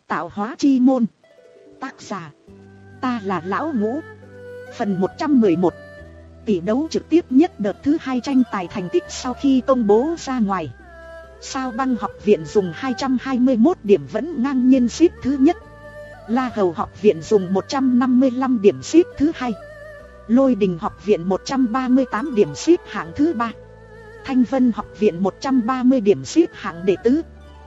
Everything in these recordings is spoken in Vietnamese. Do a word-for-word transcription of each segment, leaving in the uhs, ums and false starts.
Tạo hóa chi môn. Tác giả: ta là Lão Ngũ. Phần một trăm mười một. Tỷ đấu trực tiếp nhất đợt thứ hai tranh tài thành tích sau khi công bố ra ngoài. Sao Băng học viện dùng hai trăm hai mươi mốt điểm vẫn ngang nhiên xếp thứ nhất. La Hầu học viện dùng một trăm năm mươi lăm điểm xếp thứ hai. Lôi Đình học viện một trăm ba mươi tám điểm xếp hạng thứ ba. Thanh Vân học viện một trăm ba mươi điểm xếp hạng đệ tứ.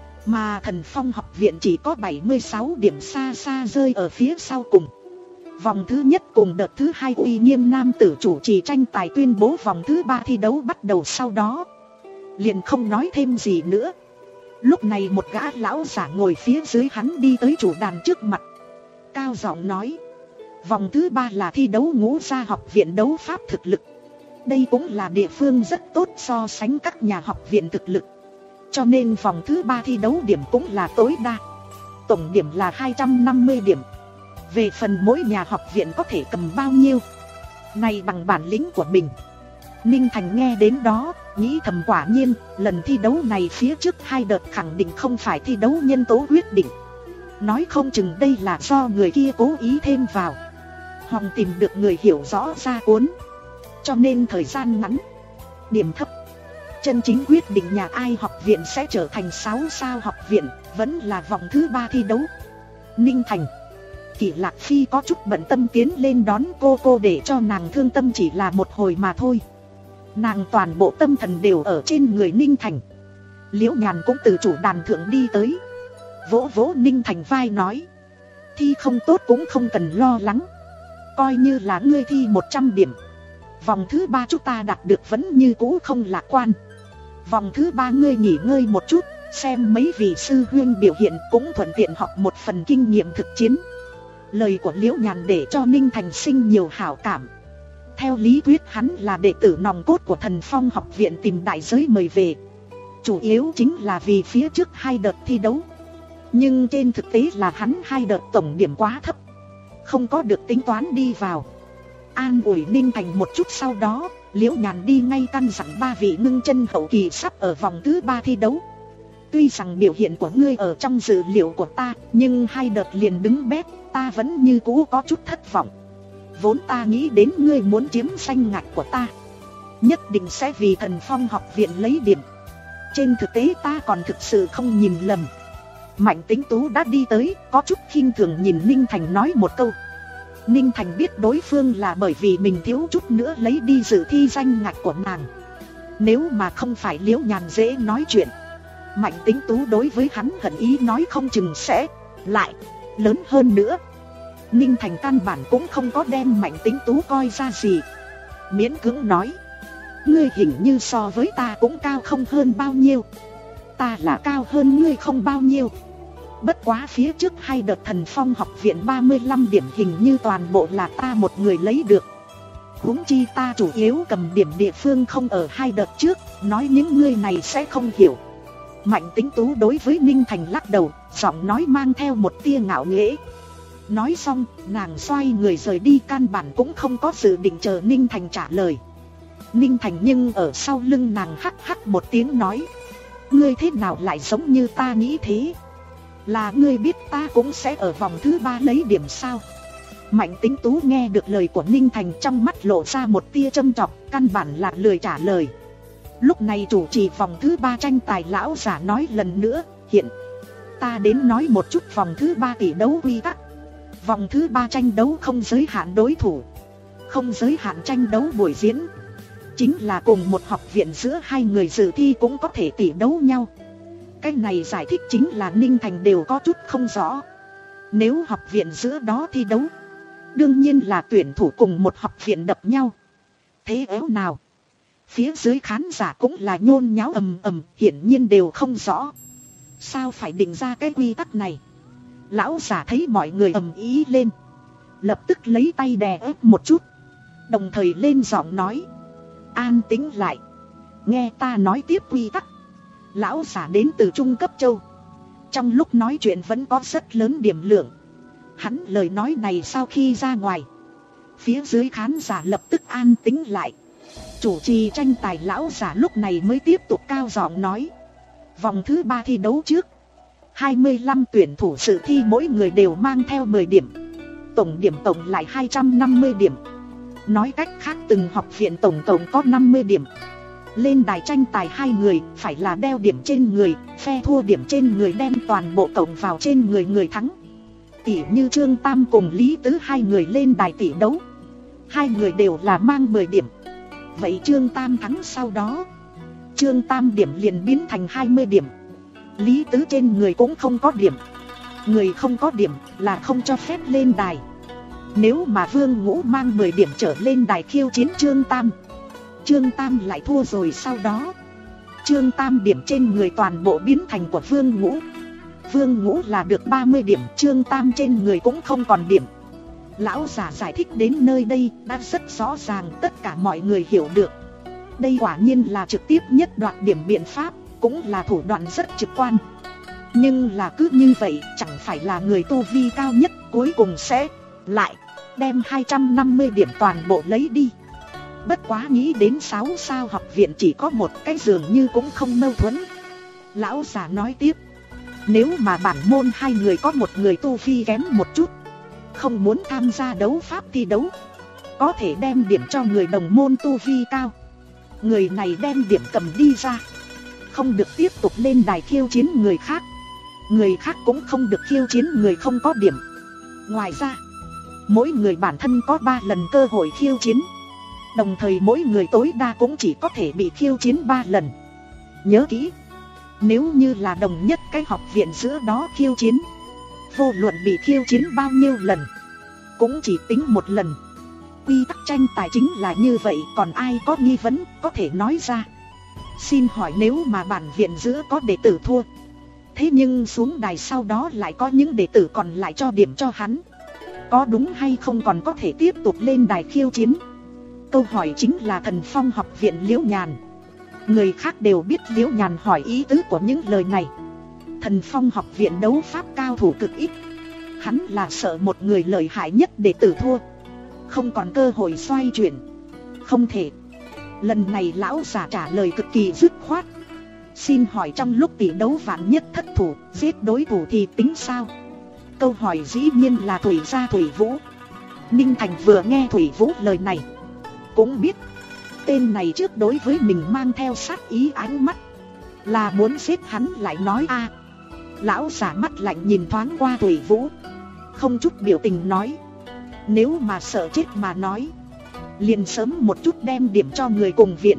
Mà Thần Phong học viện chỉ có bảy mươi sáu điểm, xa xa rơi ở phía sau cùng. Vòng thứ nhất cùng đợt thứ hai uy nghiêm nam tử chủ trì tranh tài tuyên bố vòng thứ ba thi đấu bắt đầu, sau đó liền không nói thêm gì nữa. Lúc này một gã lão giả ngồi phía dưới hắn đi tới chủ đàn trước mặt, cao giọng nói: vòng thứ ba là thi đấu ngũ gia học viện đấu pháp thực lực. Đây cũng là địa phương rất tốt so sánh các nhà học viện thực lực, cho nên vòng thứ ba thi đấu điểm cũng là tối đa. Tổng điểm là hai trăm năm mươi điểm. Về phần mỗi nhà học viện có thể cầm bao nhiêu, này bằng bản lĩnh của mình. Ninh Thành nghe đến đó, nghĩ thầm quả nhiên, lần thi đấu này phía trước hai đợt khẳng định không phải thi đấu nhân tố quyết định. Nói không chừng đây là do người kia cố ý thêm vào, hoặc tìm được người hiểu rõ ra cuốn. Cho nên thời gian ngắn, điểm thấp. Chân chính quyết định nhà ai học viện sẽ trở thành sáu sao học viện vẫn là vòng thứ ba thi đấu. Ninh Thành, Kỷ Lạc Phi có chút bận tâm tiến lên đón cô cô để cho nàng thương tâm chỉ là một hồi mà thôi. Nàng toàn bộ tâm thần đều ở trên người Ninh Thành. Liễu Nhàn cũng từ chủ đàn thượng đi tới, vỗ vỗ Ninh Thành vai nói: thi không tốt cũng không cần lo lắng. Coi như là ngươi thi một trăm điểm, vòng thứ ba chúng ta đạt được vẫn như cũ không lạc quan. Vòng thứ ba ngươi nghỉ ngơi một chút, xem mấy vị sư huynh biểu hiện, cũng thuận tiện học một phần kinh nghiệm thực chiến. Lời của Liễu Nhàn để cho Ninh Thành sinh nhiều hảo cảm. Theo lý thuyết hắn là đệ tử nòng cốt của Thần Phong học viện tìm đại giới mời về, chủ yếu chính là vì phía trước hai đợt thi đấu. Nhưng trên thực tế là hắn hai đợt tổng điểm quá thấp, không có được tính toán đi vào. An ủi Ninh Thành một chút sau đó, Liễu Nhàn đi ngay căn dặn ba vị ngưng chân hậu kỳ sắp ở vòng thứ ba thi đấu. Tuy rằng biểu hiện của ngươi ở trong dự liệu của ta, nhưng hai đợt liền đứng bét, ta vẫn như cũ có chút thất vọng. Vốn ta nghĩ đến ngươi muốn chiếm danh ngạch của ta, nhất định sẽ vì Thần Phong học viện lấy điểm. Trên thực tế ta còn thực sự không nhìn lầm. Mạnh Tính Tú đã đi tới, có chút khinh thường nhìn Ninh Thành nói một câu. Ninh Thành biết đối phương là bởi vì mình thiếu chút nữa lấy đi dự thi danh ngạch của nàng. Nếu mà không phải Liễu Nhàn dễ nói chuyện, Mạnh Tính Tú đối với hắn hận ý nói không chừng sẽ lại lớn hơn nữa. Ninh Thành căn bản cũng không có đem Mạnh Tính Tú coi ra gì, miễn cưỡng nói: ngươi hình như so với ta cũng cao không hơn bao nhiêu. Ta là cao hơn ngươi không bao nhiêu. Bất quá phía trước hai đợt Thần Phong học viện ba mươi lăm điểm hình như toàn bộ là ta một người lấy được. Huống chi ta chủ yếu cầm điểm địa phương không ở hai đợt trước, nói những ngươi này sẽ không hiểu. Mạnh Tính Tú đối với Ninh Thành lắc đầu, giọng nói mang theo một tia ngạo nghễ. Nói xong, nàng xoay người rời đi, căn bản cũng không có dự định chờ Ninh Thành trả lời. Ninh Thành nhưng ở sau lưng nàng hắc hắc một tiếng nói: ngươi thế nào lại giống như ta nghĩ thế? Là ngươi biết ta cũng sẽ ở vòng thứ ba lấy điểm sao? Mạnh Tính Tú nghe được lời của Ninh Thành, trong mắt lộ ra một tia châm chọc, căn bản là lười trả lời. Lúc này chủ trì vòng thứ ba tranh tài lão giả nói lần nữa: hiện ta đến nói một chút vòng thứ ba tỷ đấu quy tắc. Vòng thứ ba tranh đấu không giới hạn đối thủ, không giới hạn tranh đấu buổi diễn, chính là cùng một học viện giữa hai người dự thi cũng có thể tỷ đấu nhau. Cái này giải thích chính là Ninh Thành đều có chút không rõ. Nếu học viện giữa đó thi đấu, đương nhiên là tuyển thủ cùng một học viện đập nhau. Thế éo nào? Phía dưới khán giả cũng là nhôn nháo ầm ầm, hiển nhiên đều không rõ. Sao phải định ra cái quy tắc này? Lão giả thấy mọi người ầm ý lên, lập tức lấy tay đè ép một chút, đồng thời lên giọng nói: an tĩnh lại, nghe ta nói tiếp quy tắc. Lão giả đến từ Trung Cấp Châu, trong lúc nói chuyện vẫn có rất lớn điểm lượng. Hắn lời nói này sau khi ra ngoài, phía dưới khán giả lập tức an tĩnh lại. Chủ trì tranh tài lão giả lúc này mới tiếp tục cao giọng nói: vòng thứ ba thi đấu trước, hai mươi lăm tuyển thủ dự thi mỗi người đều mang theo mười điểm. Tổng điểm tổng lại hai trăm năm mươi điểm. Nói cách khác từng học viện tổng tổng có năm mươi điểm. Lên đài tranh tài hai người phải là đeo điểm trên người, phe thua điểm trên người đem toàn bộ cộng vào trên người người thắng. Tỉ như Trương Tam cùng Lý Tứ hai người lên đài tỷ đấu, hai người đều là mang mười điểm. Vậy Trương Tam thắng sau đó, Trương Tam điểm liền biến thành hai mươi điểm. Lý Tứ trên người cũng không có điểm. Người không có điểm là không cho phép lên đài. Nếu mà Vương Ngũ mang mười điểm trở lên đài khiêu chiến Trương Tam, Trương Tam lại thua rồi sau đó, Trương Tam điểm trên người toàn bộ biến thành của Vương Ngũ. Vương Ngũ là được ba mươi điểm, Trương Tam trên người cũng không còn điểm. Lão già giải thích đến nơi đây đã rất rõ ràng, tất cả mọi người hiểu được. Đây quả nhiên là trực tiếp nhất đoạt điểm biện pháp, cũng là thủ đoạn rất trực quan. Nhưng là cứ như vậy, chẳng phải là người tu vi cao nhất cuối cùng sẽ lại đem hai trăm năm mươi điểm toàn bộ lấy đi. Bất quá nghĩ đến sáu sao học viện chỉ có một cái dường như cũng không mâu thuẫn. Lão già nói tiếp, nếu mà bản môn hai người có một người tu vi kém một chút, không muốn tham gia đấu pháp thi đấu, có thể đem điểm cho người đồng môn tu vi cao. Người này đem điểm cầm đi ra, không được tiếp tục lên đài khiêu chiến người khác. Người khác cũng không được khiêu chiến người không có điểm. Ngoài ra, mỗi người bản thân có ba lần cơ hội khiêu chiến. Đồng thời mỗi người tối đa cũng chỉ có thể bị khiêu chiến ba lần. Nhớ kỹ, nếu như là đồng nhất cái học viện giữa đó khiêu chiến, vô luận bị khiêu chiến bao nhiêu lần, cũng chỉ tính một lần. Quy tắc tranh tài chính là như vậy, còn ai có nghi vấn có thể nói ra. Xin hỏi nếu mà bản viện giữa có đệ tử thua, thế nhưng xuống đài sau đó lại có những đệ tử còn lại cho điểm cho hắn, có đúng hay không còn có thể tiếp tục lên đài khiêu chiến? Câu hỏi chính là Thần Phong học viện Liễu Nhàn. Người khác đều biết Liễu Nhàn hỏi ý tứ của những lời này. Thần Phong học viện đấu pháp cao thủ cực ít, hắn là sợ một người lợi hại nhất đệ tử thua, không còn cơ hội xoay chuyển. Không thể. Lần này lão già trả lời cực kỳ dứt khoát. Xin hỏi trong lúc tỷ đấu vạn nhất thất thủ, giết đối thủ thì tính sao? Câu hỏi dĩ nhiên là Thủy gia Thủy Vũ. Ninh Thành vừa nghe Thủy Vũ lời này, cũng biết tên này trước đối với mình mang theo sát ý ánh mắt, là muốn giết hắn lại nói a. Lão giả mắt lạnh nhìn thoáng qua Thủy Vũ, không chút biểu tình nói, nếu mà sợ chết mà nói, liền sớm một chút đem điểm cho người cùng viện.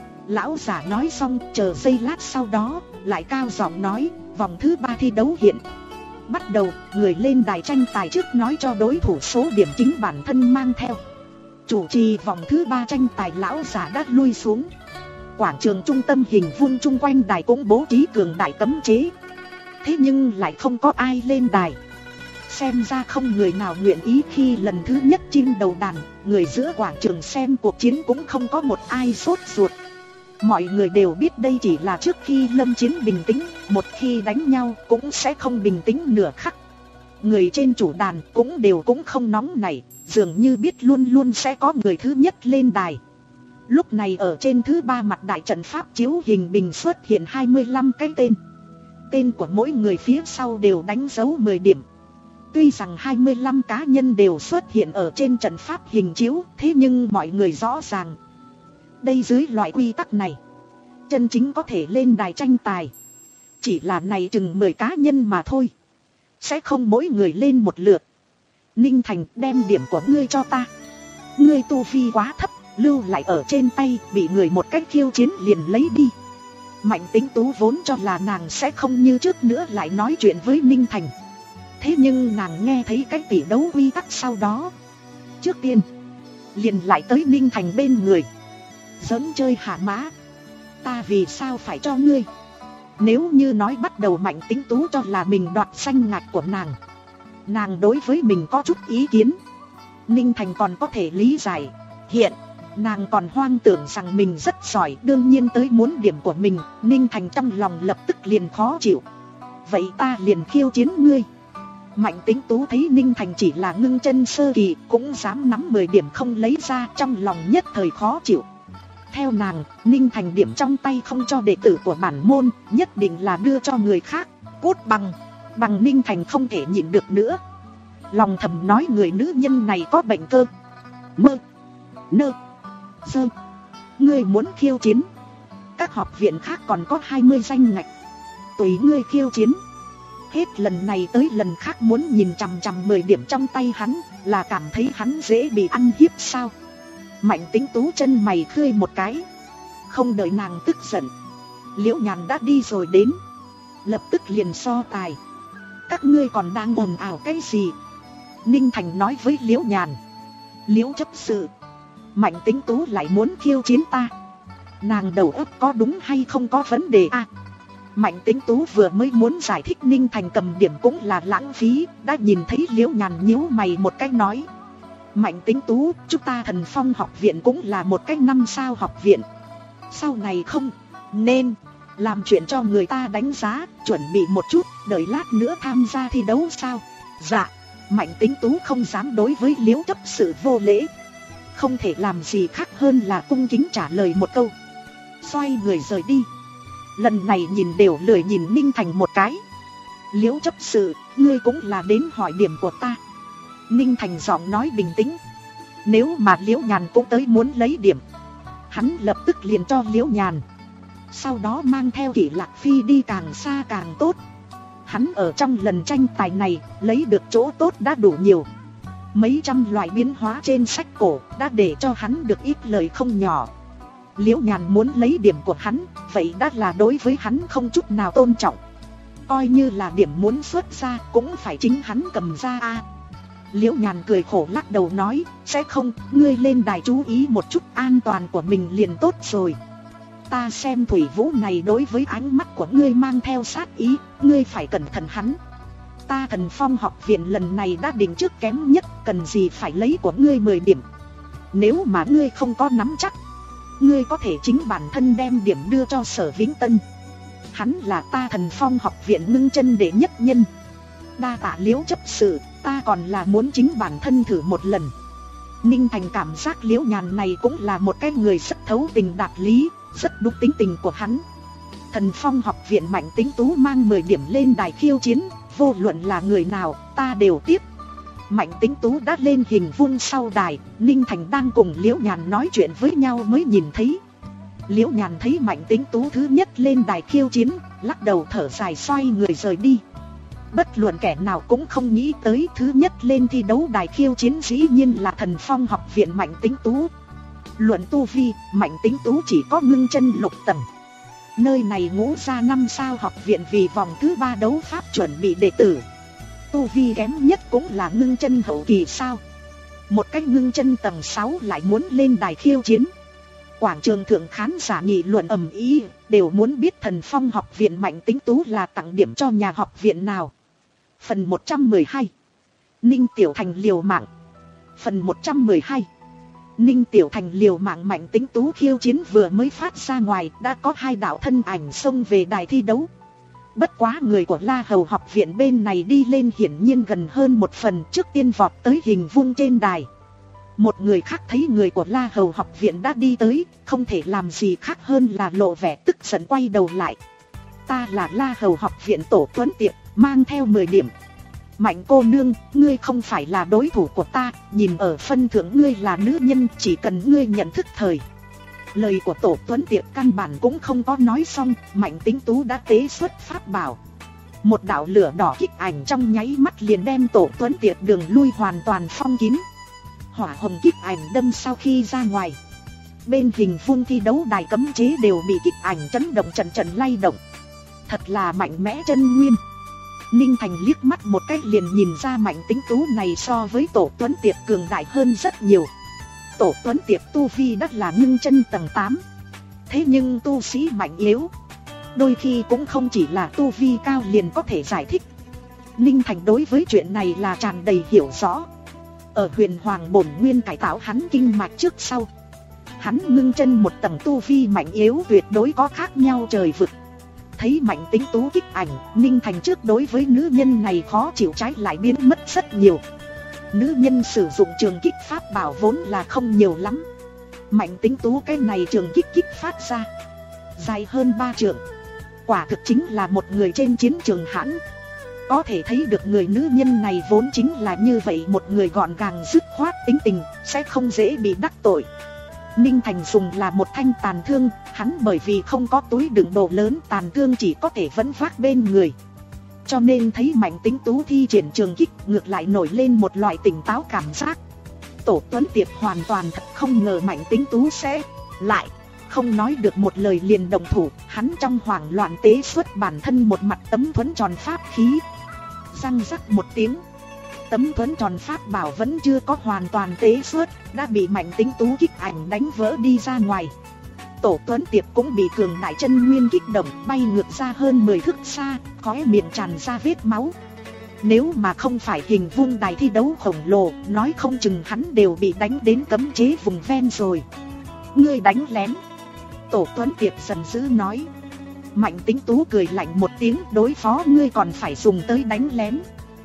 Lão giả nói xong chờ giây lát sau đó lại cao giọng nói, vòng thứ ba thi đấu hiện bắt đầu, người lên đài tranh tài trước nói cho đối thủ số điểm chính bản thân mang theo. Chủ trì vòng thứ ba tranh tài lão giả đã lui xuống. Quảng trường trung tâm hình vuông chung quanh đài cũng bố trí cường đại cấm chế, thế nhưng lại không có ai lên đài. Xem ra không người nào nguyện ý khi lần thứ nhất chim đầu đàn. Người giữa quảng trường xem cuộc chiến cũng không có một ai sốt ruột. Mọi người đều biết đây chỉ là trước khi lâm chiến bình tĩnh, một khi đánh nhau cũng sẽ không bình tĩnh nửa khắc. Người trên chủ đàn cũng đều cũng không nóng nảy, dường như biết luôn luôn sẽ có người thứ nhất lên đài. Lúc này ở trên thứ ba mặt đại trận pháp chiếu hình bình xuất hiện hai mươi lăm cái tên. Tên của mỗi người phía sau đều đánh dấu mười điểm. Tuy rằng hai mươi lăm cá nhân đều xuất hiện ở trên trận pháp hình chiếu, thế nhưng mọi người rõ ràng, đây dưới loại quy tắc này, chân chính có thể lên đài tranh tài chỉ là này chừng mười cá nhân mà thôi, sẽ không mỗi người lên một lượt. Ninh Thành, đem điểm của ngươi cho ta. Ngươi tu vi quá thấp, lưu lại ở trên tay, bị người một cách khiêu chiến liền lấy đi. Mạnh Tính Tú vốn cho là nàng sẽ không như trước nữa lại nói chuyện với Ninh Thành. Thế nhưng nàng nghe thấy cái tỷ đấu quy tắc sau đó, trước tiên liền lại tới Ninh Thành bên người, giỡn chơi hả má. Ta vì sao phải cho ngươi? Nếu như nói bắt đầu Mạnh Tính Tú cho là mình đoạt danh ngạch của nàng, nàng đối với mình có chút ý kiến, Ninh Thành còn có thể lý giải. Hiện nàng còn hoang tưởng rằng mình rất giỏi, đương nhiên tới muốn điểm của mình. Ninh Thành trong lòng lập tức liền khó chịu. Vậy ta liền khiêu chiến ngươi. Mạnh Tính Tú thấy Ninh Thành chỉ là ngưng chân sơ kỳ, cũng dám nắm mười điểm không lấy ra, trong lòng nhất thời khó chịu. Theo nàng, Ninh Thành điểm trong tay không cho đệ tử của bản môn, nhất định là đưa cho người khác. Cút bằng. Bằng Ninh Thành không thể nhịn được nữa, lòng thầm nói người nữ nhân này có bệnh cơ mơ nơ sơ. Ngươi muốn khiêu chiến, các học viện khác còn có hai mươi danh ngạch, tùy ngươi khiêu chiến. Hết lần này tới lần khác muốn nhìn chằm chằm mười điểm trong tay hắn, là cảm thấy hắn dễ bị ăn hiếp sao? Mạnh Tính Tú chân mày khơi một cái, không đợi nàng tức giận, Liễu Nhàn đã đi rồi đến, lập tức liền so tài. Các ngươi còn đang ồn ào cái gì? Ninh Thành nói với Liễu Nhàn. Liễu chấp sự, Mạnh Tính Tú lại muốn khiêu chiến ta, nàng đầu óc có đúng hay không có vấn đề à? Mạnh Tính Tú vừa mới muốn giải thích Ninh Thành cầm điểm cũng là lãng phí, đã nhìn thấy Liễu Nhàn nhíu mày một cách nói. Mạnh Tính Tú, chúng ta Thần Phong học viện cũng là một cái năm sao học viện, sau này không nên làm chuyện cho người ta đánh giá, chuẩn bị một chút, đợi lát nữa tham gia thi đấu sao? Dạ. Mạnh Tính Tú không dám đối với Liễu chấp sự vô lễ, không thể làm gì khác hơn là cung kính trả lời một câu, xoay người rời đi. Lần này nhìn đều lười nhìn Ninh Thành một cái. Liễu chấp sự, ngươi cũng là đến hỏi điểm của ta. Ninh Thành giọng nói bình tĩnh. Nếu mà Liễu Nhàn cũng tới muốn lấy điểm, hắn lập tức liền cho Liễu Nhàn, sau đó mang theo Kỷ Lạc Phi đi càng xa càng tốt. Hắn ở trong lần tranh tài này lấy được chỗ tốt đã đủ nhiều, mấy trăm loại biến hóa trên sách cổ đã để cho hắn được ít lời không nhỏ. Liễu Nhàn muốn lấy điểm của hắn, vậy đã là đối với hắn không chút nào tôn trọng. Coi như là điểm muốn xuất ra cũng phải chính hắn cầm ra a. À, Liễu Nhàn cười khổ lắc đầu nói, sẽ không, ngươi lên đài chú ý một chút an toàn của mình liền tốt rồi. Ta xem Thủy Vũ này đối với ánh mắt của ngươi mang theo sát ý, ngươi phải cẩn thận hắn. Ta Thần Phong học viện lần này đã định trước kém nhất, cần gì phải lấy của ngươi mười điểm. Nếu mà ngươi không có nắm chắc, ngươi có thể chính bản thân đem điểm đưa cho Sở Vĩnh Tân. Hắn là ta Thần Phong học viện ngưng chân đệ nhất nhân. Đa tạ Liễu chấp sự, ta còn là muốn chính bản thân thử một lần. Ninh Thành cảm giác Liễu Nhàn này cũng là một cái người rất thấu tình đạt lý, rất đúng tính tình của hắn. Thần Phong học viện Mạnh Tính Tú mang mười điểm lên đài khiêu chiến, vô luận là người nào, ta đều tiếp. Mạnh Tính Tú đã lên hình vuông sau đài, Ninh Thành đang cùng Liễu Nhàn nói chuyện với nhau mới nhìn thấy. Liễu Nhàn thấy Mạnh Tính Tú thứ nhất lên đài khiêu chiến, lắc đầu thở dài xoay người rời đi. Bất luận kẻ nào cũng không nghĩ tới thứ nhất lên thi đấu đài khiêu chiến dĩ nhiên là Thần Phong học viện Mạnh Tính Tú. Luận tu vi, Mạnh Tính Tú chỉ có ngưng chân lục tầng. Nơi này ngũ ra năm sao học viện vì vòng thứ ba đấu pháp chuẩn bị đệ tử, tu vi kém nhất cũng là ngưng chân hậu kỳ sao. Một cách ngưng chân tầng sáu lại muốn lên đài khiêu chiến. Quảng trường thượng khán giả nghị luận ầm ĩ, đều muốn biết Thần Phong học viện Mạnh Tính Tú là tặng điểm cho nhà học viện nào. Phần một trăm mười hai, Ninh Tiểu Thành liều mạng. Phần một trăm mười hai, Ninh Tiểu Thành liều mạng. Mạnh Tính Tú khiêu chiến vừa mới phát ra ngoài, đã có hai đạo thân ảnh xông về đài thi đấu. Bất quá người của La Hầu học viện bên này đi lên hiển nhiên gần hơn một phần, trước tiên vọt tới hình vuông trên đài. Một người khác thấy người của La Hầu học viện đã đi tới, không thể làm gì khác hơn là lộ vẻ tức giận quay đầu lại. Ta là La Hầu học viện Tổ Tuấn Tiệp, mang theo mười điểm. Mạnh cô nương, ngươi không phải là đối thủ của ta, nhìn ở phân thượng ngươi là nữ nhân, chỉ cần ngươi nhận thức thời. Lời của Tổ Tuấn Tiệp căn bản cũng không có nói xong, Mạnh Tính Tú đã tế xuất pháp bảo. Một đạo lửa đỏ kích ảnh trong nháy mắt liền đem Tổ Tuấn Tiệp đường lui hoàn toàn phong kín. Hỏa hồng kích ảnh đâm sau khi ra ngoài, bên hình vuông thi đấu đài cấm chế đều bị kích ảnh chấn động trận trận lay động. Thật là mạnh mẽ chân nguyên. Ninh Thành liếc mắt một cái liền nhìn ra Mạnh Tính Tú này so với Tổ Tuấn Tiệp cường đại hơn rất nhiều. Tổ Tuấn Tiệp tu vi đắt là ngưng chân tầng tám. Thế nhưng tu sĩ mạnh yếu, đôi khi cũng không chỉ là tu vi cao liền có thể giải thích. Ninh Thành đối với chuyện này là tràn đầy hiểu rõ. Ở Huyền Hoàng bổn nguyên cải tạo hắn kinh mạch trước sau, hắn ngưng chân một tầng tu vi mạnh yếu tuyệt đối có khác nhau trời vực. Thấy Mạnh Tính Tú kích ảnh, Ninh Thành trước đối với nữ nhân này khó chịu trái lại biến mất rất nhiều. Nữ nhân sử dụng trường kích pháp bảo vốn là không nhiều lắm. Mạnh Tính Tú cái này trường kích kích phát ra dài hơn ba trượng, quả thực chính là một người trên chiến trường hãn. Có thể thấy được người nữ nhân này vốn chính là như vậy, một người gọn gàng dứt khoát, tính tình sẽ không dễ bị đắc tội. Ninh Thành dùng là một thanh tàn thương, hắn bởi vì không có túi đựng đồ lớn, tàn thương chỉ có thể vẫn vác bên người. Cho nên thấy Mạnh Tĩnh Tú thi triển trường kích, ngược lại nổi lên một loại tỉnh táo cảm giác. Tổ Tuấn Tiệp hoàn toàn thật không ngờ Mạnh Tĩnh Tú sẽ lại không nói được một lời liền động thủ. Hắn trong hoảng loạn tế xuất bản thân một mặt tấm thuẫn tròn pháp khí. Răng rắc một tiếng, tấm thuẫn tròn pháp bảo vẫn chưa có hoàn toàn tế xuất, đã bị Mạnh Tĩnh Tú kích ảnh đánh vỡ đi ra ngoài. Tổ Tuấn Tiệp cũng bị cường đại chân nguyên kích động, bay ngược ra hơn mười thước xa, khóe miệng tràn ra vết máu. Nếu mà không phải hình vuông đài thi đấu khổng lồ, nói không chừng hắn đều bị đánh đến cấm chế vùng ven rồi. Ngươi đánh lén. Tổ Tuấn Tiệp giận dữ nói. Mạnh Tĩnh Tú cười lạnh một tiếng, đối phó ngươi còn phải dùng tới đánh lén.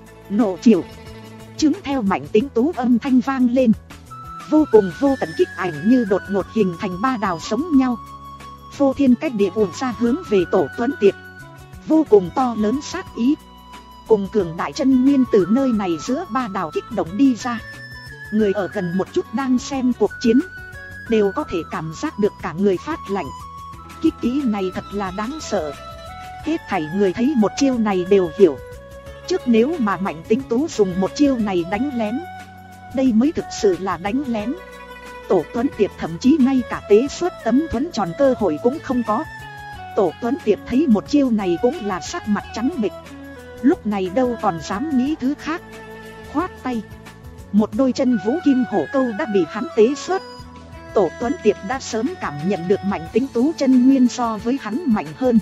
Nộ chiều. Chứng theo Mạnh Tĩnh Tú âm thanh vang lên. Vô cùng vô tận kích ảnh như đột ngột hình thành ba đào sống nhau. Phô thiên cách địa ùa ra hướng về Tổ Tuấn Tiệp. Vô cùng to lớn sát ý. Cùng cường đại chân nguyên từ nơi này giữa ba đào kích động đi ra. Người ở gần một chút đang xem cuộc chiến đều có thể cảm giác được cả người phát lạnh. Kích kỹ này thật là đáng sợ. Hết thảy người thấy một chiêu này đều hiểu. Trước nếu mà Mạnh Tĩnh Tú dùng một chiêu này đánh lén, đây mới thực sự là đánh lén. Tổ Tuấn Tiệp thậm chí ngay cả tế xuất tấm thuẫn tròn cơ hội cũng không có. Tổ Tuấn Tiệp thấy một chiêu này cũng là sắc mặt trắng bệch. Lúc này đâu còn dám nghĩ thứ khác. Khoát tay, một đôi chân vũ kim hổ câu đã bị hắn tế xuất. Tổ Tuấn Tiệp đã sớm cảm nhận được Mạnh Tĩnh Tú chân nguyên so với hắn mạnh hơn.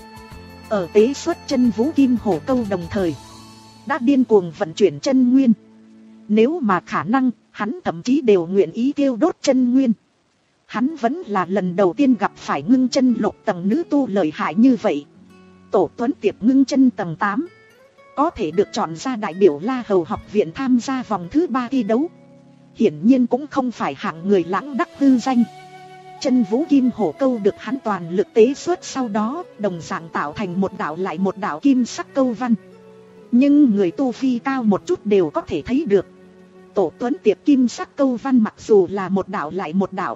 Ở tế xuất chân vũ kim hổ câu đồng thời đã điên cuồng vận chuyển chân nguyên. Nếu mà khả năng, hắn thậm chí đều nguyện ý tiêu đốt chân nguyên. Hắn vẫn là lần đầu tiên gặp phải ngưng chân lục tầng nữ tu lợi hại như vậy. Tổ Tuấn Tiệp ngưng chân tầng tám, có thể được chọn ra đại biểu La Hầu học viện tham gia vòng thứ ba thi đấu. Hiển nhiên cũng không phải hạng người lãng đắc hư danh. Chân vũ kim hổ câu được hắn toàn lực tế xuất, sau đó đồng dạng tạo thành một đạo lại một đạo kim sắc câu văn. Nhưng người tu vi cao một chút đều có thể thấy được, Tổ Tuấn Tiệp kim sắc câu văn mặc dù là một đạo lại một đạo,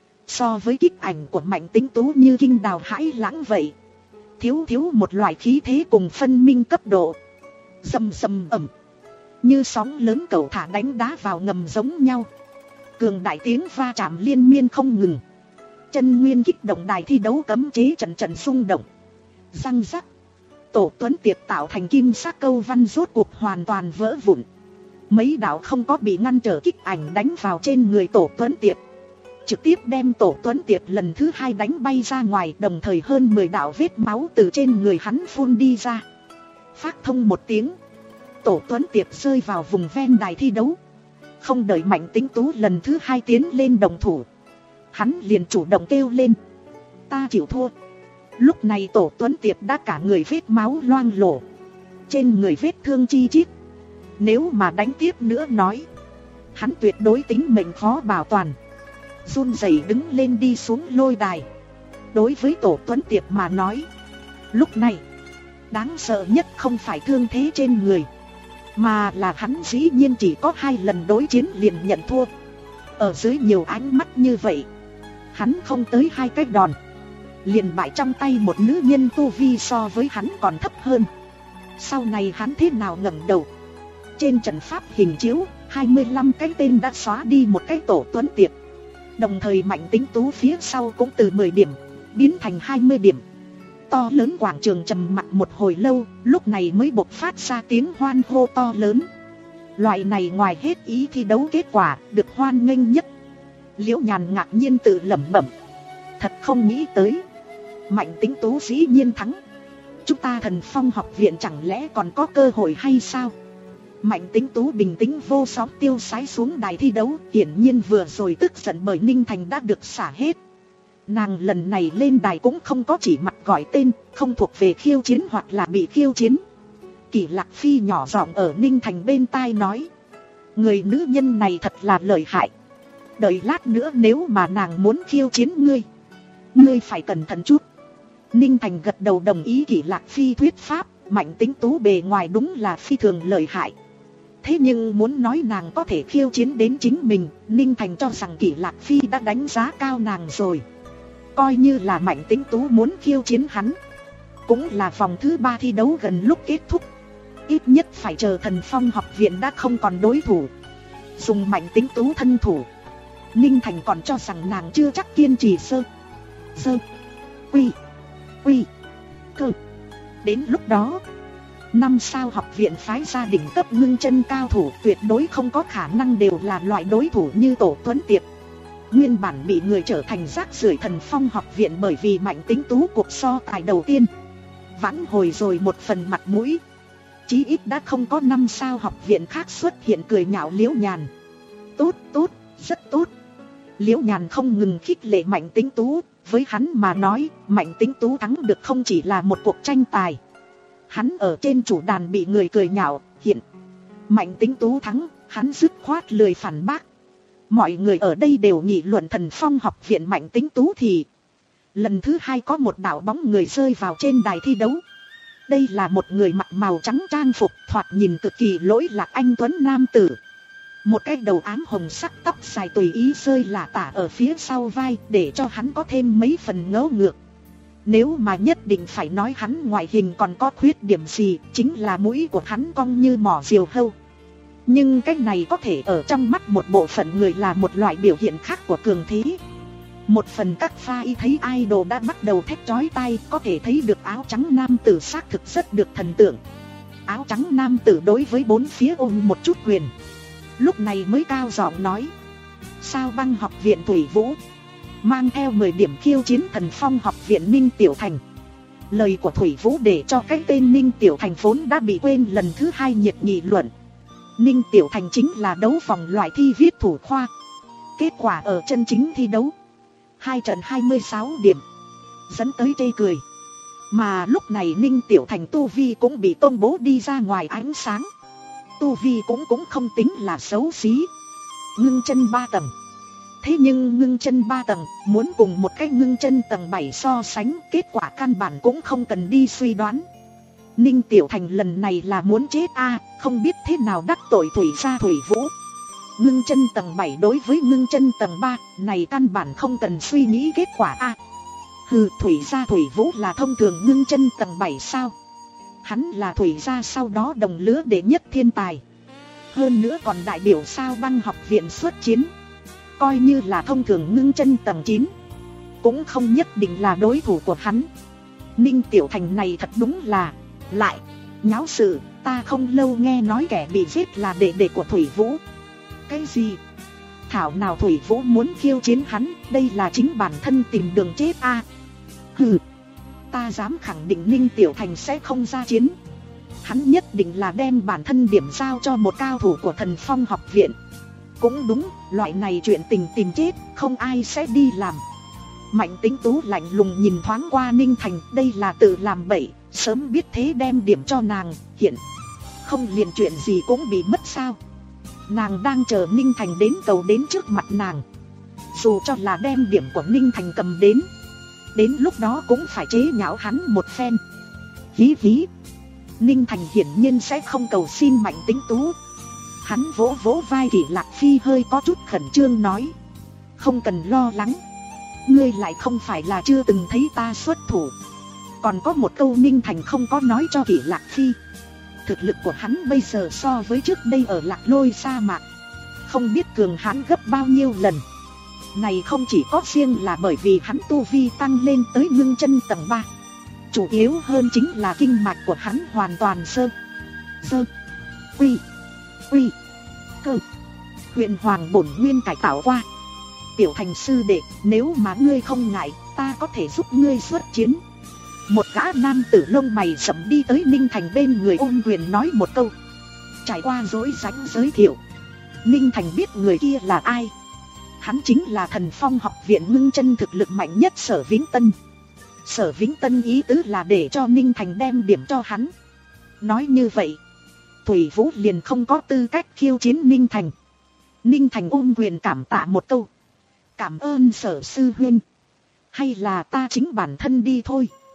so với kích ảnh của Mạnh Tĩnh Tú như kinh đào hãi lãng vậy, thiếu thiếu một loại khí thế cùng phân minh cấp độ. Rầm rầm ầm, như sóng lớn cầu thả đánh đá vào ngầm giống nhau. Cường đại tiếng va chạm liên miên không ngừng. Chân nguyên kích động đài thi đấu cấm chế trận trận xung động. Răng rắc, Tổ Tuấn Tiệp tạo thành kim sắc câu văn rốt cuộc hoàn toàn vỡ vụn. Mấy đạo không có bị ngăn trở kích ảnh đánh vào trên người Tổ Tuấn Tiệp, trực tiếp đem Tổ Tuấn Tiệp lần thứ hai đánh bay ra ngoài. Đồng thời hơn mười đạo vết máu từ trên người hắn phun đi ra. Phát thông một tiếng, Tổ Tuấn Tiệp rơi vào vùng ven đài thi đấu. Không đợi Mạnh Tĩnh Tú lần thứ hai tiến lên đồng thủ, hắn liền chủ động kêu lên: ta chịu thua. Lúc này Tổ Tuấn Tiệp đã cả người vết máu loang lổ, trên người vết thương chi chít. Nếu mà đánh tiếp nữa nói, hắn tuyệt đối tính mệnh khó bảo toàn. Run rẩy đứng lên đi xuống lôi đài. Đối với Tổ Tuấn Tiệp mà nói, lúc này đáng sợ nhất không phải thương thế trên người, mà là hắn dĩ nhiên chỉ có hai lần đối chiến liền nhận thua. Ở dưới nhiều ánh mắt như vậy, hắn không tới hai cái đòn liền bại trong tay một nữ nhân tu vi so với hắn còn thấp hơn. Sau này hắn thế nào ngẩng đầu? Trên trận pháp hình chiếu, hai mươi lăm cái tên đã xóa đi một cái Tổ Tuấn Tiệp. Đồng thời Mạnh Tĩnh Tú phía sau cũng từ mười điểm biến thành hai mươi điểm. To lớn quảng trường trầm mặc một hồi lâu, lúc này mới bộc phát ra tiếng hoan hô to lớn. Loại này ngoài hết ý thi đấu kết quả được hoan nghênh nhất. Liễu Nhàn ngạc nhiên tự lẩm bẩm, thật không nghĩ tới, Mạnh Tĩnh Tú dĩ nhiên thắng. Chúng ta Thần Phong học viện chẳng lẽ còn có cơ hội hay sao? Mạnh Tĩnh Tú bình tĩnh vô sóng tiêu sái xuống đài thi đấu. Hiển nhiên vừa rồi tức giận bởi Ninh Thành đã được xả hết. Nàng lần này lên đài cũng không có chỉ mặt gọi tên, không thuộc về khiêu chiến hoặc là bị khiêu chiến. Kỷ Lạc Phi nhỏ giọng ở Ninh Thành bên tai nói: người nữ nhân này thật là lợi hại. Đợi lát nữa nếu mà nàng muốn khiêu chiến ngươi, ngươi phải cẩn thận chút. Ninh Thành gật đầu đồng ý Kỷ Lạc Phi thuyết pháp, Mạnh Tĩnh Tú bề ngoài đúng là phi thường lợi hại. Thế nhưng muốn nói nàng có thể khiêu chiến đến chính mình, Ninh Thành cho rằng Kỷ Lạc Phi đã đánh giá cao nàng rồi. Coi như là Mạnh Tĩnh Tú muốn khiêu chiến hắn, cũng là vòng thứ ba thi đấu gần lúc kết thúc. Ít nhất phải chờ Thần Phong học viện đã không còn đối thủ. Dùng Mạnh Tĩnh Tú thân thủ, Ninh Thành còn cho rằng nàng chưa chắc kiên trì sơ Sơ Quy Quy Cơ. Đến lúc đó, năm sao học viện phái gia đỉnh cấp ngưng chân cao thủ tuyệt đối không có khả năng đều là loại đối thủ như Tổ Tuấn Tiệp. Nguyên bản bị người trở thành rác rưởi Thần Phong học viện bởi vì Mạnh Tĩnh Tú cuộc so tài đầu tiên vãn hồi rồi một phần mặt mũi. Chí ít đã không có năm sao học viện khác xuất hiện cười nhạo Liễu Nhàn. Tốt, tốt, rất tốt. Liễu Nhàn không ngừng khích lệ Mạnh Tĩnh Tú. Với hắn mà nói, Mạnh Tĩnh Tú thắng được không chỉ là một cuộc tranh tài. Hắn ở trên chủ đàn bị người cười nhạo, hiện Mạnh Tĩnh Tú thắng, hắn dứt khoát lười phản bác. Mọi người ở đây đều nghị luận Thần Phong học viện Mạnh Tĩnh Tú thì lần thứ hai có một đạo bóng người rơi vào trên đài thi đấu. Đây là một người mặc màu trắng trang phục, thoạt nhìn cực kỳ lỗi lạc anh tuấn nam tử. Một cái đầu ám hồng sắc tóc dài tùy ý rơi lả tả ở phía sau vai, để cho hắn có thêm mấy phần ngớ ngược. Nếu mà nhất định phải nói hắn ngoại hình còn có khuyết điểm gì, chính là mũi của hắn cong như mỏ diều hâu. Nhưng cái này có thể ở trong mắt một bộ phận người là một loại biểu hiện khác của cường thế. Một phần các pha y thấy idol đã bắt đầu thét chói tai, có thể thấy được áo trắng nam tử xác thực rất được thần tượng. Áo trắng nam tử đối với bốn phía ôm một chút quyền, lúc này mới cao giọng nói: Sao Băng học viện Thủy Vũ mang theo mười điểm khiêu chiến Thần Phong học viện Ninh Tiểu Thành. Lời của Thủy Vũ để cho cái tên Ninh Tiểu Thành vốn đã bị quên lần thứ hai nhiệt nghị luận. Ninh Tiểu Thành chính là đấu vòng loại thi viết thủ khoa. Kết quả ở chân chính thi đấu, hai trận hai mươi sáu điểm, dẫn tới chê cười. Mà lúc này Ninh Tiểu Thành tu vi cũng bị công bố đi ra ngoài ánh sáng. Tu vi cũng cũng không tính là xấu xí, ngưng chân ba tầng. Thế nhưng ngưng chân ba tầng muốn cùng một cái ngưng chân tầng bảy so sánh, kết quả căn bản cũng không cần đi suy đoán. Ninh Tiểu Thành lần này là muốn chết a, à, không biết thế nào đắc tội Thủy gia Thủy Vũ. Ngưng chân tầng bảy đối với ngưng chân tầng ba, này căn bản không cần suy nghĩ kết quả a. À, hừ, Thủy gia Thủy Vũ là thông thường ngưng chân tầng bảy sao? Hắn là Thủy gia sau đó đồng lứa đệ nhất thiên tài, hơn nữa còn đại biểu Sao Băng học viện xuất chiến. Coi như là thông thường ngưng chân tầng chín, cũng không nhất định là đối thủ của hắn. Ninh Tiểu Thành này thật đúng là lại nháo sự. Ta không lâu nghe nói kẻ bị giết là đệ đệ của Thủy Vũ. Cái gì? Thảo nào Thủy Vũ muốn khiêu chiến hắn, đây là chính bản thân tìm đường chết a. À, hừ, ta dám khẳng định Ninh Tiểu Thành sẽ không ra chiến. Hắn nhất định là đem bản thân điểm giao cho một cao thủ của Thần Phong học viện. Cũng đúng, loại này chuyện tình tìm chết, không ai sẽ đi làm. Mạnh Tĩnh Tú lạnh lùng nhìn thoáng qua Ninh Thành, đây là tự làm bậy, sớm biết thế đem điểm cho nàng, hiện không liền chuyện gì cũng bị mất sao. Nàng đang chờ Ninh Thành đến cầu đến trước mặt nàng. Dù cho là đem điểm của Ninh Thành cầm đến, đến lúc đó cũng phải chế nhạo hắn một phen. Hí hí. Ninh Thành hiển nhiên sẽ không cầu xin Mạnh Tĩnh Tú. Hắn vỗ vỗ vai Kỷ Lạc Phi hơi có chút khẩn trương nói: Không cần lo lắng, ngươi lại không phải là chưa từng thấy ta xuất thủ. Còn có một câu Ninh Thành không có nói cho Kỷ Lạc Phi. Thực lực của hắn bây giờ so với trước đây ở Lạc Lôi sa mạc không biết cường hãn gấp bao nhiêu lần. Này không chỉ có riêng là bởi vì hắn tu vi tăng lên tới ngưng chân tầng ba, chủ yếu hơn chính là kinh mạch của hắn hoàn toàn sơ Sơ Quy Quy Cơ huyền hoàng bổn nguyên cải tạo qua. Tiểu Thành sư đệ, nếu mà ngươi không ngại, ta có thể giúp ngươi xuất chiến. Một gã nam tử lông mày sẫm đi tới Ninh Thành bên người ôm quyền nói một câu. Trải qua rối rãnh giới thiệu, Ninh Thành biết người kia là ai. Hắn chính là Thần Phong học viện ngưng chân thực lực mạnh nhất Sở Vĩnh Tân. Sở Vĩnh Tân ý tứ là để cho Ninh Thành đem điểm cho hắn. Nói như vậy, Thủy Vũ liền không có tư cách khiêu chiến Ninh Thành. Ninh Thành ôm quyền cảm tạ một câu. Cảm ơn Sở sư huynh, hay là ta chính bản thân đi thôi.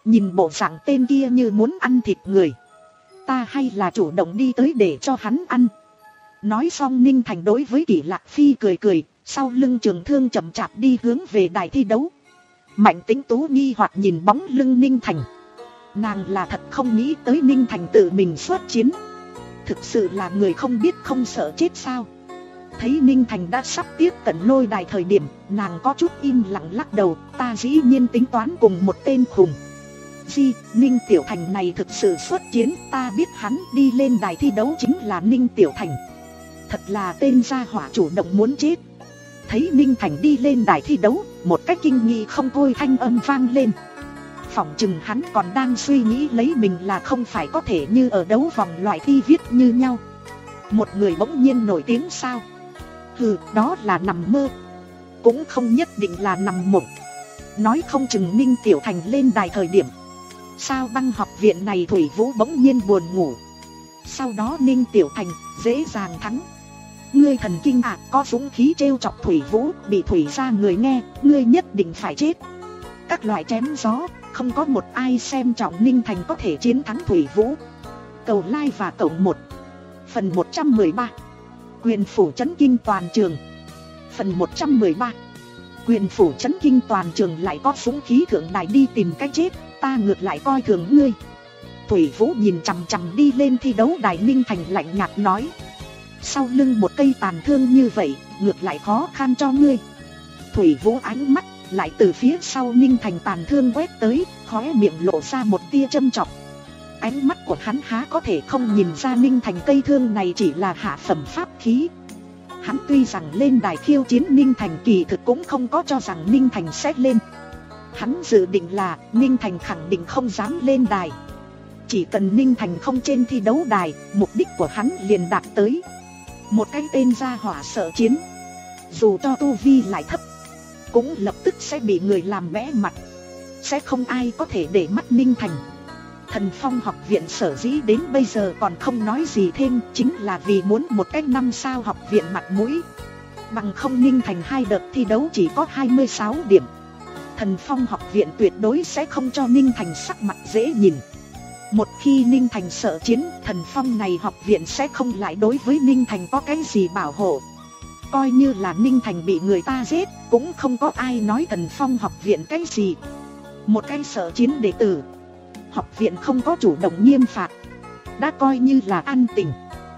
Nhìn bộ dạng tên kia như muốn ăn thịt người, ta hay là chủ động đi tới để cho hắn ăn. Nói xong Ninh Thành đối với Kỷ Lạc Phi cười cười, sau lưng trường thương chậm chạp đi hướng về đài thi đấu. Mạnh Tĩnh Tú nghi hoặc nhìn bóng lưng Ninh Thành. Nàng là thật không nghĩ tới Ninh Thành tự mình xuất chiến. Thực sự là người không biết không sợ chết sao. Thấy Ninh Thành đã sắp tiếp cận lôi đài thời điểm, nàng có chút im lặng lắc đầu. Ta dĩ nhiên tính toán cùng một tên khùng. Di, Ninh Tiểu Thành này thực sự xuất chiến. Ta biết hắn đi lên đài thi đấu chính là Ninh Tiểu Thành. Thật là tên gia hỏa chủ động muốn chết. Thấy Ninh Thành đi lên đài thi đấu, một cách kinh nghi không thôi thanh âm vang lên. Phỏng chừng hắn còn đang suy nghĩ lấy mình là không phải có thể như ở đấu vòng loại thi viết như nhau. Một người bỗng nhiên nổi tiếng sao? Hừ, đó là nằm mơ. Cũng không nhất định là nằm mộng. Nói không chừng Ninh Tiểu Thành lên đài thời điểm Sao Băng học viện này Thủy Vũ bỗng nhiên buồn ngủ. Sau đó Ninh Tiểu Thành dễ dàng thắng. Ngươi thần kinh ạ, à, có dũng khí trêu chọc Thủy Vũ, bị Thủy ra người nghe, ngươi nhất định phải chết. Các loại chém gió, không có một ai xem trọng Ninh Thành có thể chiến thắng Thủy Vũ. Cầu like và cộng một. Phần một trăm mười ba. Quyền phủ chấn kinh toàn trường. Phần một trăm mười ba. Quyền phủ chấn kinh toàn trường lại có dũng khí thượng đài đi tìm cách chết, ta ngược lại coi thường ngươi. Thủy Vũ nhìn chằm chằm đi lên thi đấu đài Ninh Thành lạnh nhạt nói. Sau lưng một cây tàn thương như vậy, ngược lại khó khăn cho ngươi. Thủy Vũ ánh mắt lại từ phía sau Ninh Thành tàn thương quét tới, khóe miệng lộ ra một tia châm chọc. Ánh mắt của hắn há có thể không nhìn ra Ninh Thành cây thương này chỉ là hạ phẩm pháp khí. Hắn tuy rằng lên đài khiêu chiến Ninh Thành, kỳ thực cũng không có cho rằng Ninh Thành sẽ lên. Hắn dự định là Ninh Thành khẳng định không dám lên đài. Chỉ cần Ninh Thành không trên thi đấu đài, mục đích của hắn liền đạt tới. Một cái tên gia hỏa sợ chiến, dù cho tu vi lại thấp, cũng lập tức sẽ bị người làm bẽ mặt. Sẽ không ai có thể để mắt Ninh Thành. Thần Phong học viện sở dĩ đến bây giờ còn không nói gì thêm, chính là vì muốn một cái năm sao học viện mặt mũi. Bằng không Ninh Thành hai đợt thi đấu chỉ có hai mươi sáu điểm. Thần Phong học viện tuyệt đối sẽ không cho Ninh Thành sắc mặt dễ nhìn. Một khi Ninh Thành sợ chiến, Thần Phong này học viện sẽ không lại đối với Ninh Thành có cái gì bảo hộ. Coi như là Ninh Thành bị người ta giết, cũng không có ai nói Thần Phong học viện cái gì. Một cái sợ chiến đệ tử, học viện không có chủ động nghiêm phạt, đã coi như là an tình.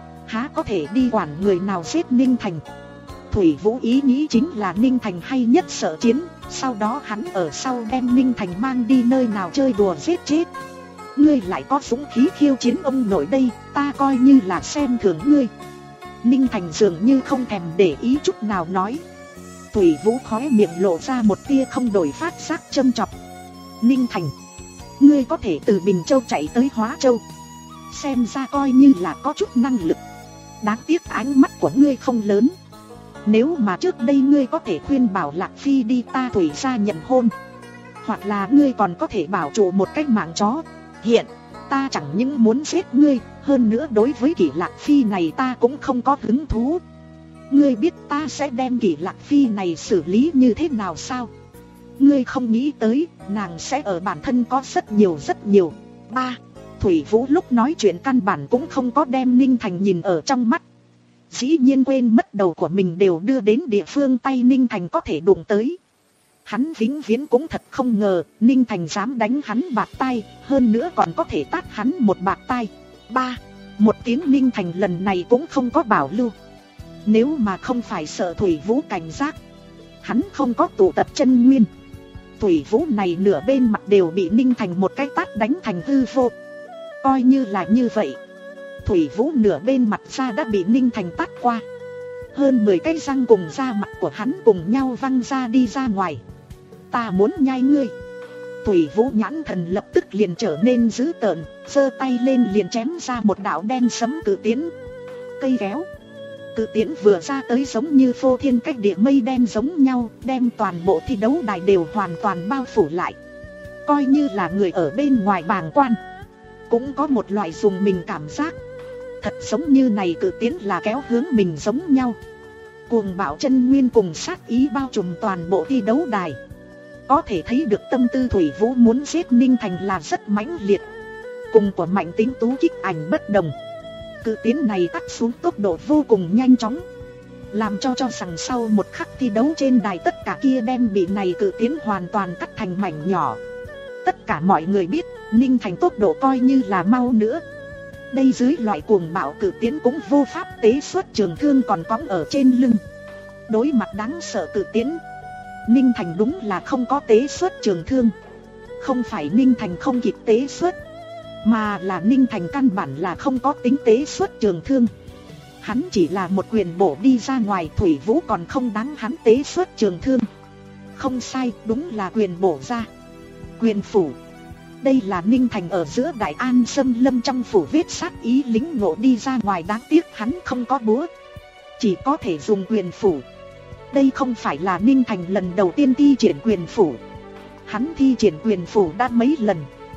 Há có thể đi quản người nào giết Ninh Thành. Thủy Vũ ý nghĩ chính là Ninh Thành hay nhất sợ chiến, sau đó hắn ở sau đem Ninh Thành mang đi nơi nào chơi đùa giết chết. Ngươi lại có dũng khí khiêu chiến ông nội đây, ta coi như là xem thường ngươi. Ninh Thành dường như không thèm để ý chút nào nói. Thủy Vũ khóe miệng lộ ra một tia không đổi phát giác châm chọc. Ninh Thành, ngươi có thể từ Bình Châu chạy tới Hóa Châu, xem ra coi như là có chút năng lực. Đáng tiếc ánh mắt của ngươi không lớn. Nếu mà trước đây ngươi có thể khuyên bảo Lạc Phi đi ta Thủy ra nhận hôn, hoặc là ngươi còn có thể bảo trụ một cái mạng chó. Hiện, ta chẳng những muốn giết ngươi, hơn nữa đối với Kỷ Lạc Phi này ta cũng không có hứng thú. Ngươi biết ta sẽ đem Kỷ Lạc Phi này xử lý như thế nào sao? Ngươi không nghĩ tới, nàng sẽ ở bản thân có rất nhiều rất nhiều. Ba, Thủy Vũ lúc nói chuyện căn bản cũng không có đem Ninh Thành nhìn ở trong mắt. Dĩ nhiên quên mất đầu của mình đều đưa đến địa phương tay Ninh Thành có thể đụng tới. Hắn vĩnh viễn cũng thật không ngờ Ninh Thành dám đánh hắn bạt tai, hơn nữa còn có thể tát hắn một bạt tai. Ba, một tiếng Ninh Thành lần này cũng không có bảo lưu. Nếu mà không phải sợ Thủy Vũ cảnh giác, hắn không có tụ tập chân nguyên. Thủy Vũ này nửa bên mặt đều bị Ninh Thành một cái tát đánh thành hư vô. Coi như là như vậy, Thủy Vũ nửa bên mặt ra đã bị Ninh Thành tát qua. Hơn mười cái răng cùng da mặt của hắn cùng nhau văng ra đi ra ngoài. Ta muốn nhai ngươi. Thủy Vũ nhãn thần lập tức liền trở nên dữ tợn, giơ tay lên liền chém ra một đạo đen sấm cự tiến. Cây kéo, cự tiến vừa ra tới giống như phô thiên cách địa mây đen giống nhau, đem toàn bộ thi đấu đài đều hoàn toàn bao phủ lại. Coi như là người ở bên ngoài bàng quan, cũng có một loại dùng mình cảm giác. Thật giống như này cự tiến là kéo hướng mình giống nhau. Cuồng bạo chân nguyên cùng sát ý bao trùm toàn bộ thi đấu đài. Có thể thấy được tâm tư Thủy Vũ muốn giết Ninh Thành là rất mãnh liệt. Cùng của Mạnh Tính Tú kích ảnh bất đồng. Cự tiến này tắt xuống tốc độ vô cùng nhanh chóng, làm cho cho rằng sau một khắc thi đấu trên đài tất cả kia đem bị này cự tiến hoàn toàn cắt thành mảnh nhỏ. Tất cả mọi người biết Ninh Thành tốc độ coi như là mau nữa, đây dưới loại cuồng bạo cự tiến cũng vô pháp tế xuất trường thương còn cõng ở trên lưng. Đối mặt đáng sợ cự tiến, Ninh Thành đúng là không có tế xuất trường thương. Không phải Ninh Thành không kịp tế xuất, mà là Ninh Thành căn bản là không có tính tế xuất trường thương. Hắn chỉ là một quyền bổ đi ra ngoài, Thủy Vũ còn không đáng hắn tế xuất trường thương. Không sai, đúng là quyền bổ ra. Quyền phủ. Đây là Ninh Thành ở giữa Đại An xâm lâm trong phủ vết sát ý lính ngộ đi ra ngoài, đáng tiếc hắn không có búa, chỉ có thể dùng quyền phủ. Đây không phải là Ninh Thành lần đầu tiên thi triển quyền phủ. Hắn thi triển quyền phủ đã mấy lần.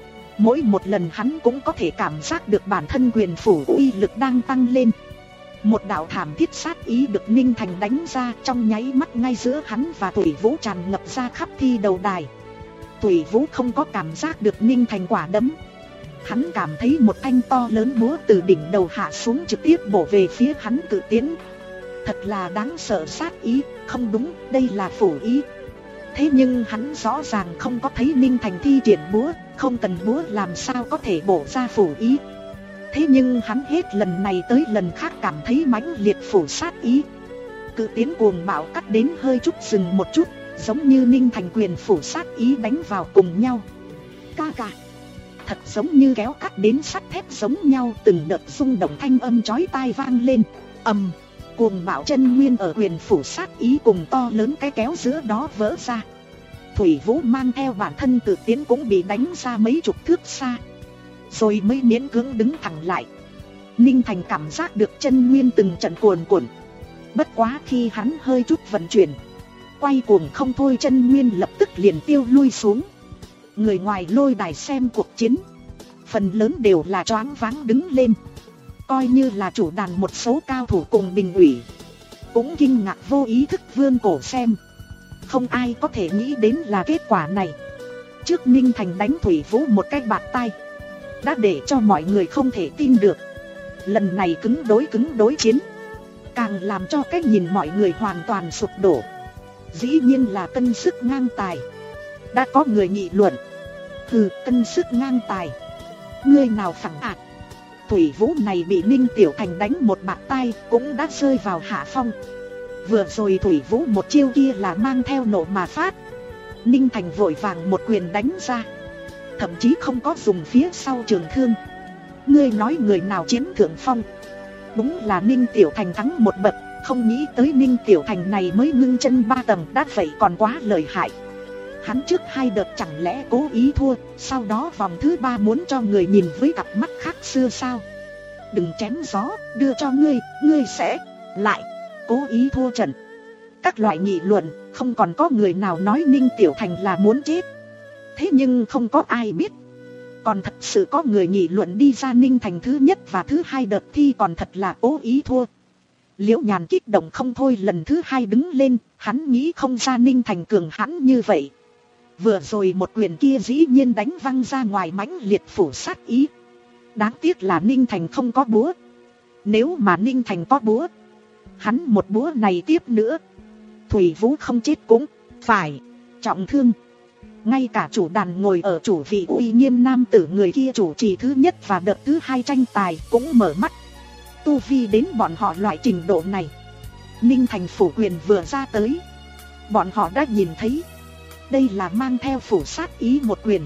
Mỗi một lần hắn cũng có thể cảm giác được bản thân quyền phủ uy lực đang tăng lên. Một đạo thảm thiết sát ý được Ninh Thành đánh ra, trong nháy mắt ngay giữa hắn và Thủy Vũ tràn ngập ra khắp thi đầu đài. Thủy Vũ không có cảm giác được Ninh Thành quả đấm. Hắn cảm thấy một thanh to lớn búa từ đỉnh đầu hạ xuống trực tiếp bổ về phía hắn cự tiến. Thật là đáng sợ sát ý, không đúng, đây là phủ ý. Thế nhưng hắn rõ ràng không có thấy Ninh Thành thi triển búa, không cần búa làm sao có thể bổ ra phủ ý. Thế nhưng hắn hết lần này tới lần khác cảm thấy mãnh liệt phủ sát ý. Cự tiến cuồng bạo cắt đến hơi chút dừng một chút, giống như Ninh Thành quyền phủ sát ý đánh vào cùng nhau. Ca ca, thật giống như kéo cắt đến sắt thép giống nhau, từng đợt rung động thanh âm chói tai vang lên. Ầm, cuồng bạo chân nguyên ở quyền phủ sát ý cùng to lớn cái kéo giữa đó vỡ ra. Thủy Vũ mang theo bản thân cự tiến cũng bị đánh ra mấy chục thước xa, rồi mới miễn cưỡng đứng thẳng lại. Ninh Thành cảm giác được chân nguyên từng trận cuồn cuộn. Bất quá khi hắn hơi chút vận chuyển, quay cuồng không thôi, chân nguyên lập tức liền tiêu lui xuống. Người ngoài lôi đài xem cuộc chiến, phần lớn đều là choáng váng đứng lên. Coi như là chủ đàn một số cao thủ cùng bình ủy cũng kinh ngạc vô ý thức vươn cổ xem. Không ai có thể nghĩ đến là kết quả này. Trước Ninh Thành đánh Thủy Vũ một cái bạt tai đã để cho mọi người không thể tin được. Lần này cứng đối cứng đối chiến càng làm cho cái nhìn mọi người hoàn toàn sụp đổ. Dĩ nhiên là cân sức ngang tài. Đã có người nghị luận, hừ, cân sức ngang tài, ngươi nào phẳng ạt. Thủy Vũ này bị Ninh Tiểu Thành đánh một bạt tai cũng đã rơi vào hạ phong. Vừa rồi Thủy Vũ một chiêu kia là mang theo nộ mà phát. Ninh Thành vội vàng một quyền đánh ra, thậm chí không có dùng phía sau trường thương. Ngươi nói người nào chiếm thượng phong? Đúng là Ninh Tiểu Thành thắng một bậc. Không nghĩ tới Ninh Tiểu Thành này mới ngưng chân ba tầng đã vậy còn quá lợi hại. Hắn trước hai đợt chẳng lẽ cố ý thua, sau đó vòng thứ ba muốn cho người nhìn với cặp mắt khác xưa sao? Đừng chém gió, đưa cho ngươi, ngươi sẽ lại cố ý thua trận. Các loại nghị luận, không còn có người nào nói Ninh Tiểu Thành là muốn chết. Thế nhưng không có ai biết, còn thật sự có người nghị luận đi ra Ninh Thành thứ nhất và thứ hai đợt thi còn thật là cố ý thua. Liễu Nhàn kích động không thôi, lần thứ hai đứng lên, hắn nghĩ không ra Ninh Thành cường hãn như vậy. Vừa rồi một quyền kia dĩ nhiên đánh văng ra ngoài mãnh liệt phủ sát ý. Đáng tiếc là Ninh Thành không có búa. Nếu mà Ninh Thành có búa, hắn một búa này tiếp nữa, Thủy Vũ không chết cũng phải trọng thương. Ngay cả chủ đàn ngồi ở chủ vị uy nghiêm nam tử người kia chủ trì thứ nhất và đợt thứ hai tranh tài cũng mở mắt. Tu vi đến bọn họ loại trình độ này, Ninh Thành phủ quyền vừa ra tới, bọn họ đã nhìn thấy. Đây là mang theo phủ sát ý một quyền.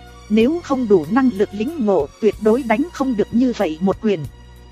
Nếu không đủ năng lực lĩnh ngộ, tuyệt đối đánh không được như vậy một quyền.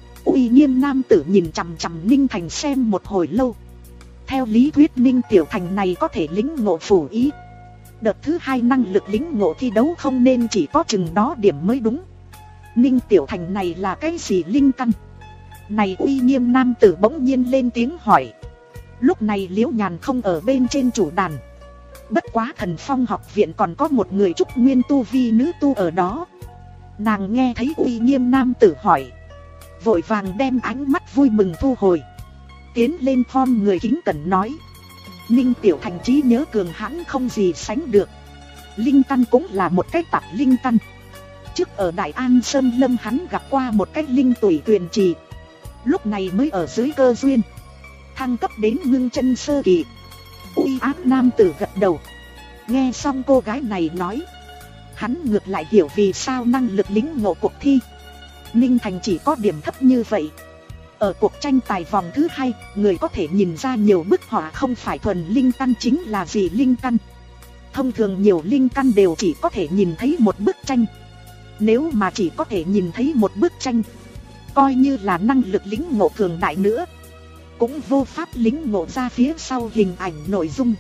Uy nghiêm nam tử nhìn chằm chằm Ninh Thành xem một hồi lâu. Theo lý thuyết Ninh Tiểu Thành này có thể lĩnh ngộ phủ ý. Đợt thứ hai năng lực lĩnh ngộ thi đấu không nên chỉ có chừng đó điểm mới đúng. Ninh Tiểu Thành này là cái gì linh căn? Này uy nghiêm nam tử bỗng nhiên lên tiếng hỏi. Lúc này Liễu Nhàn không ở bên trên chủ đàn. Bất quá Thần Phong học viện còn có một người trúc nguyên tu vi nữ tu ở đó. Nàng nghe thấy uy nghiêm nam tử hỏi, vội vàng đem ánh mắt vui mừng thu hồi, tiến lên khom người kính cẩn nói: Ninh Tiểu Thành trí nhớ cường hãn không gì sánh được. Linh căn cũng là một cái tạp linh căn. Trước ở Đại An Sơn Lâm hắn gặp qua một cái linh tuổi tuyền trì. Lúc này mới ở dưới cơ duyên thăng cấp đến ngưng chân sơ kỳ. Uy ác nam tử gật đầu. Nghe xong cô gái này nói, hắn ngược lại hiểu vì sao năng lực lĩnh ngộ cuộc thi Ninh Thành chỉ có điểm thấp như vậy. Ở cuộc tranh tài vòng thứ hai, người có thể nhìn ra nhiều bức họa không phải thuần linh căn chính là gì linh căn. Thông thường nhiều linh căn đều chỉ có thể nhìn thấy một bức tranh. Nếu mà chỉ có thể nhìn thấy một bức tranh, coi như là năng lực lĩnh ngộ cường đại nữa, cũng vô pháp lĩnh ngộ ra phía sau hình ảnh nội dung.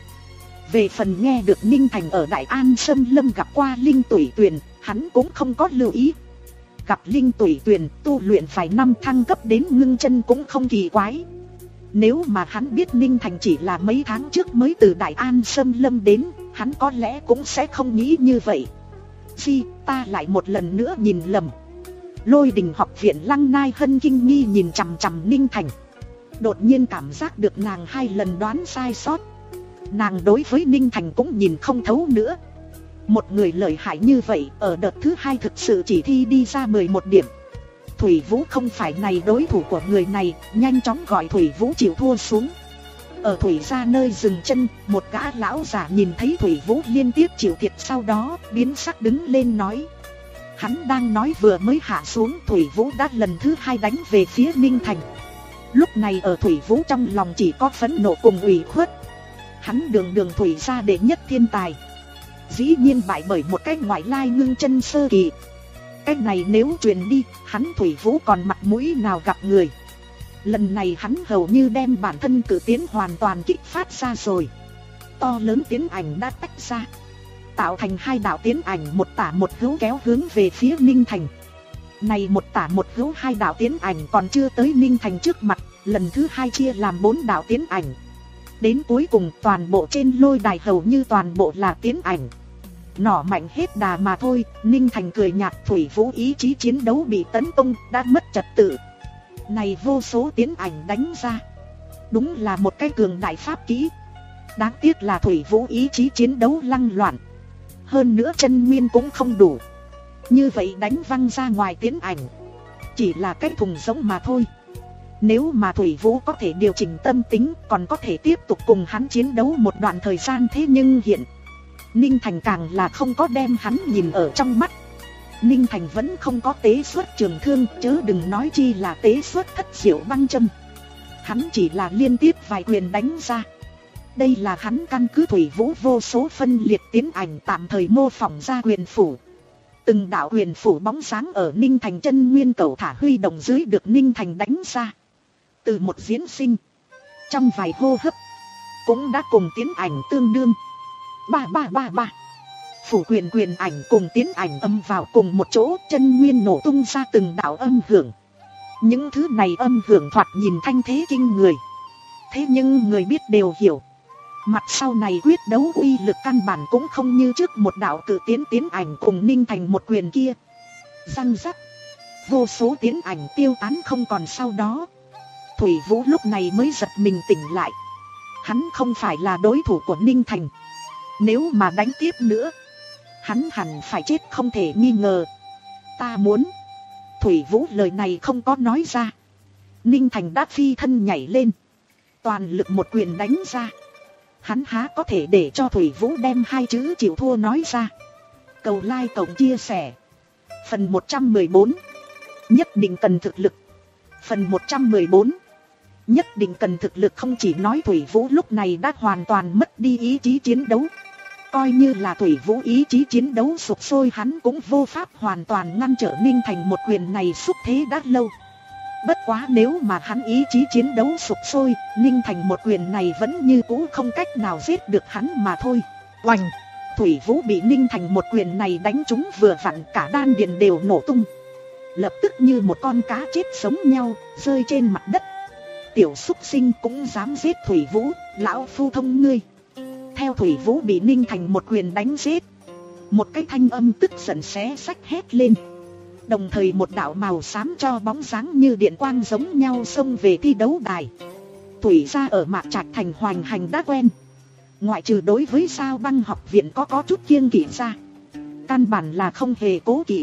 Về phần nghe được Ninh Thành ở Đại An Sơn Lâm gặp qua linh tuổi tuyền, hắn cũng không có lưu ý. Gặp linh tuổi tuyền tu luyện vài năm thăng cấp đến ngưng chân cũng không kỳ quái. Nếu mà hắn biết Ninh Thành chỉ là mấy tháng trước mới từ Đại An Sơn Lâm đến, hắn có lẽ cũng sẽ không nghĩ như vậy. Di, ta lại một lần nữa nhìn lầm. Lôi Đình học viện Lăng Nai Hân kinh nghi nhìn chằm chằm Ninh Thành. Đột nhiên cảm giác được nàng hai lần đoán sai sót. Nàng đối với Ninh Thành cũng nhìn không thấu nữa. Một người lợi hại như vậy, ở đợt thứ hai thực sự chỉ thi đi ra mười một điểm. Thủy Vũ không phải này đối thủ của người này, nhanh chóng gọi Thủy Vũ chịu thua xuống. Ở Thủy gia nơi dừng chân, một gã lão giả nhìn thấy Thủy Vũ liên tiếp chịu thiệt, sau đó biến sắc đứng lên nói. Hắn đang nói vừa mới hạ xuống, Thủy Vũ đã lần thứ hai đánh về phía Ninh Thành. Lúc này ở Thủy Vũ trong lòng chỉ có phẫn nộ cùng ủy khuất. Hắn đường đường Thủy gia đệ nhất thiên tài, dĩ nhiên bại bởi một cái ngoại lai ngưng chân sơ kỳ. Cái này nếu truyền đi, hắn Thủy Vũ còn mặt mũi nào gặp người. Lần này hắn hầu như đem bản thân cử tiến hoàn toàn kích phát ra rồi. To lớn tiến ảnh đã tách ra, tạo thành hai đạo tiến ảnh một tả một hữu kéo hướng về phía Ninh Thành. Này một tả một hữu hai đạo tiến ảnh còn chưa tới Ninh Thành trước mặt, lần thứ hai chia làm bốn đạo tiến ảnh. Đến cuối cùng toàn bộ trên lôi đài hầu như toàn bộ là tiến ảnh. Nỏ mạnh hết đà mà thôi. Ninh Thành cười nhạt, Thủy Vũ ý chí chiến đấu bị tấn công, đã mất trật tự. Này vô số tiến ảnh đánh ra, đúng là một cái cường đại pháp kỹ. Đáng tiếc là Thủy Vũ ý chí chiến đấu lăng loạn, hơn nữa chân nguyên cũng không đủ. Như vậy đánh văng ra ngoài tiến ảnh, chỉ là cái thùng rỗng mà thôi. Nếu mà Thủy Vũ có thể điều chỉnh tâm tính, còn có thể tiếp tục cùng hắn chiến đấu một đoạn thời gian. Thế nhưng hiện Ninh Thành càng là không có đem hắn nhìn ở trong mắt. Ninh Thành vẫn không có tế xuất trường thương, chớ đừng nói chi là tế xuất thất diệu băng châm. Hắn chỉ là liên tiếp vài quyền đánh ra. Đây là hắn căn cứ Thủy Vũ vô số phân liệt tiến ảnh tạm thời mô phỏng ra quyền phủ. Từng đạo quyền phủ bóng sáng ở Ninh Thành chân nguyên cầu thả huy động dưới được Ninh Thành đánh ra. Từ một diễn sinh, trong vài hô hấp, cũng đã cùng tiến ảnh tương đương. Ba ba ba ba. Phủ quyền quyền ảnh cùng tiến ảnh âm vào cùng một chỗ, chân nguyên nổ tung ra từng đạo âm hưởng. Những thứ này âm hưởng thoạt nhìn thanh thế kinh người. Thế nhưng người biết đều hiểu, mặt sau này quyết đấu uy lực căn bản cũng không như trước một đạo cử tiến tiến ảnh cùng Ninh Thành một quyền kia. Răng rắc, vô số tiến ảnh tiêu tán không còn sau đó. Thủy Vũ lúc này mới giật mình tỉnh lại. Hắn không phải là đối thủ của Ninh Thành. Nếu mà đánh tiếp nữa, hắn hẳn phải chết không thể nghi ngờ. Ta muốn. Thủy Vũ lời này không có nói ra. Ninh Thành đã phi thân nhảy lên, toàn lực một quyền đánh ra. Hắn há có thể để cho Thủy Vũ đem hai chữ chịu thua nói ra. Cầu like cộng chia sẻ. Phần một trăm mười bốn. Nhất định cần thực lực. Phần một trăm mười bốn. Nhất định cần thực lực không chỉ nói Thủy Vũ lúc này đã hoàn toàn mất đi ý chí chiến đấu. Coi như là Thủy Vũ ý chí chiến đấu sụp sôi, hắn cũng vô pháp hoàn toàn ngăn trở Ninh Thành một quyền này xúc thế đã lâu. Bất quá nếu mà hắn ý chí chiến đấu sụp sôi, Ninh Thành một quyền này vẫn như cũ không cách nào giết được hắn mà thôi. Oành! Thủy Vũ bị Ninh Thành một quyền này đánh trúng vừa vặn cả đan điền đều nổ tung. Lập tức như một con cá chết sống nhau, rơi trên mặt đất. Tiểu súc sinh cũng dám giết Thủy Vũ, lão phu thông ngươi. Theo Thủy Vũ bị Ninh Thành một quyền đánh giết, một cái thanh âm tức giận xé xách hét lên. Đồng thời một đạo màu xám cho bóng dáng như điện quang giống nhau xông về thi đấu đài. Thủy gia ở Mạc Trạch thành hoành hành đã quen, ngoại trừ đối với Sao Băng học viện có có chút kiêng kỵ ra, căn bản là không hề cố kỵ.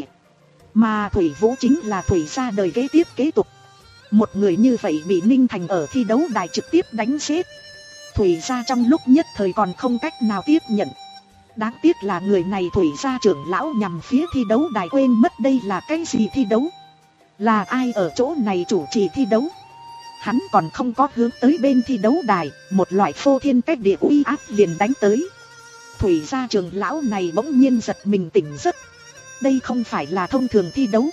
Mà Thủy Vũ chính là Thủy gia đời kế tiếp kế tục. Một người như vậy bị Ninh Thành ở thi đấu đài trực tiếp đánh chết, Thủy gia trong lúc nhất thời còn không cách nào tiếp nhận. Đáng tiếc là người này Thủy gia trưởng lão nhằm phía thi đấu đài quên mất đây là cái gì thi đấu, là ai ở chỗ này chủ trì thi đấu. Hắn còn không có hướng tới bên thi đấu đài, một loại phô thiên cách địa uy áp liền đánh tới. Thủy gia trưởng lão này bỗng nhiên giật mình tỉnh giấc. Đây không phải là thông thường thi đấu,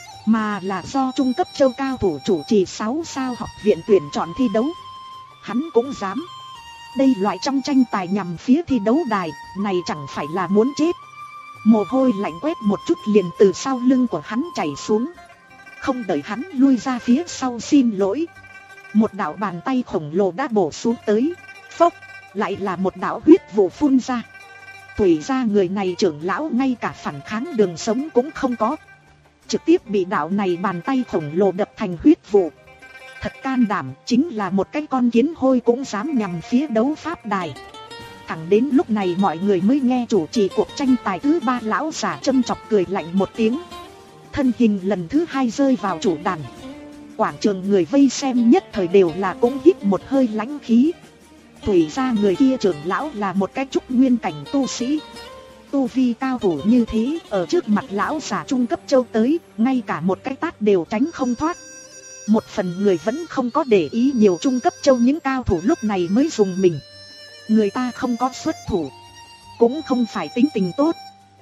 mà là do trung cấp châu cao thủ chủ trì sáu sao học viện tuyển chọn thi đấu. Hắn cũng dám. Đây loại trong tranh tài nhằm phía thi đấu đài này chẳng phải là muốn chết. Mồ hôi lạnh quét một chút liền từ sau lưng của hắn chảy xuống. Không đợi hắn lui ra phía sau xin lỗi, một đạo bàn tay khổng lồ đã bổ xuống tới. Phốc, lại là một đạo huyết vụ phun ra. Thủy gia người này trưởng lão ngay cả phản kháng đường sống cũng không có, trực tiếp bị đạo này bàn tay khổng lồ đập thành huyết vụ. Thật can đảm, chính là một cái con kiến hôi cũng dám nhằm phía đấu pháp đài. Thẳng đến lúc này mọi người mới nghe chủ trì cuộc tranh tài thứ ba lão giả châm chọc cười lạnh một tiếng. Thân hình lần thứ hai rơi vào chủ đàn. Quảng trường người vây xem nhất thời đều là cũng hít một hơi lãnh khí. Thủy gia người kia trưởng lão là một cái trúc nguyên cảnh tu sĩ. Tu vi cao thủ như thế, ở trước mặt lão giả trung cấp châu tới, ngay cả một cái tát đều tránh không thoát. Một phần người vẫn không có để ý nhiều trung cấp châu những cao thủ lúc này mới dùng mình. Người ta không có xuất thủ, cũng không phải tính tình tốt,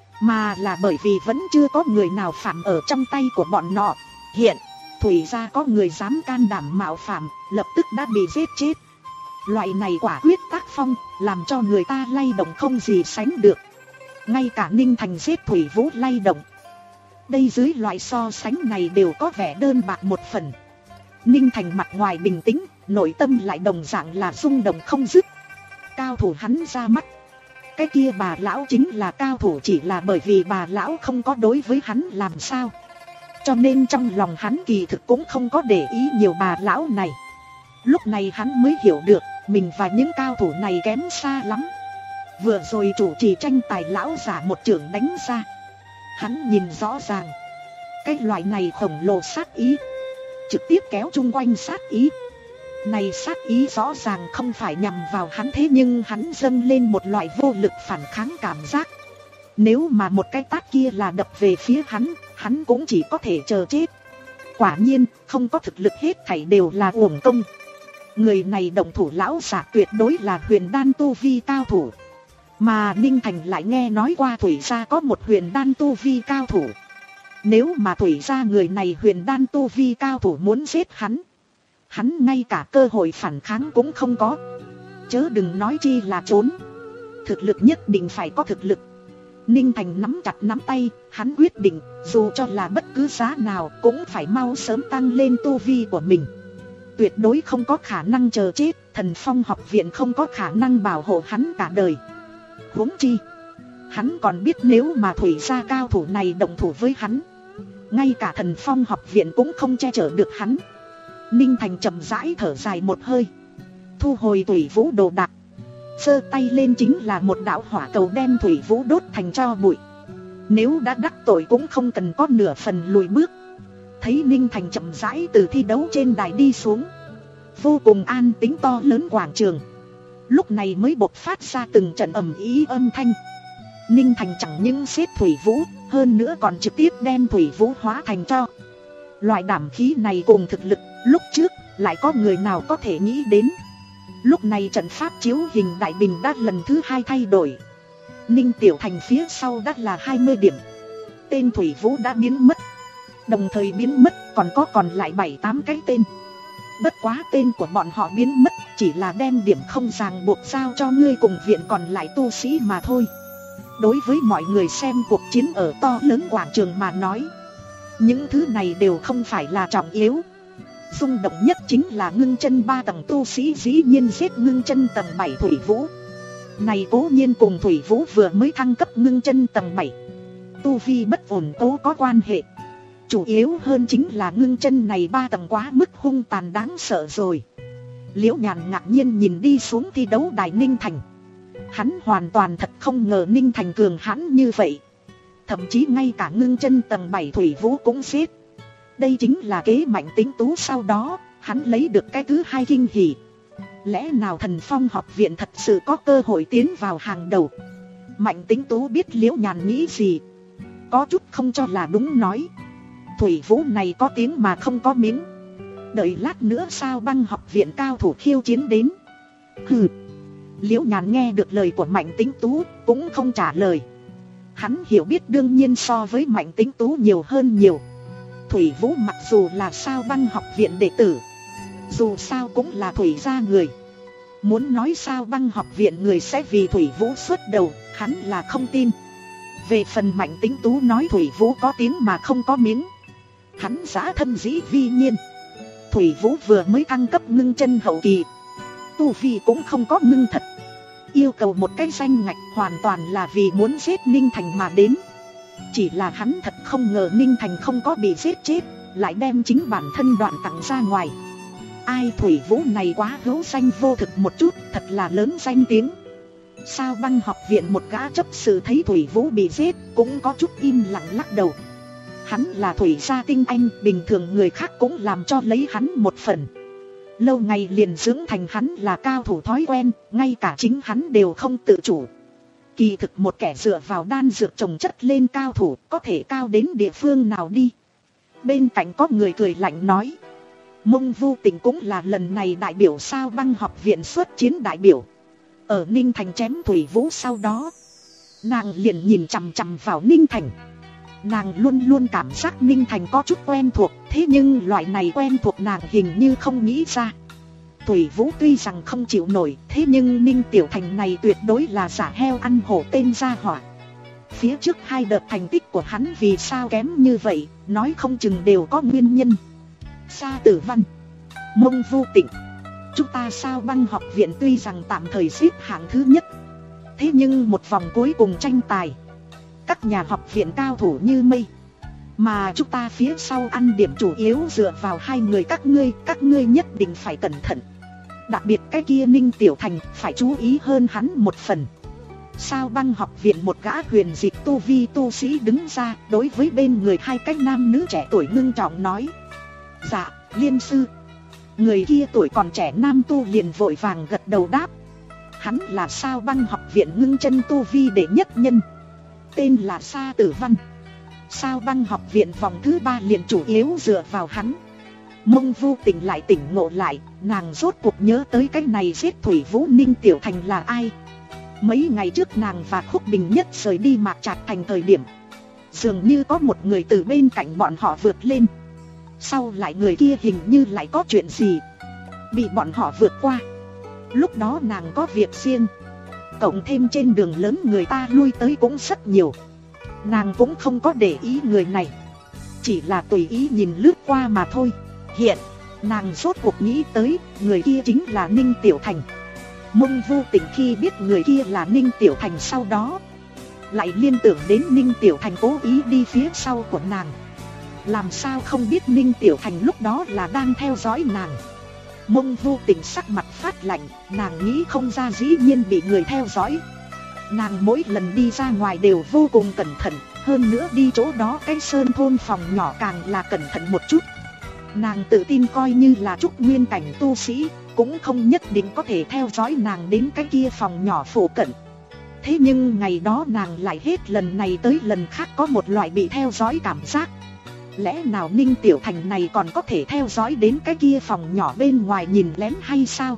mà là bởi vì vẫn chưa có người nào phạm ở trong tay của bọn nọ. Hiện, Thủy gia có người dám can đảm mạo phạm, lập tức đã bị giết chết. Loại này quả quyết tác phong, làm cho người ta lay động không gì sánh được. Ngay cả Ninh Thành giết Thủy Vũ lay động. Đây dưới loại so sánh này đều có vẻ đơn bạc một phần. Ninh Thành mặt ngoài bình tĩnh, nội tâm lại đồng dạng là rung động không dứt. Cao thủ hắn ra mắt. Cái kia bà lão chính là cao thủ, chỉ là bởi vì bà lão không có đối với hắn làm sao, cho nên trong lòng hắn kỳ thực cũng không có để ý nhiều bà lão này. Lúc này hắn mới hiểu được, mình và những cao thủ này kém xa lắm. Vừa rồi chủ trì tranh tài lão giả một chưởng đánh ra, hắn nhìn rõ ràng, cái loại này khổng lồ sát ý, trực tiếp kéo chung quanh sát ý. Này sát ý rõ ràng không phải nhằm vào hắn, thế nhưng hắn dâng lên một loại vô lực phản kháng cảm giác. Nếu mà một cái tát kia là đập về phía hắn, hắn cũng chỉ có thể chờ chết. Quả nhiên, không có thực lực hết thảy đều là uổng công. Người này động thủ lão giả tuyệt đối là huyền đan tu vi cao thủ. Mà Ninh Thành lại nghe nói qua Thủy gia có một huyền đan tu vi cao thủ. Nếu mà Thủy gia người này huyền đan tu vi cao thủ muốn giết hắn, hắn ngay cả cơ hội phản kháng cũng không có, chớ đừng nói chi là trốn. Thực lực nhất định phải có thực lực. Ninh Thành nắm chặt nắm tay, hắn quyết định, dù cho là bất cứ giá nào cũng phải mau sớm tăng lên tu vi của mình. Tuyệt đối không có khả năng chờ chết, Thần Phong học viện không có khả năng bảo hộ hắn cả đời. Huống chi, hắn còn biết nếu mà Thủy gia cao thủ này động thủ với hắn, ngay cả Thần Phong học viện cũng không che chở được hắn. Ninh Thành chậm rãi thở dài một hơi, thu hồi Thủy Vũ đồ đạc, giơ tay lên chính là một đạo hỏa cầu đem Thủy Vũ đốt thành tro bụi. Nếu đã đắc tội cũng không cần có nửa phần lùi bước. Thấy Ninh Thành chậm rãi từ thi đấu trên đài đi xuống, vô cùng an tĩnh to lớn quảng trường lúc này mới bộc phát ra từng trận ầm ĩ âm thanh. Ninh Thành chẳng những xếp Thủy Vũ, hơn nữa còn trực tiếp đem Thủy Vũ hóa thành tro. Loại đảm khí này cùng thực lực, lúc trước lại có người nào có thể nghĩ đến. Lúc này trận pháp chiếu hình đại bình đã lần thứ hai thay đổi. Ninh Tiểu Thành phía sau đã là hai mươi điểm. Tên Thủy Vũ đã biến mất. Đồng thời biến mất còn có còn lại bảy tám cái tên. Bất quá tên của bọn họ biến mất chỉ là đem điểm không ràng buộc giao cho ngươi cùng viện còn lại tu sĩ mà thôi. Đối với mọi người xem cuộc chiến ở to lớn quảng trường mà nói, những thứ này đều không phải là trọng yếu. Rung động nhất chính là ngưng chân ba tầng tu sĩ dĩ nhiên giết ngưng chân tầng bảy Thủy Vũ. Này cố nhiên cùng Thủy Vũ vừa mới thăng cấp ngưng chân tầng bảy, tu vi bất ổn tố có quan hệ. Chủ yếu hơn chính là ngưng chân này ba tầng quá mức hung tàn đáng sợ rồi. Liễu Nhàn ngạc nhiên nhìn đi xuống thi đấu đài Ninh Thành. Hắn hoàn toàn thật không ngờ Ninh Thành cường hãn như vậy. Thậm chí ngay cả ngưng chân tầng bảy Thủy Vũ cũng giết. Đây chính là kế Mạnh Tính Tú sau đó, hắn lấy được cái thứ hai kinh hỉ. Lẽ nào Thần Phong học viện thật sự có cơ hội tiến vào hàng đầu? Mạnh Tính Tú biết Liễu Nhàn nghĩ gì, có chút không cho là đúng nói. Thủy Vũ này có tiếng mà không có miếng. Đợi lát nữa sao Băng học viện cao thủ khiêu chiến đến. Hừ. Liễu Nhàn nghe được lời của Mạnh Tính Tú cũng không trả lời. Hắn hiểu biết đương nhiên so với Mạnh Tính Tú nhiều hơn nhiều. Thủy Vũ mặc dù là sao Băng học viện đệ tử, dù sao cũng là Thủy gia người. Muốn nói sao Băng học viện người sẽ vì Thủy Vũ xuất đầu, hắn là không tin. Về phần Mạnh Tính Tú nói Thủy Vũ có tiếng mà không có miếng, hắn dã thâm dĩ vi nhiên. Thủy Vũ vừa mới thăng cấp ngưng chân hậu kỳ, tu vi cũng không có ngưng thật. Yêu cầu một cái danh ngạch hoàn toàn là vì muốn giết Ninh Thành mà đến. Chỉ là hắn thật không ngờ Ninh Thành không có bị giết chết, lại đem chính bản thân đoạn tặng ra ngoài. Ai Thủy Vũ này quá hữu danh vô thực một chút, thật là lớn danh tiếng. Sao Băng học viện một gã chấp sự thấy Thủy Vũ bị giết cũng có chút im lặng lắc đầu. Hắn là Thủy gia tinh anh, bình thường người khác cũng làm cho lấy hắn một phần. Lâu ngày liền dưỡng thành hắn là cao thủ thói quen, ngay cả chính hắn đều không tự chủ. Kỳ thực một kẻ dựa vào đan dược trồng chất lên cao thủ có thể cao đến địa phương nào đi. Bên cạnh có người cười lạnh nói. Mông Vu Tình cũng là lần này đại biểu sao Băng học viện xuất chiến đại biểu. Ở Ninh Thành chém Thủy Vũ sau đó, nàng liền nhìn chằm chằm vào Ninh Thành. Nàng luôn luôn cảm giác Ninh Thành có chút quen thuộc, thế nhưng loại này quen thuộc nàng hình như không nghĩ ra. Thủy Vũ tuy rằng không chịu nổi, thế nhưng Ninh Tiểu Thành này tuyệt đối là giả heo ăn hổ tên gia hỏa. Phía trước hai đợt thành tích của hắn vì sao kém như vậy, nói không chừng đều có nguyên nhân. Sa Tử Văn, Mông Vu Tịnh, chúng ta sao Băng học viện tuy rằng tạm thời xếp hạng thứ nhất, thế nhưng một vòng cuối cùng tranh tài, các nhà học viện cao thủ như mây. Mà chúng ta phía sau ăn điểm chủ yếu dựa vào hai người các ngươi, các ngươi nhất định phải cẩn thận. Đặc biệt cái kia Ninh Tiểu Thành phải chú ý hơn hắn một phần. Sao Băng học viện một gã huyền dịch tu vi tu sĩ đứng ra, đối với bên người hai cái nam nữ trẻ tuổi ngưng trọng nói. Dạ, Liên sư. Người kia tuổi còn trẻ nam tu liền vội vàng gật đầu đáp. Hắn là sao Băng học viện ngưng chân tu vi đệ nhất nhân, tên là Sa Tử Văn. Sao Băng học viện vòng thứ ba liền chủ yếu dựa vào hắn. Mông Vu Tình lại tỉnh ngộ lại, nàng rốt cuộc nhớ tới cái này giết Thủy Vũ Ninh Tiểu Thành là ai. Mấy ngày trước nàng và Khúc Bình Nhất rời đi Mạc Trạch Thành thời điểm, dường như có một người từ bên cạnh bọn họ vượt lên. Sau lại người kia hình như lại có chuyện gì, bị bọn họ vượt qua. Lúc đó nàng có việc riêng, cộng thêm trên đường lớn người ta lui tới cũng rất nhiều, nàng cũng không có để ý người này, chỉ là tùy ý nhìn lướt qua mà thôi. Hiện nàng rốt cuộc nghĩ tới, người kia chính là Ninh Tiểu Thành. Mông Vu Tình khi biết người kia là Ninh Tiểu Thành sau đó, lại liên tưởng đến Ninh Tiểu Thành cố ý đi phía sau của nàng. Làm sao không biết Ninh Tiểu Thành lúc đó là đang theo dõi nàng. Mông Vu Tình sắc mặt phát lạnh, nàng nghĩ không ra dĩ nhiên bị người theo dõi. Nàng mỗi lần đi ra ngoài đều vô cùng cẩn thận, hơn nữa đi chỗ đó cái sơn thôn phòng nhỏ càng là cẩn thận một chút. Nàng tự tin coi như là trúc nguyên cảnh tu sĩ, cũng không nhất định có thể theo dõi nàng đến cái kia phòng nhỏ phụ cận. Thế nhưng ngày đó nàng lại hết lần này tới lần khác có một loại bị theo dõi cảm giác. Lẽ nào Ninh Tiểu Thành này còn có thể theo dõi đến cái kia phòng nhỏ bên ngoài nhìn lén hay sao?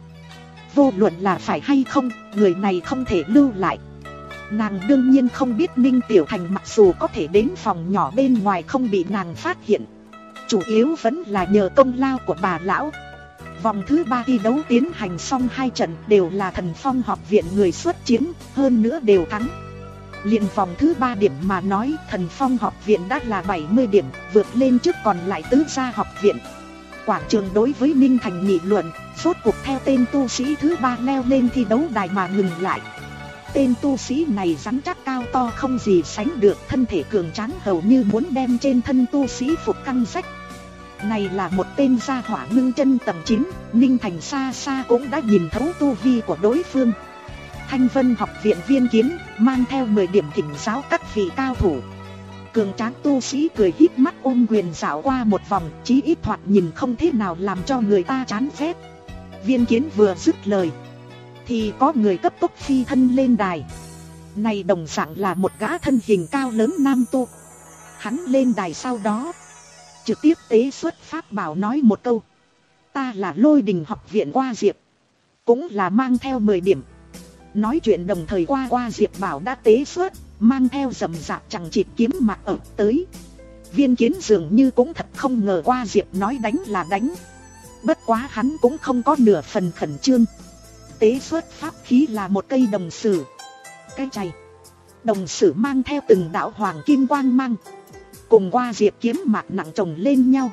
Vô luận là phải hay không, người này không thể lưu lại. Nàng đương nhiên không biết Ninh Tiểu Thành mặc dù có thể đến phòng nhỏ bên ngoài không bị nàng phát hiện, chủ yếu vẫn là nhờ công lao của bà lão. Vòng thứ ba thi đấu tiến hành xong hai trận đều là Thần Phong học viện người xuất chiến, hơn nữa đều thắng. Liền vòng thứ ba điểm mà nói, Thần Phong học viện đã là bảy mươi điểm, vượt lên trước còn lại tứ gia học viện. Quảng trường đối với Ninh Thành nghị luận, rốt cuộc theo tên tu sĩ thứ ba leo lên thi đấu đài mà ngừng lại. Tên tu sĩ này rắn chắc cao to không gì sánh được, thân thể cường tráng hầu như muốn đem trên thân tu sĩ phục căng rách. Này là một tên gia hỏa ngưng chân tầng chín, Ninh Thành xa xa cũng đã nhìn thấu tu vi của đối phương. Thanh Vân học viện Viên Kiến, mang theo mười điểm thỉnh giáo các vị cao thủ. Cường tráng tu sĩ cười híp mắt ôm quyền dạo qua một vòng, chí ít thoạt nhìn không thế nào làm cho người ta chán ghét. Viên Kiến vừa dứt lời thì có người cấp tốc phi thân lên đài. Này đồng dạng là một gã thân hình cao lớn nam tu. Hắn lên đài sau đó trực tiếp tế xuất pháp bảo nói một câu: ta là Lôi Đình học viện Qua Diệp, cũng là mang theo mười điểm. Nói chuyện đồng thời qua Qua Diệp bảo đã tế xuất, mang theo rầm rạp chẳng chịt kiếm mạc ập tới. Viên Kiến dường như cũng thật không ngờ Qua Diệp nói đánh là đánh. Bất quá hắn cũng không có nửa phần khẩn trương. Tế xuất pháp khí là một cây đồng sử. Cái chày đồng sử mang theo từng đạo hoàng kim quang mang, cùng Qua Diệp kiếm mạc nặng chồng lên nhau,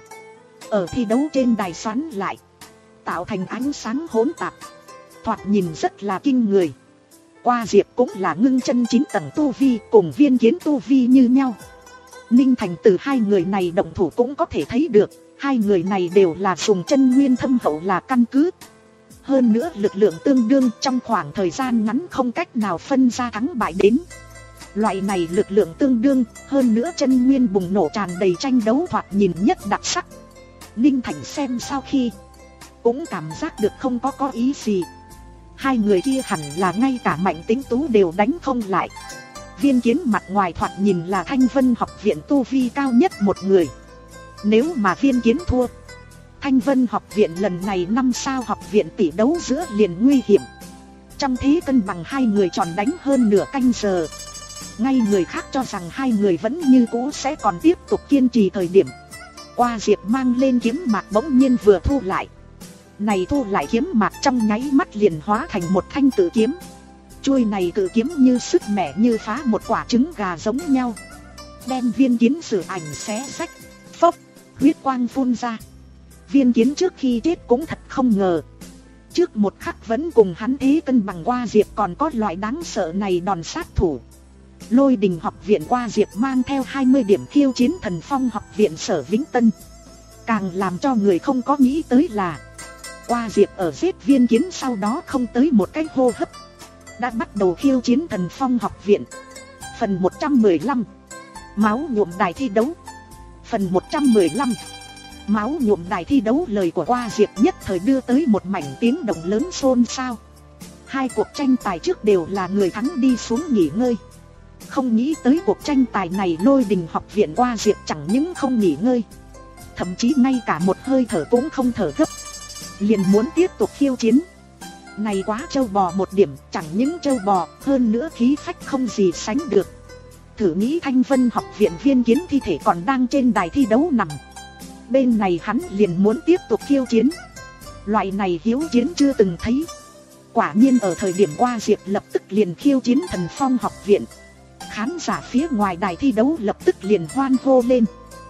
ở thi đấu trên đài xoắn lại, tạo thành ánh sáng hỗn tạp, thoạt nhìn rất là kinh người. Qua Diệp cũng là ngưng chân chín tầng tu vi, cùng Viên Kiến tu vi như nhau. Ninh Thành từ hai người này động thủ cũng có thể thấy được, hai người này đều là dùng chân nguyên thâm hậu là căn cứ. Hơn nữa lực lượng tương đương, trong khoảng thời gian ngắn không cách nào phân ra thắng bại đến. Loại này lực lượng tương đương, hơn nữa chân nguyên bùng nổ tràn đầy, tranh đấu thoạt nhìn nhất đặc sắc. Ninh Thành xem sau khi cũng cảm giác được không có có ý gì. Hai người kia hẳn là ngay cả mạnh tính tú đều đánh không lại. Viên Kiến mặt ngoài thoạt nhìn là Thanh Vân học viện tu vi cao nhất một người. Nếu mà Viên Kiến thua, Thanh Vân học viện lần này năm sao học viện tỷ đấu giữa liền nguy hiểm. Trong thế cân bằng hai người tròn đánh hơn nửa canh giờ. Ngay người khác cho rằng hai người vẫn như cũ sẽ còn tiếp tục kiên trì thời điểm, Qua Diệp mang lên kiếm mạc bỗng nhiên vừa thu lại. Này thu lại kiếm mạc trong nháy mắt liền hóa thành một thanh cự kiếm. Chuôi này cự kiếm như sức mẻ như phá một quả trứng gà giống nhau, đem Viên Kiến sử ảnh xé rách. Phốc, huyết quang phun ra. Viên Kiến trước khi chết cũng thật không ngờ, trước một khắc vẫn cùng hắn thế cân bằng Qua Diệp còn có loại đáng sợ này đòn sát thủ. Lôi Đình học viện Qua Diệp mang theo hai mươi điểm khiêu chiến Thần Phong học viện Sở Vĩnh Tân. Càng làm cho người không có nghĩ tới là Qua Diệp ở giết Viên Kiến sau đó không tới một cái hô hấp đã bắt đầu khiêu chiến Thần Phong học viện. Phần một trăm mười lăm, máu nhuộm đài thi đấu. Phần một trăm mười lăm, máu nhuộm đài thi đấu. Lời của Qua Diệp nhất thời đưa tới một mảnh tiếng động lớn xôn xao. Hai cuộc tranh tài trước đều là người thắng đi xuống nghỉ ngơi. Không nghĩ tới cuộc tranh tài này Lôi Đình học viện Qua Diệp chẳng những không nghỉ ngơi, thậm chí ngay cả một hơi thở cũng không thở gấp, liền muốn tiếp tục khiêu chiến. Này quá trâu bò một điểm, chẳng những trâu bò, hơn nữa khí phách không gì sánh được. Thử nghĩ Thanh Vân học viện Viên Kiến thi thể còn đang trên đài thi đấu nằm, bên này hắn liền muốn tiếp tục khiêu chiến. Loại này hiếu chiến chưa từng thấy. Quả nhiên ở thời điểm Qua Diệp lập tức liền khiêu chiến Thần Phong học viện, khán giả phía ngoài đài thi đấu lập tức liền hoan hô lên.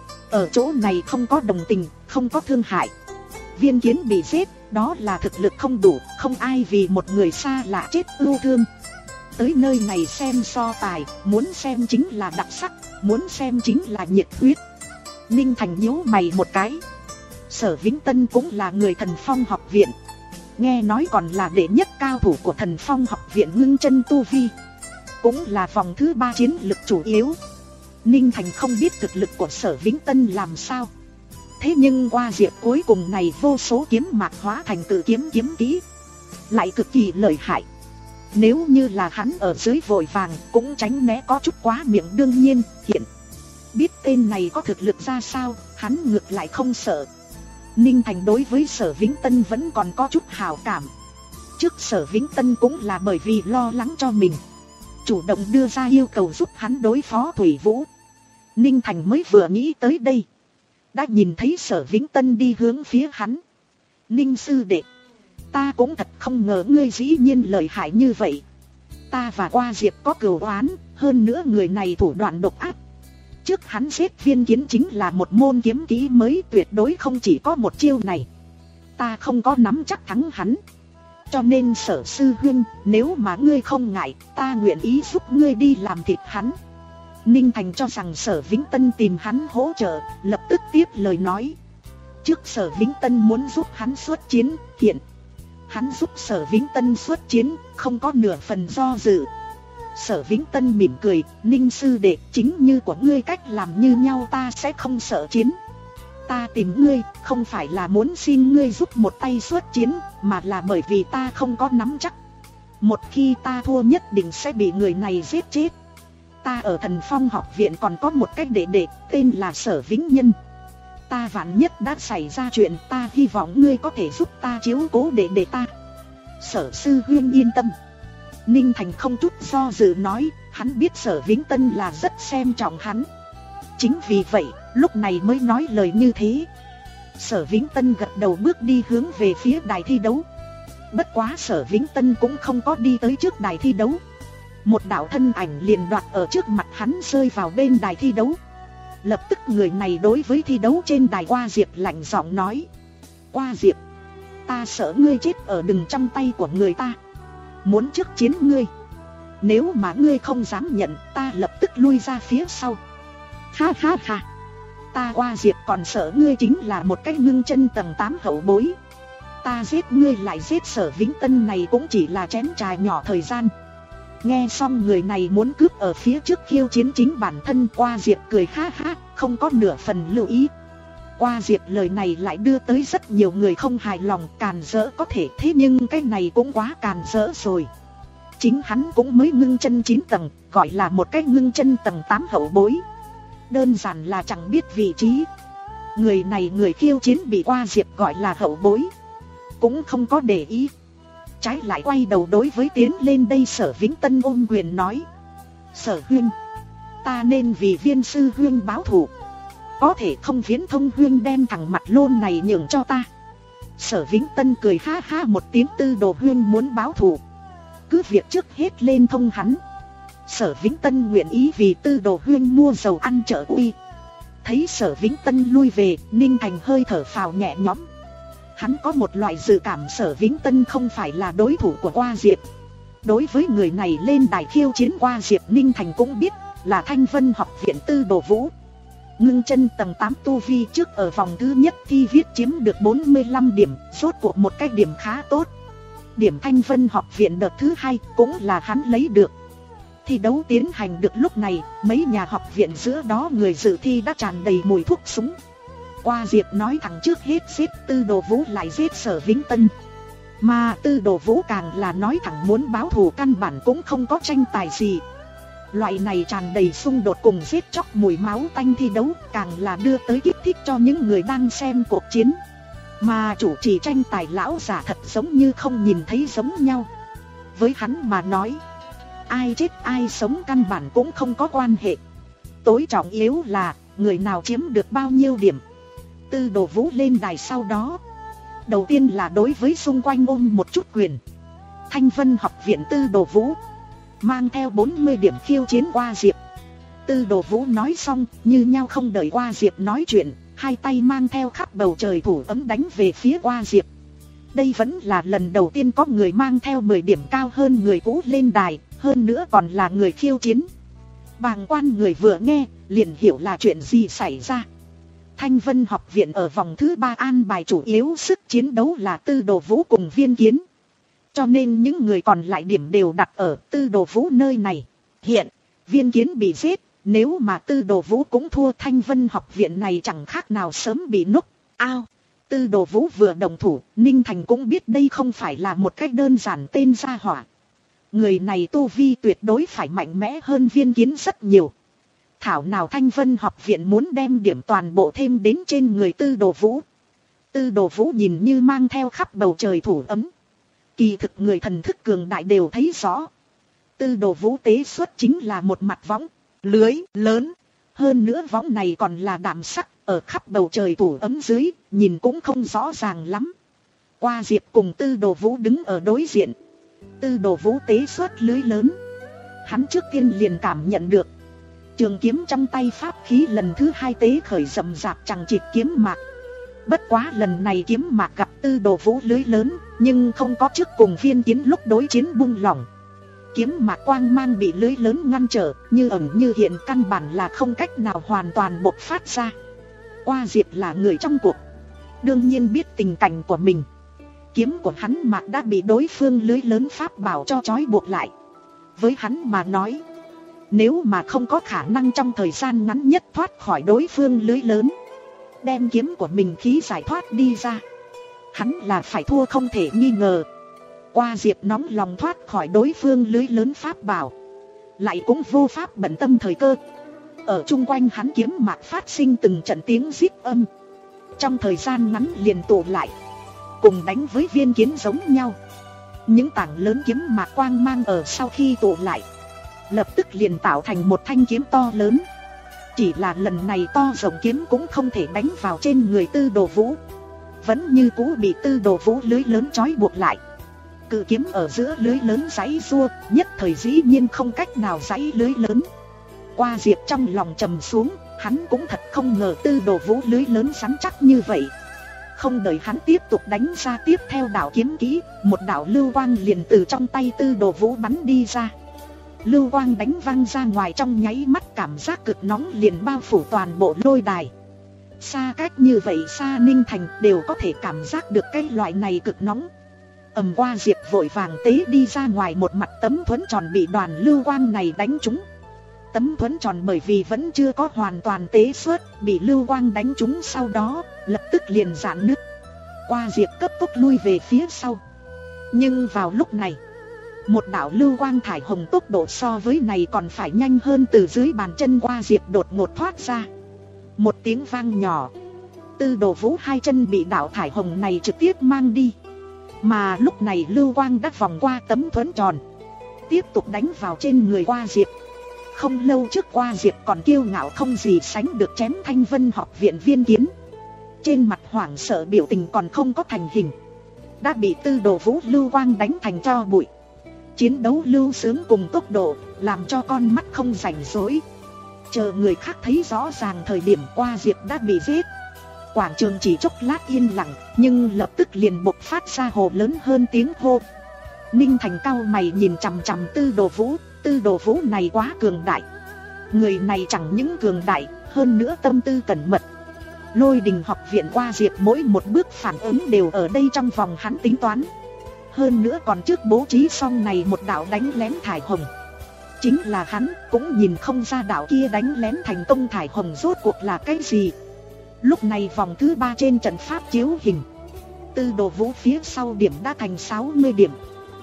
Ở chỗ này không có đồng tình, không có thương hại. Viên Kiến bị giết, đó là thực lực không đủ, không ai vì một người xa lạ chết ưu thương. Tới nơi này xem so tài, muốn xem chính là đặc sắc, muốn xem chính là nhiệt huyết. Ninh Thành nhíu mày một cái. Sở Vĩnh Tân cũng là người Thần Phong học viện, nghe nói còn là đệ nhất cao thủ của Thần Phong học viện ngưng chân tu vi, cũng là vòng thứ ba chiến lực chủ yếu. Ninh Thành không biết thực lực của Sở Vĩnh Tân làm sao. Thế nhưng Qua Diệp cuối cùng này vô số kiếm mạc hóa thành cự kiếm kiếm kỹ, lại cực kỳ lợi hại. Nếu như là hắn ở dưới vội vàng cũng tránh né có chút quá miệng. Đương nhiên hiện biết tên này có thực lực ra sao, hắn ngược lại không sợ. Ninh Thành đối với Sở Vĩnh Tân vẫn còn có chút hào cảm. Trước Sở Vĩnh Tân cũng là bởi vì lo lắng cho mình, chủ động đưa ra yêu cầu giúp hắn đối phó Thủy Vũ. Ninh Thành mới vừa nghĩ tới đây, đã nhìn thấy Sở Vĩnh Tân đi hướng phía hắn. Ninh sư đệ, ta cũng thật không ngờ ngươi dĩ nhiên lợi hại như vậy. Ta và Qua Diệp có cừu oán, hơn nữa người này thủ đoạn độc ác. Trước hắn giết Viên Kiến chính là một môn kiếm kỹ mới, tuyệt đối không chỉ có một chiêu này. Ta không có nắm chắc thắng hắn. Cho nên Sở sư huynh, nếu mà ngươi không ngại, ta nguyện ý giúp ngươi đi làm thịt hắn. Ninh Thành cho rằng Sở Vĩnh Tân tìm hắn hỗ trợ, lập tức tiếp lời nói. Trước Sở Vĩnh Tân muốn giúp hắn xuất chiến, hiện Hắn giúp Sở Vĩnh Tân xuất chiến, không có nửa phần do dự. Sở Vĩnh Tân mỉm cười, Ninh sư đệ, chính như của ngươi cách làm như nhau ta sẽ không sợ chiến. Ta tìm ngươi, không phải là muốn xin ngươi giúp một tay xuất chiến, mà là bởi vì ta không có nắm chắc. Một khi ta thua nhất định sẽ bị người này giết chết. Ta ở Thần Phong học viện còn có một cách đệ đệ, tên là Sở Vĩnh Nhân. Ta vạn nhất đã xảy ra chuyện, ta hy vọng ngươi có thể giúp ta chiếu cố đệ đệ ta. Sở sư huynh yên tâm. Ninh Thành không chút do dự nói, hắn biết Sở Vĩnh Tân là rất xem trọng hắn. Chính vì vậy, lúc này mới nói lời như thế. Sở Vĩnh Tân gật đầu bước đi hướng về phía đài thi đấu. Bất quá Sở Vĩnh Tân cũng không có đi tới trước đài thi đấu. Một đạo thân ảnh liền đoạt ở trước mặt hắn rơi vào bên đài thi đấu. Lập tức người này đối với thi đấu trên đài Qua Diệp lạnh giọng nói: Qua Diệp, ta sợ ngươi chết ở đừng trong tay của người ta. Muốn trước chiến ngươi, nếu mà ngươi không dám nhận, ta lập tức lui ra phía sau. Ha ha ha, ta Qua Diệp còn sợ ngươi chính là một cái ngưng chân tầng tám hậu bối. Ta giết ngươi lại giết Sở Vĩnh Tân này cũng chỉ là chén trà nhỏ thời gian. Nghe xong người này muốn cướp ở phía trước khiêu chiến chính bản thân, Qua Diệp cười ha ha, không có nửa phần lưu ý. Qua Diệp lời này lại đưa tới rất nhiều người không hài lòng, càn rỡ có thể, thế nhưng cái này cũng quá càn rỡ rồi. Chính hắn cũng mới ngưng chân chín tầng, gọi là một cái ngưng chân tầng tám hậu bối. Đơn giản là chẳng biết vị trí. Người này người khiêu chiến bị Qua Diệp gọi là hậu bối, cũng không có để ý. Trái lại quay đầu đối với tiến lên đây Sở Vĩnh Tân ôm quyền nói: Sở huynh, ta nên vì Viên sư huynh báo thù, có thể không Viễn Thông huynh đem thằng mặt lôn này nhường cho ta. Sở Vĩnh Tân cười ha ha một tiếng, Tư Đồ huynh muốn báo thù, cứ việc trước hết lên thông hắn. Sở Vĩnh Tân nguyện ý vì Tư Đồ huynh mua dầu ăn chợ uy. Thấy Sở Vĩnh Tân lui về, Ninh Thành hơi thở phào nhẹ nhõm. Hắn có một loại dự cảm Sở Vĩnh Tân không phải là đối thủ của Qua Diệp. Đối với người này lên đài khiêu chiến Qua Diệp, Ninh Thành cũng biết là Thanh Vân học viện Tư Đồ Vũ. Ngưng chân tầng tám tu vi, trước ở vòng thứ nhất thi viết chiếm được bốn mươi lăm điểm, rốt cuộc một cái điểm khá tốt. Điểm Thanh Vân học viện đợt thứ hai cũng là hắn lấy được. Thi đấu tiến hành được lúc này, mấy nhà học viện giữa đó người dự thi đã tràn đầy mùi thuốc súng. Qua Diệp nói thẳng trước hết giết Tư Đồ Vũ lại giết Sở Vĩnh Tân. Mà Tư Đồ Vũ càng là nói thẳng muốn báo thù, căn bản cũng không có tranh tài gì. Loại này tràn đầy xung đột cùng giết chóc mùi máu tanh thi đấu càng là đưa tới kích thích cho những người đang xem cuộc chiến. Mà chủ trì tranh tài lão giả thật giống như không nhìn thấy giống nhau. Với hắn mà nói, ai chết ai sống căn bản cũng không có quan hệ. Tối trọng yếu là người nào chiếm được bao nhiêu điểm. Tư Đồ Vũ lên đài sau đó, đầu tiên là đối với xung quanh ôm một chút quyền. Thanh Vân học viện Tư Đồ Vũ mang theo bốn mươi điểm khiêu chiến Qua Diệp. Tư Đồ Vũ nói xong, như nhau không đợi Qua Diệp nói chuyện, hai tay mang theo khắp bầu trời thủ ấm đánh về phía Qua Diệp. Đây vẫn là lần đầu tiên có người mang theo mười điểm cao hơn người cũ lên đài, hơn nữa còn là người khiêu chiến. Bàng quan người vừa nghe, liền hiểu là chuyện gì xảy ra. Thanh Vân học viện ở vòng thứ ba an bài chủ yếu sức chiến đấu là Tư Đồ Vũ cùng Viên Kiến. Cho nên những người còn lại điểm đều đặt ở Tư Đồ Vũ nơi này. Hiện, Viên Kiến bị giết, nếu mà Tư Đồ Vũ cũng thua, Thanh Vân học viện này chẳng khác nào sớm bị núc ao. Tư Đồ Vũ vừa đồng thủ, Ninh Thành cũng biết đây không phải là một cách đơn giản tên gia hỏa. Người này tu vi tuyệt đối phải mạnh mẽ hơn Viên Kiến rất nhiều. Thảo nào Thanh Vân học viện muốn đem điểm toàn bộ thêm đến trên người Tư Đồ Vũ. Tư Đồ Vũ nhìn như mang theo khắp bầu trời thủ ấm, kỳ thực người thần thức cường đại đều thấy rõ. Tư Đồ Vũ tế xuất chính là một mặt võng lưới lớn, hơn nữa võng này còn là đạm sắc, ở khắp bầu trời thủ ấm dưới, nhìn cũng không rõ ràng lắm. Qua Diệp cùng Tư Đồ Vũ đứng ở đối diện. Tư Đồ Vũ tế xuất lưới lớn, hắn trước tiên liền cảm nhận được trường kiếm trong tay pháp khí lần thứ hai tế khởi rậm rạp chẳng chịt kiếm mạc. Bất quá lần này kiếm mạc gặp Tư Đồ Vũ lưới lớn, nhưng không có trước cùng Viên Kiến lúc đối chiến buông lỏng. Kiếm mạc quang mang bị lưới lớn ngăn trở, như ẩn như hiện, căn bản là không cách nào hoàn toàn bộc phát ra. Qua Diệp là người trong cuộc, đương nhiên biết tình cảnh của mình. Kiếm của hắn mặc đã bị đối phương lưới lớn pháp bảo cho trói buộc lại. Với hắn mà nói, nếu mà không có khả năng trong thời gian ngắn nhất thoát khỏi đối phương lưới lớn, đem kiếm của mình khí giải thoát đi ra, hắn là phải thua không thể nghi ngờ. Qua Diệp nóng lòng thoát khỏi đối phương lưới lớn pháp bảo, lại cũng vô pháp bận tâm thời cơ. Ở chung quanh hắn kiếm mạc phát sinh từng trận tiếng rít âm, trong thời gian ngắn liền tụ lại, cùng đánh với viên kiến giống nhau. Những tảng lớn kiếm mạc quang mang ở sau khi tụ lại, lập tức liền tạo thành một thanh kiếm to lớn. Chỉ là lần này to rộng kiếm cũng không thể đánh vào trên người Tư Đồ Vũ, vẫn như cũ bị Tư Đồ Vũ lưới lớn trói buộc lại. Cự kiếm ở giữa lưới lớn giãy giụa, nhất thời dĩ nhiên không cách nào giãy lưới lớn. Qua Diệp trong lòng trầm xuống, hắn cũng thật không ngờ Tư Đồ Vũ lưới lớn rắn chắc như vậy. Không đợi hắn tiếp tục đánh ra tiếp theo đạo kiếm kỹ, một đạo lưu quang liền từ trong tay Tư Đồ Vũ bắn đi ra. Lưu quang đánh văng ra ngoài trong nháy mắt, cảm giác cực nóng liền bao phủ toàn bộ lôi đài. Xa cách như vậy xa, Ninh Thành đều có thể cảm giác được cái loại này cực nóng. Ầm, Qua Diệp vội vàng tế đi ra ngoài một mặt tấm thuẫn tròn bị đoàn lưu quang này đánh trúng. Tấm thuẫn tròn bởi vì vẫn chưa có hoàn toàn tế xuất, bị lưu quang đánh trúng sau đó lập tức liền rạn nứt. Qua Diệp cấp tốc lui về phía sau. Nhưng vào lúc này, một đạo lưu quang thải hồng tốc độ so với này còn phải nhanh hơn từ dưới bàn chân Qua Diệp đột ngột thoát ra. Một tiếng vang nhỏ, Tư Đồ Vũ hai chân bị đạo thải hồng này trực tiếp mang đi. Mà lúc này lưu quang đã vòng qua tấm thuẫn tròn, tiếp tục đánh vào trên người Qua Diệp. Không lâu trước Qua Diệp còn kiêu ngạo không gì sánh được chém Thanh Vân học viện viên kiến, trên mặt hoảng sợ biểu tình còn không có thành hình, đã bị Tư Đồ Vũ lưu quang đánh thành tro bụi. Chiến đấu lưu sướng cùng tốc độ, làm cho con mắt không rảnh rỗi. Chờ người khác thấy rõ ràng thời điểm Qua Diệp đã bị giết, quảng trường chỉ chốc lát yên lặng, nhưng lập tức liền bộc phát ra hồ lớn hơn tiếng hô. Ninh Thành cau mày nhìn chằm chằm Tư Đồ Vũ. Tư Đồ Vũ này quá cường đại. Người này chẳng những cường đại, hơn nữa tâm tư cẩn mật. Lôi Đình học viện Qua Diệp mỗi một bước phản ứng đều ở đây trong vòng hắn tính toán. Hơn nữa còn trước bố trí xong này một đạo đánh lén thải hồng. Chính là hắn cũng nhìn không ra đạo kia đánh lén thành công thải hồng rốt cuộc là cái gì. Lúc này vòng thứ ba trên trận pháp chiếu hình, Tư Đồ Vũ phía sau điểm đã thành sáu mươi điểm,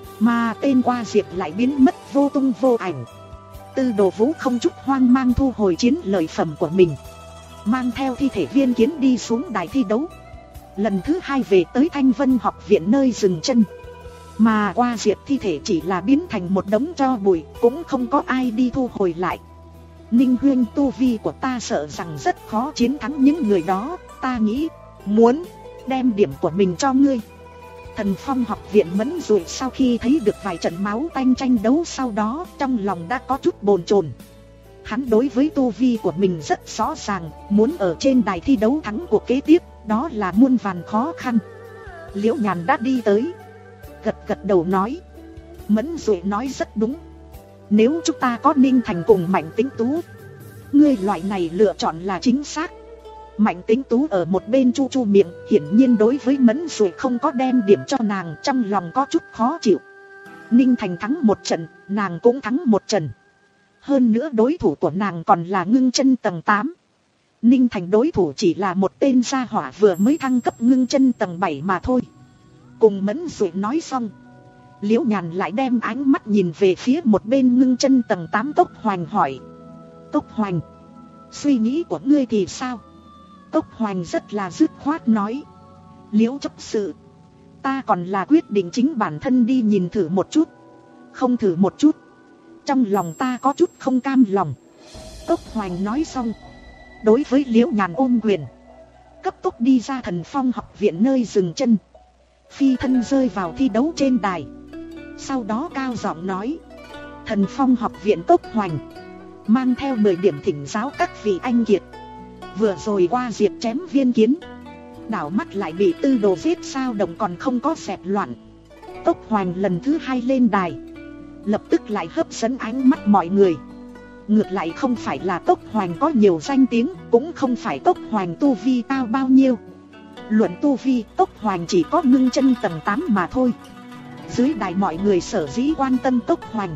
mà tên Qua Diệp lại biến mất vô tung vô ảnh. Tư Đồ Vũ không chút hoang mang thu hồi chiến lợi phẩm của mình, mang theo thi thể viên kiến đi xuống đài thi đấu, lần thứ hai về tới Thanh Vân học viện nơi dừng chân. Mà Qua Diệp thi thể chỉ là biến thành một đống tro bụi, cũng không có ai đi thu hồi lại. Ninh Huyên, tu vi của ta sợ rằng rất khó chiến thắng những người đó. Ta nghĩ muốn đem điểm của mình cho ngươi. Thần Phong học viện Mẫn Dụi sau khi thấy được vài trận máu tanh tranh đấu sau đó, trong lòng đã có chút bồn chồn. Hắn đối với tu vi của mình rất rõ ràng, muốn ở trên đài thi đấu thắng cuộc kế tiếp, đó là muôn vàn khó khăn. Liễu Nhàn đã đi tới, gật gật đầu nói: Mẫn Dụi nói rất đúng. Nếu chúng ta có Ninh Thành cùng Mạnh Tĩnh Tú, ngươi loại này lựa chọn là chính xác. Mạnh Tĩnh Tú ở một bên chu chu miệng, hiển nhiên đối với Mẫn Dụi không có đem điểm cho nàng, trong lòng có chút khó chịu. Ninh Thành thắng một trận, nàng cũng thắng một trận. Hơn nữa đối thủ của nàng còn là ngưng chân tầng tám. Ninh Thành đối thủ chỉ là một tên gia hỏa vừa mới thăng cấp ngưng chân tầng bảy mà thôi. Cùng Mẫn Dụi nói xong, Liễu Nhàn lại đem ánh mắt nhìn về phía một bên ngưng chân tầng tám Tốc Hoành hỏi: Tốc Hoành, suy nghĩ của ngươi thì sao? Tốc Hoành rất là dứt khoát nói: Liễu chấp sự, ta còn là quyết định chính bản thân đi nhìn thử một chút. Không thử một chút, trong lòng ta có chút không cam lòng. Tốc Hoành nói xong, đối với Liễu Nhàn ôm quyền, cấp tốc đi ra Thần Phong học viện nơi dừng chân, phi thân rơi vào thi đấu trên đài. Sau đó cao giọng nói: Thần Phong học viện Tốc Hoành, mang theo mười điểm thỉnh giáo các vị anh kiệt. Vừa rồi Qua Diệp chém viên kiến, đảo mắt lại bị Tư Đồ giết, sao động còn không có dẹp loạn. Tốc Hoành lần thứ hai lên đài, lập tức lại hấp dẫn ánh mắt mọi người. Ngược lại không phải là Tốc Hoành có nhiều danh tiếng, cũng không phải Tốc Hoành tu vi cao bao nhiêu, Luận tu vi, Tốc Hoành chỉ có ngưng chân tầng tám mà thôi. Dưới đài mọi người sở dĩ quan tâm Tốc Hoành,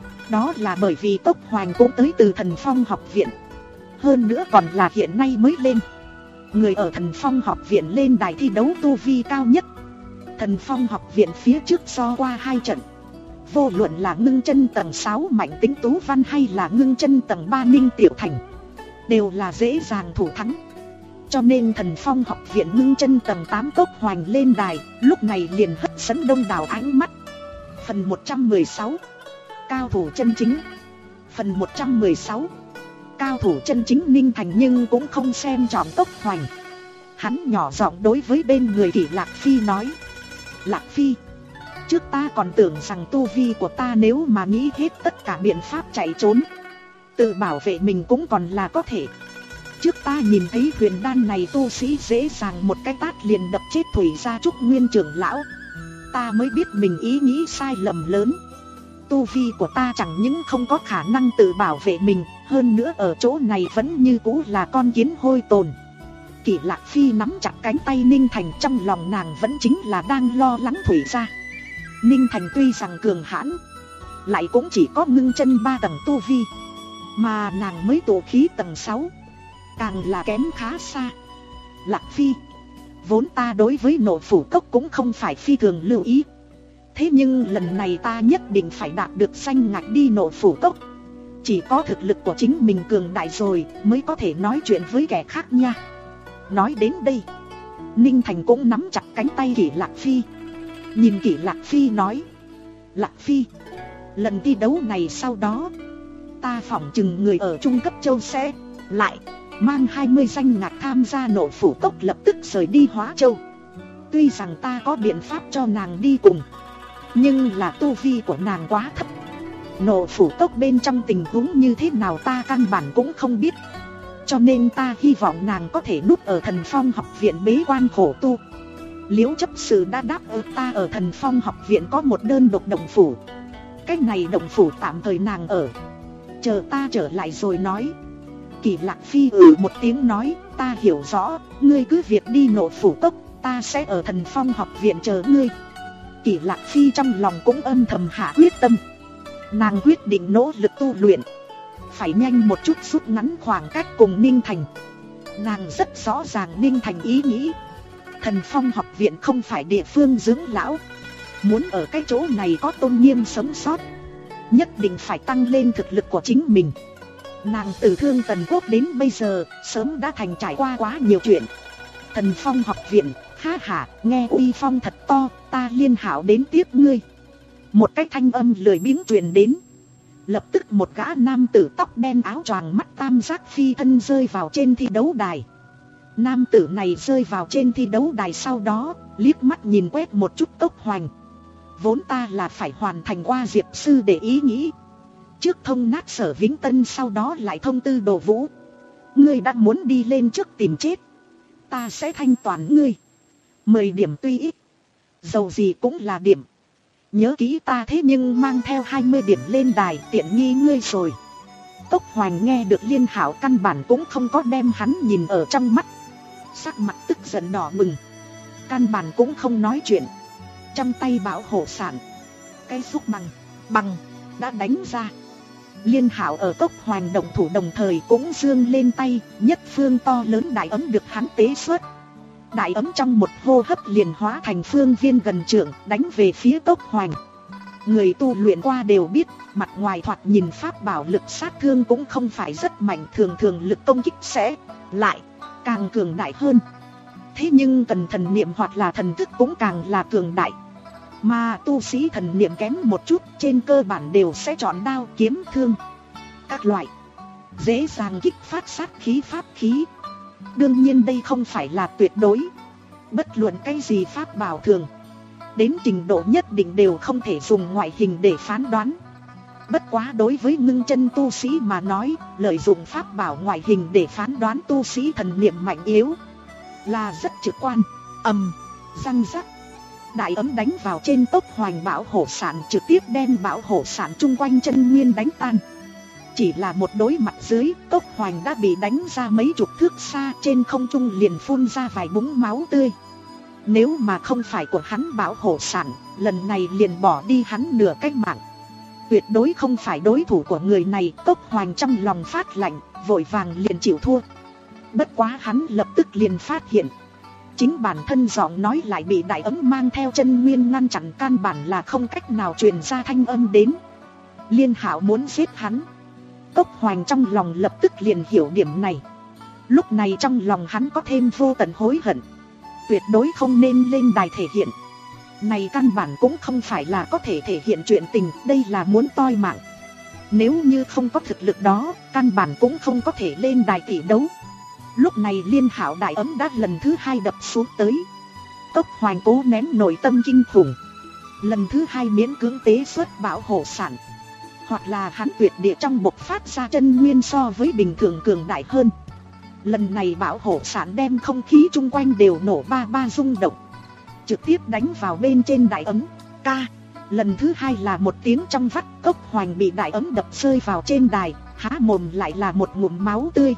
đó là bởi vì Tốc Hoành cũng tới từ Thần Phong học viện. Hơn nữa còn là hiện nay mới lên. Người ở Thần Phong học viện lên đài thi đấu tu vi cao nhất. Thần Phong học viện phía trước so qua hai trận, vô luận là ngưng chân tầng sáu Mạnh Tính Tú Văn hay là ngưng chân tầng ba Ninh Tiểu Thành, đều là dễ dàng thủ thắng. Cho nên Thần Phong học viện ngưng chân tầng tám Tốc Hoành lên đài, lúc này liền hấp dẫn đông đảo ánh mắt. Phần một trăm mười sáu, cao thủ chân chính. Phần một trăm mười sáu, cao thủ chân chính. Ninh Thành nhưng cũng không xem trọng Tốc Hoành. Hắn nhỏ giọng đối với bên người Kỷ Lạc Phi nói: Lạc Phi, trước ta còn tưởng rằng tu vi của ta nếu mà nghĩ hết tất cả biện pháp chạy trốn, tự bảo vệ mình cũng còn là có thể. Trước ta nhìn thấy huyền đan này tu sĩ dễ dàng một cái tát liền đập chết Thủy Gia Trúc Nguyên trưởng lão, ta mới biết mình ý nghĩ sai lầm lớn. Tu vi của ta chẳng những không có khả năng tự bảo vệ mình, hơn nữa ở chỗ này vẫn như cũ là con kiến hôi tồn. Kỷ Lạc Phi nắm chặt cánh tay Ninh Thành, trong lòng nàng vẫn chính là đang lo lắng Thủy Gia. Ninh Thành tuy rằng cường hãn, lại cũng chỉ có ngưng chân ba tầng tu vi, mà nàng mới tụ khí tầng sáu, càng là kém khá xa. Lạc Phi, vốn ta đối với Nộ Phủ Cốc cũng không phải phi thường lưu ý, thế nhưng lần này ta nhất định phải đạt được danh ngạch đi Nộ Phủ Cốc. Chỉ có thực lực của chính mình cường đại rồi mới có thể nói chuyện với kẻ khác nha. Nói đến đây, Ninh Thành cũng nắm chặt cánh tay Kỷ Lạc Phi, nhìn Kỷ Lạc Phi nói: Lạc Phi, lần thi đấu này sau đó, ta phỏng chừng người ở Trung Cấp Châu sẽ lại mang hai mươi danh ngạch tham gia Nộ Phủ Cốc lập tức rời đi Hóa Châu. Tuy rằng ta có biện pháp cho nàng đi cùng, nhưng là tu vi của nàng quá thấp. Nộ Phủ Cốc bên trong tình huống như thế nào ta căn bản cũng không biết. Cho nên ta hy vọng nàng có thể núp ở Thần Phong học viện bế quan khổ tu. Liễu chấp sự đã đáp ứng ta ở Thần Phong học viện có một đơn độc động phủ. Cái này động phủ tạm thời nàng ở, chờ ta trở lại rồi nói. Kỷ Lạc Phi ừ một tiếng nói: ta hiểu rõ, ngươi cứ việc đi Nộ Phủ Cốc, ta sẽ ở Thần Phong học viện chờ ngươi. Kỷ Lạc Phi trong lòng cũng âm thầm hạ quyết tâm. Nàng quyết định nỗ lực tu luyện, phải nhanh một chút rút ngắn khoảng cách cùng Ninh Thành. Nàng rất rõ ràng Ninh Thành ý nghĩ. Thần Phong học viện không phải địa phương dưỡng lão, muốn ở cái chỗ này có tôn nghiêm sống sót, nhất định phải tăng lên thực lực của chính mình. Nàng từ Thương Tần Quốc đến bây giờ, sớm đã thành trải qua quá nhiều chuyện. Thần Phong học viện, ha hả, nghe uy phong thật to, ta Liên Hảo đến tiếp ngươi. Một cái thanh âm lười biếng truyền đến. Lập tức một gã nam tử tóc đen áo choàng mắt tam giác phi thân rơi vào trên thi đấu đài. Nam tử này rơi vào trên thi đấu đài sau đó, liếc mắt nhìn quét một chút Tốc Hoành. Vốn ta là phải hoàn thành qua Diệp sư để ý nghĩ, trước thông nát Sở Vĩnh Tân, sau đó lại thông tư Đồ Vũ. Ngươi đã muốn đi lên trước tìm chết, ta sẽ thanh toán ngươi. Mười điểm tuy ít, dầu gì cũng là điểm. Nhớ kỹ ta thế nhưng mang theo hai mươi điểm lên đài, tiện nghi ngươi rồi. Tốc Hoành nghe được Liên Hảo căn bản cũng không có đem hắn nhìn ở trong mắt, sắc mặt tức giận đỏ bừng, căn bản cũng không nói chuyện. Trong tay bảo hộ sản, cái xúc bằng bằng đã đánh ra. Liên Hảo ở Tốc Hoành động thủ đồng thời cũng giương lên tay, nhất phương to lớn đại ấm được hắn tế xuất. Đại ấm trong một hô hấp liền hóa thành phương viên gần trượng, đánh về phía Tốc Hoành. Người tu luyện qua đều biết, mặt ngoài thoạt nhìn pháp bảo lực sát thương cũng không phải rất mạnh, thường thường lực công kích sẽ lại càng cường đại hơn. Thế nhưng cần thần niệm hoặc là thần thức cũng càng là cường đại. Mà tu sĩ thần niệm kém một chút, trên cơ bản đều sẽ chọn đao kiếm thương các loại, dễ dàng kích phát sát khí pháp khí. Đương nhiên đây không phải là tuyệt đối, bất luận cái gì pháp bảo thường đến trình độ nhất định đều không thể dùng ngoại hình để phán đoán. Bất quá đối với ngưng chân tu sĩ mà nói, lợi dụng pháp bảo ngoại hình để phán đoán tu sĩ thần niệm mạnh yếu là rất trực quan. Ầm, răng rắc, đại ấm đánh vào trên Tốc Hoành bảo hộ sản, trực tiếp đem bảo hộ sản chung quanh chân nguyên đánh tan. Chỉ là một đối mặt dưới, Cốc Hoành đã bị đánh ra mấy chục thước xa, trên không trung liền phun ra vài búng máu tươi. Nếu mà không phải của hắn bảo hộ sản, lần này liền bỏ đi hắn nửa cái mạng. Tuyệt đối không phải đối thủ của người này. Cốc Hoành trong lòng phát lạnh, vội vàng liền chịu thua. Bất quá hắn lập tức liền phát hiện, chính bản thân giọng nói lại bị đại ấm mang theo chân nguyên ngăn chặn, căn bản là không cách nào truyền ra thanh âm đến. Liên Hạo muốn giết hắn. Cốc Hoành trong lòng lập tức liền hiểu điểm này. Lúc này trong lòng hắn có thêm vô tận hối hận. Tuyệt đối không nên lên đài thể hiện. Này căn bản cũng không phải là có thể thể hiện chuyện tình, đây là muốn toi mạng. Nếu như không có thực lực đó, căn bản cũng không có thể lên đài tỷ đấu. Lúc này Liên Hạo đại ấm đã lần thứ hai đập xuống tới. Cốc Hoành cố nén nội tâm kinh khủng, lần thứ hai miễn cưỡng tế xuất bảo hộ sản. Hoặc là hắn tuyệt địa trong bộc phát ra chân nguyên so với bình thường cường đại hơn. Lần này bảo hộ sản đem không khí chung quanh đều nổ ba ba rung động, trực tiếp đánh vào bên trên đại ấm. Ca. Lần thứ hai là một tiếng trong vắt. Cốc Hoành bị đại ấm đập rơi vào trên đài, há mồm lại là một ngụm máu tươi.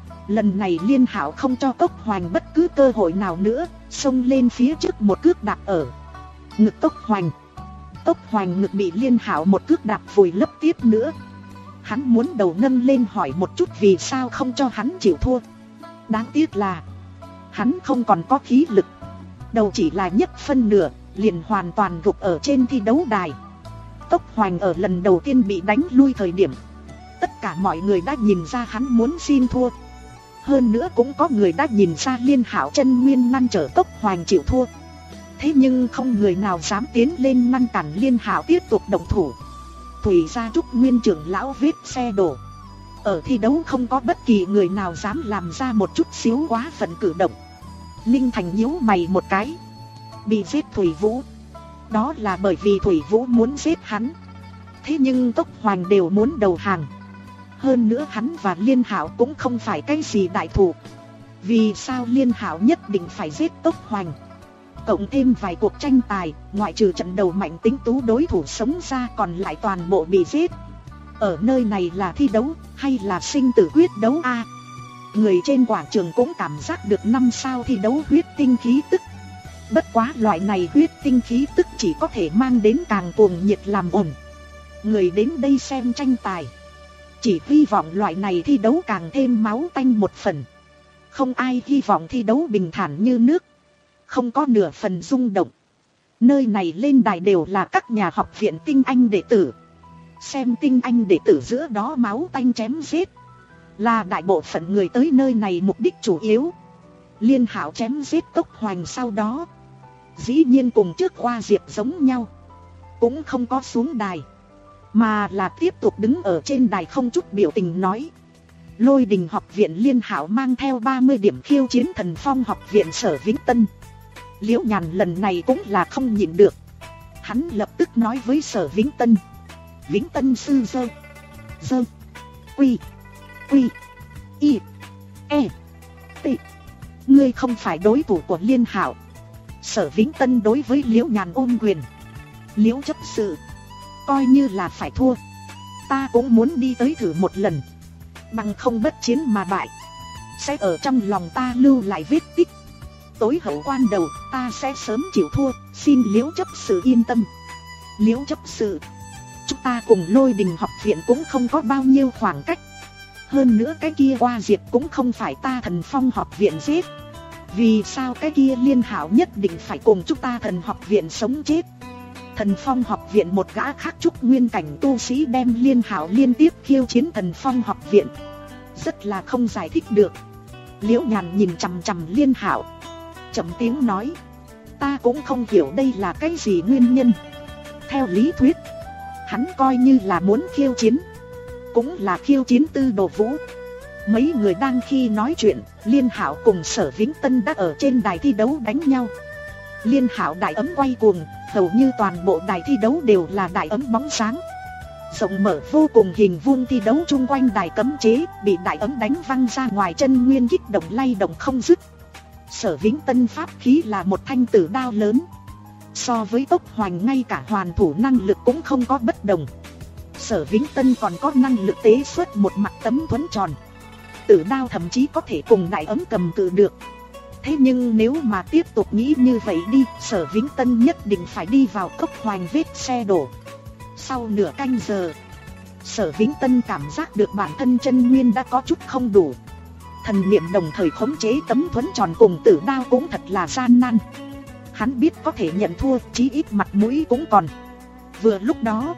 Lần này Liên Hạo không cho Cốc Hoành bất cứ cơ hội nào nữa, xông lên phía trước một cước đạp ở ngực Cốc Hoành. Cốc Hoành ngực bị Liên Hạo một cước đạp vùi lấp tiếp nữa. Hắn muốn đầu nâng lên hỏi một chút vì sao không cho hắn chịu thua. Đáng tiếc là hắn không còn có khí lực. Đầu chỉ là nhấc phân nửa, liền hoàn toàn gục ở trên thi đấu đài. Cốc Hoành ở lần đầu tiên bị đánh lui thời điểm, tất cả mọi người đã nhìn ra hắn muốn xin thua. Hơn nữa cũng có người đã nhìn ra Liên Hạo chân nguyên ngăn trở Cốc Hoành chịu thua. Thế nhưng không người nào dám tiến lên ngăn cản Liên Hạo tiếp tục động thủ. Thủy Gia Trúc nguyên trưởng lão vết xe đổ. Ở thi đấu không có bất kỳ người nào dám làm ra một chút xíu quá phận cử động. Ninh Thành nhíu mày một cái. Bị giết Thủy Vũ, đó là bởi vì Thủy Vũ muốn giết hắn. Thế nhưng Cốc Hoành đều muốn đầu hàng. Hơn nữa hắn và Liên Hạo cũng không phải cái gì đại thủ. Vì sao Liên Hạo nhất định phải giết Cốc Hoành? Cộng thêm vài cuộc tranh tài, ngoại trừ trận đầu mạnh tính tú đối thủ sống ra, còn lại toàn bộ bị giết. Ở nơi này là thi đấu hay là sinh tử quyết đấu a? À, người trên quảng trường cũng cảm giác được năm sao thi đấu huyết tinh khí tức. Bất quá loại này huyết tinh khí tức chỉ có thể mang đến càng cuồng nhiệt làm ổn. Người đến đây xem tranh tài chỉ hy vọng loại này thi đấu càng thêm máu tanh một phần. Không ai hy vọng thi đấu bình thản như nước, không có nửa phần rung động. Nơi này lên đài đều là các nhà học viện tinh anh đệ tử. Xem tinh anh đệ tử giữa đó máu tanh chém giết là đại bộ phận người tới nơi này mục đích chủ yếu. Liên Hạo chém giết Cốc Hoành sau đó, dĩ nhiên cùng trước Hoa Diệp giống nhau, cũng không có xuống đài, mà là tiếp tục đứng ở trên đài không chút biểu tình nói: Lôi Đình học viện Liên Hạo mang theo ba mươi điểm khiêu chiến Thần Phong học viện Sở Vĩnh Tân. Liễu Nhàn lần này cũng là không nhịn được, hắn lập tức nói với Sở Vĩnh Tân: Vĩnh Tân sư dơ dơ quy quy y e t, ngươi không phải đối thủ của Liên Hạo. Sở Vĩnh Tân đối với Liễu Nhàn ôm quyền: Liễu chấp sự, coi như là phải thua, ta cũng muốn đi tới thử một lần. Bằng không bất chiến mà bại, sẽ ở trong lòng ta lưu lại vết tích. Tối hậu quan đầu ta sẽ sớm chịu thua, xin Liễu chấp sự yên tâm. Liễu chấp sự, chúng ta cùng Lôi Đình học viện cũng không có bao nhiêu khoảng cách. Hơn nữa cái kia Hoa Diệp cũng không phải ta Thần Phong học viện giết. Vì sao cái kia Liên Hạo nhất định phải cùng chúng ta Thần học viện sống chết? Thần Phong học viện một gã khác trúc nguyên cảnh tu sĩ đem Liên Hạo liên tiếp khiêu chiến Thần Phong học viện, rất là không giải thích được. Liễu Nhàn nhìn chằm chằm Liên Hạo, trầm tiếng nói: ta cũng không hiểu đây là cái gì nguyên nhân. Theo lý thuyết, hắn coi như là muốn khiêu chiến, cũng là khiêu chiến Tư Đồ Vũ. Mấy người đang khi nói chuyện, Liên Hạo cùng Sở Vĩnh Tân đã ở trên đài thi đấu đánh nhau. Liên Hạo đại ấm quay cuồng, hầu như toàn bộ đài thi đấu đều là đại ấm bóng sáng. Rộng mở vô cùng hình vuông thi đấu chung quanh đài cấm chế bị đại ấm đánh văng ra ngoài, chân nguyên kích động lay động không dứt. Sở Vĩnh Tân pháp khí là một thanh tử đao lớn, so với Cốc Hoành ngay cả hoàn thủ năng lực cũng không có bất đồng. Sở Vĩnh Tân còn có năng lực tế xuất một mặt tấm thuẫn tròn. Tử đao thậm chí có thể cùng đại ấm cầm cự được. Thế nhưng nếu mà tiếp tục nghĩ như vậy đi, Sở Vĩnh Tân nhất định phải đi vào cốc hoành vết xe đổ. Sau nửa canh giờ, Sở Vĩnh Tân cảm giác được bản thân chân nguyên đã có chút không đủ. Thần niệm đồng thời khống chế tấm thuẫn tròn cùng tử đao cũng thật là gian nan. Hắn biết có thể nhận thua, chí ít mặt mũi cũng còn. Vừa lúc đó,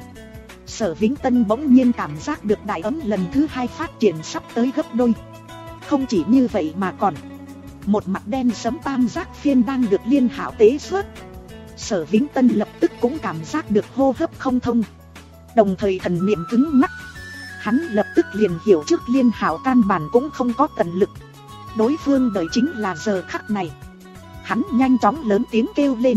Sở Vĩnh Tân bỗng nhiên cảm giác được đại ấm lần thứ hai phát triển sắp tới gấp đôi. Không chỉ như vậy mà còn một mặt đen sấm tam giác phiên đang được Liên Hạo tế xuất. Sở Vĩnh Tân lập tức cũng cảm giác được hô hấp không thông, đồng thời thần niệm cứng ngắc. Hắn lập tức liền hiểu trước Liên Hạo căn bản cũng không có tận lực. Đối phương đợi chính là giờ khắc này. Hắn nhanh chóng lớn tiếng kêu lên: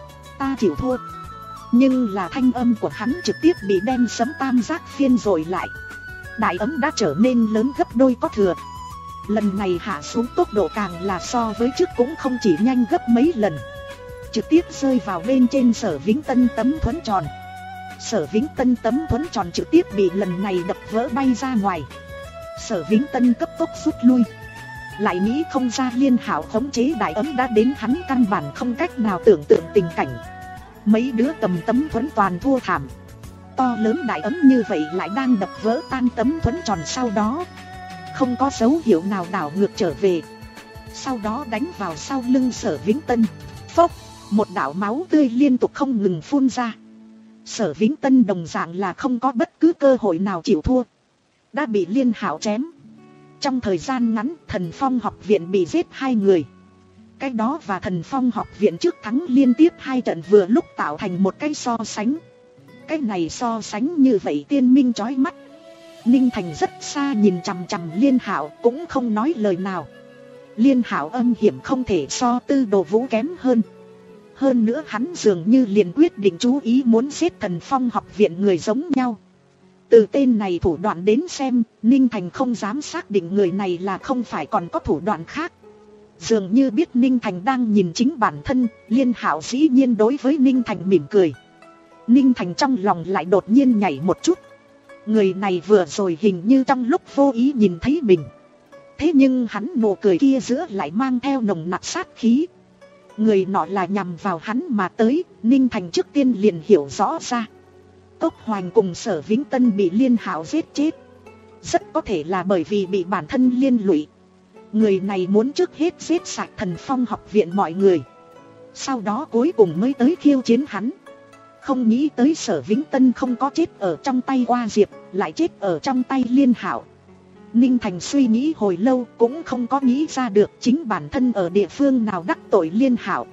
ta chịu thua. Nhưng là thanh âm của hắn trực tiếp bị đen sấm tam giác phiên rồi lại. Đại ấm đã trở nên lớn gấp đôi có thừa. Lần này hạ xuống tốc độ càng là so với trước cũng không chỉ nhanh gấp mấy lần. Trực tiếp rơi vào bên trên Sở Vĩnh Tân tấm thuẫn tròn. Sở Vĩnh Tân tấm thuẫn tròn trực tiếp bị lần này đập vỡ bay ra ngoài. Sở Vĩnh Tân cấp tốc rút lui. Lại nghĩ không ra Liên Hạo khống chế đại ấm đã đến hắn căn bản không cách nào tưởng tượng tình cảnh. Mấy đứa cầm tấm thuẫn toàn thua thảm. To lớn đại ấm như vậy lại đang đập vỡ tan tấm thuẫn tròn, sau đó không có dấu hiệu nào đảo ngược trở về. Sau đó đánh vào sau lưng Sở Vĩnh Tân. Phốc, một đạo máu tươi liên tục không ngừng phun ra. Sở Vĩnh Tân đồng dạng là không có bất cứ cơ hội nào chịu thua, đã bị Liên Hạo chém. Trong thời gian ngắn, Thần Phong học viện bị giết hai người. Cái đó và Thần Phong học viện trước thắng liên tiếp hai trận vừa lúc tạo thành một cái so sánh. Cái này so sánh như vậy tiên minh chói mắt. Ninh Thành rất xa nhìn chằm chằm Liên Hạo cũng không nói lời nào. Liên Hạo âm hiểm không thể so Tư Đồ Vũ kém hơn. Hơn nữa hắn dường như liền quyết định chú ý muốn giết Thần Phong học viện người giống nhau. Từ tên này thủ đoạn đến xem, Ninh Thành không dám xác định người này là không phải còn có thủ đoạn khác. Dường như biết Ninh Thành đang nhìn chính bản thân, Liên Hạo dĩ nhiên đối với Ninh Thành mỉm cười. Ninh Thành trong lòng lại đột nhiên nhảy một chút. Người này vừa rồi hình như trong lúc vô ý nhìn thấy mình. Thế nhưng hắn nụ cười kia giữa lại mang theo nồng nặc sát khí. Người nọ là nhằm vào hắn mà tới, Ninh Thành trước tiên liền hiểu rõ ra. Cốc Hoành cùng Sở Vĩnh Tân bị Liên Hạo giết chết, rất có thể là bởi vì bị bản thân liên lụy. Người này muốn trước hết giết sạch Thần Phong học viện mọi người, sau đó cuối cùng mới tới khiêu chiến hắn. Không nghĩ tới Sở Vĩnh Tân không có chết ở trong tay Hoa Diệp, lại chết ở trong tay Liên Hạo. Ninh Thành suy nghĩ hồi lâu cũng không có nghĩ ra được chính bản thân ở địa phương nào đắc tội Liên Hạo.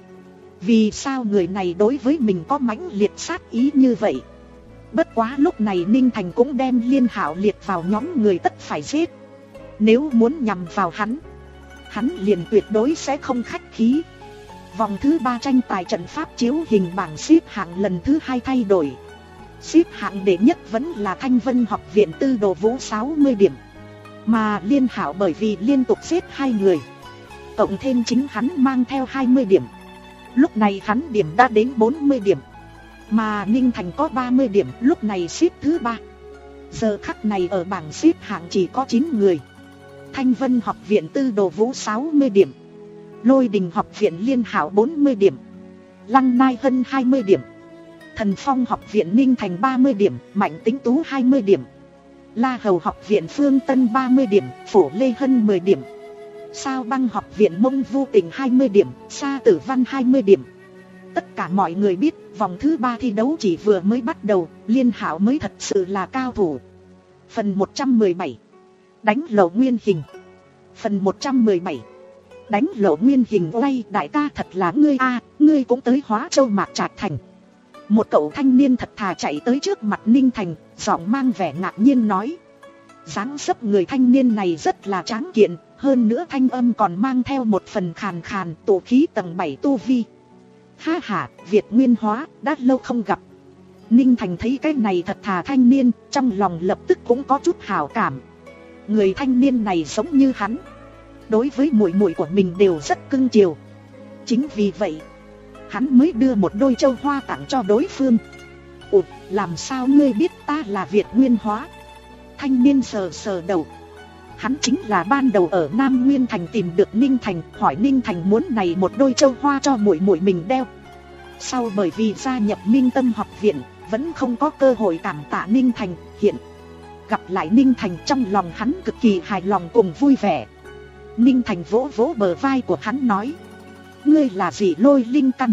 Vì sao người này đối với mình có mãnh liệt sát ý như vậy? Bất quá lúc này Ninh Thành cũng đem Liên Hạo liệt vào nhóm người tất phải giết. Nếu muốn nhằm vào hắn, hắn liền tuyệt đối sẽ không khách khí. Vòng thứ ba tranh tài trận pháp chiếu hình bảng xếp hạng lần thứ hai thay đổi. Xếp hạng đệ nhất vẫn là Thanh Vân học viện Tư Đồ Vũ sáu mươi điểm. Mà Liên Hạo bởi vì liên tục giết hai người, cộng thêm chính hắn mang theo hai mươi điểm, lúc này hắn điểm đã đến bốn mươi điểm. Mà Ninh Thành có ba mươi điểm, lúc này xếp thứ ba. Giờ khắc này ở bảng xếp hạng chỉ có chín người. Thanh Vân học viện Tư Đồ Vũ sáu mươi điểm, Lôi Đình học viện Liên Hạo bốn mươi điểm, Lăng Nai Hân hai mươi điểm, Thần Phong học viện Ninh Thành ba mươi điểm, Mạnh Tính Tú hai mươi điểm, La Hầu học viện Phương Tân ba mươi điểm, Phổ Lê Hân mười điểm, Sao Băng học viện Mông Vu Tình hai mươi điểm, Sa Tử Văn hai mươi điểm. Tất cả mọi người biết vòng thứ ba thi đấu chỉ vừa mới bắt đầu, Liên Hạo mới thật sự là cao thủ. Phần một trăm mười bảy, đánh lộ nguyên hình. Phần một trăm mười bảy, đánh lộ nguyên hình. Oay, đại ca thật là ngươi a, à, ngươi cũng tới Hóa Châu Mạc Trạch thành. Một cậu thanh niên thật thà chạy tới trước mặt Ninh Thành, giọng mang vẻ ngạc nhiên nói. Dáng dấp người thanh niên này rất là tráng kiện, hơn nữa thanh âm còn mang theo một phần khàn khàn, tụ khí tầng bảy tu vi. Ha ha, Việt Nguyên Hóa, đã lâu không gặp. Ninh Thành thấy cái này thật thà thanh niên, trong lòng lập tức cũng có chút hảo cảm. Người thanh niên này giống như hắn, đối với muội muội của mình đều rất cưng chiều. Chính vì vậy, hắn mới đưa một đôi châu hoa tặng cho đối phương. Ủa, làm sao ngươi biết ta ta là Việt Nguyên Hóa. Thanh niên sờ sờ đầu. Hắn chính là ban đầu ở Nam Nguyên Thành tìm được Ninh Thành, hỏi Ninh Thành muốn này một đôi châu hoa cho muội muội mình đeo. Sau bởi vì gia nhập Minh Tâm học viện, vẫn không có cơ hội cảm tạ Ninh Thành, hiện gặp lại Ninh Thành trong lòng hắn cực kỳ hài lòng cùng vui vẻ. Ninh Thành vỗ vỗ bờ vai của hắn nói: ngươi là Dị Lôi linh căn,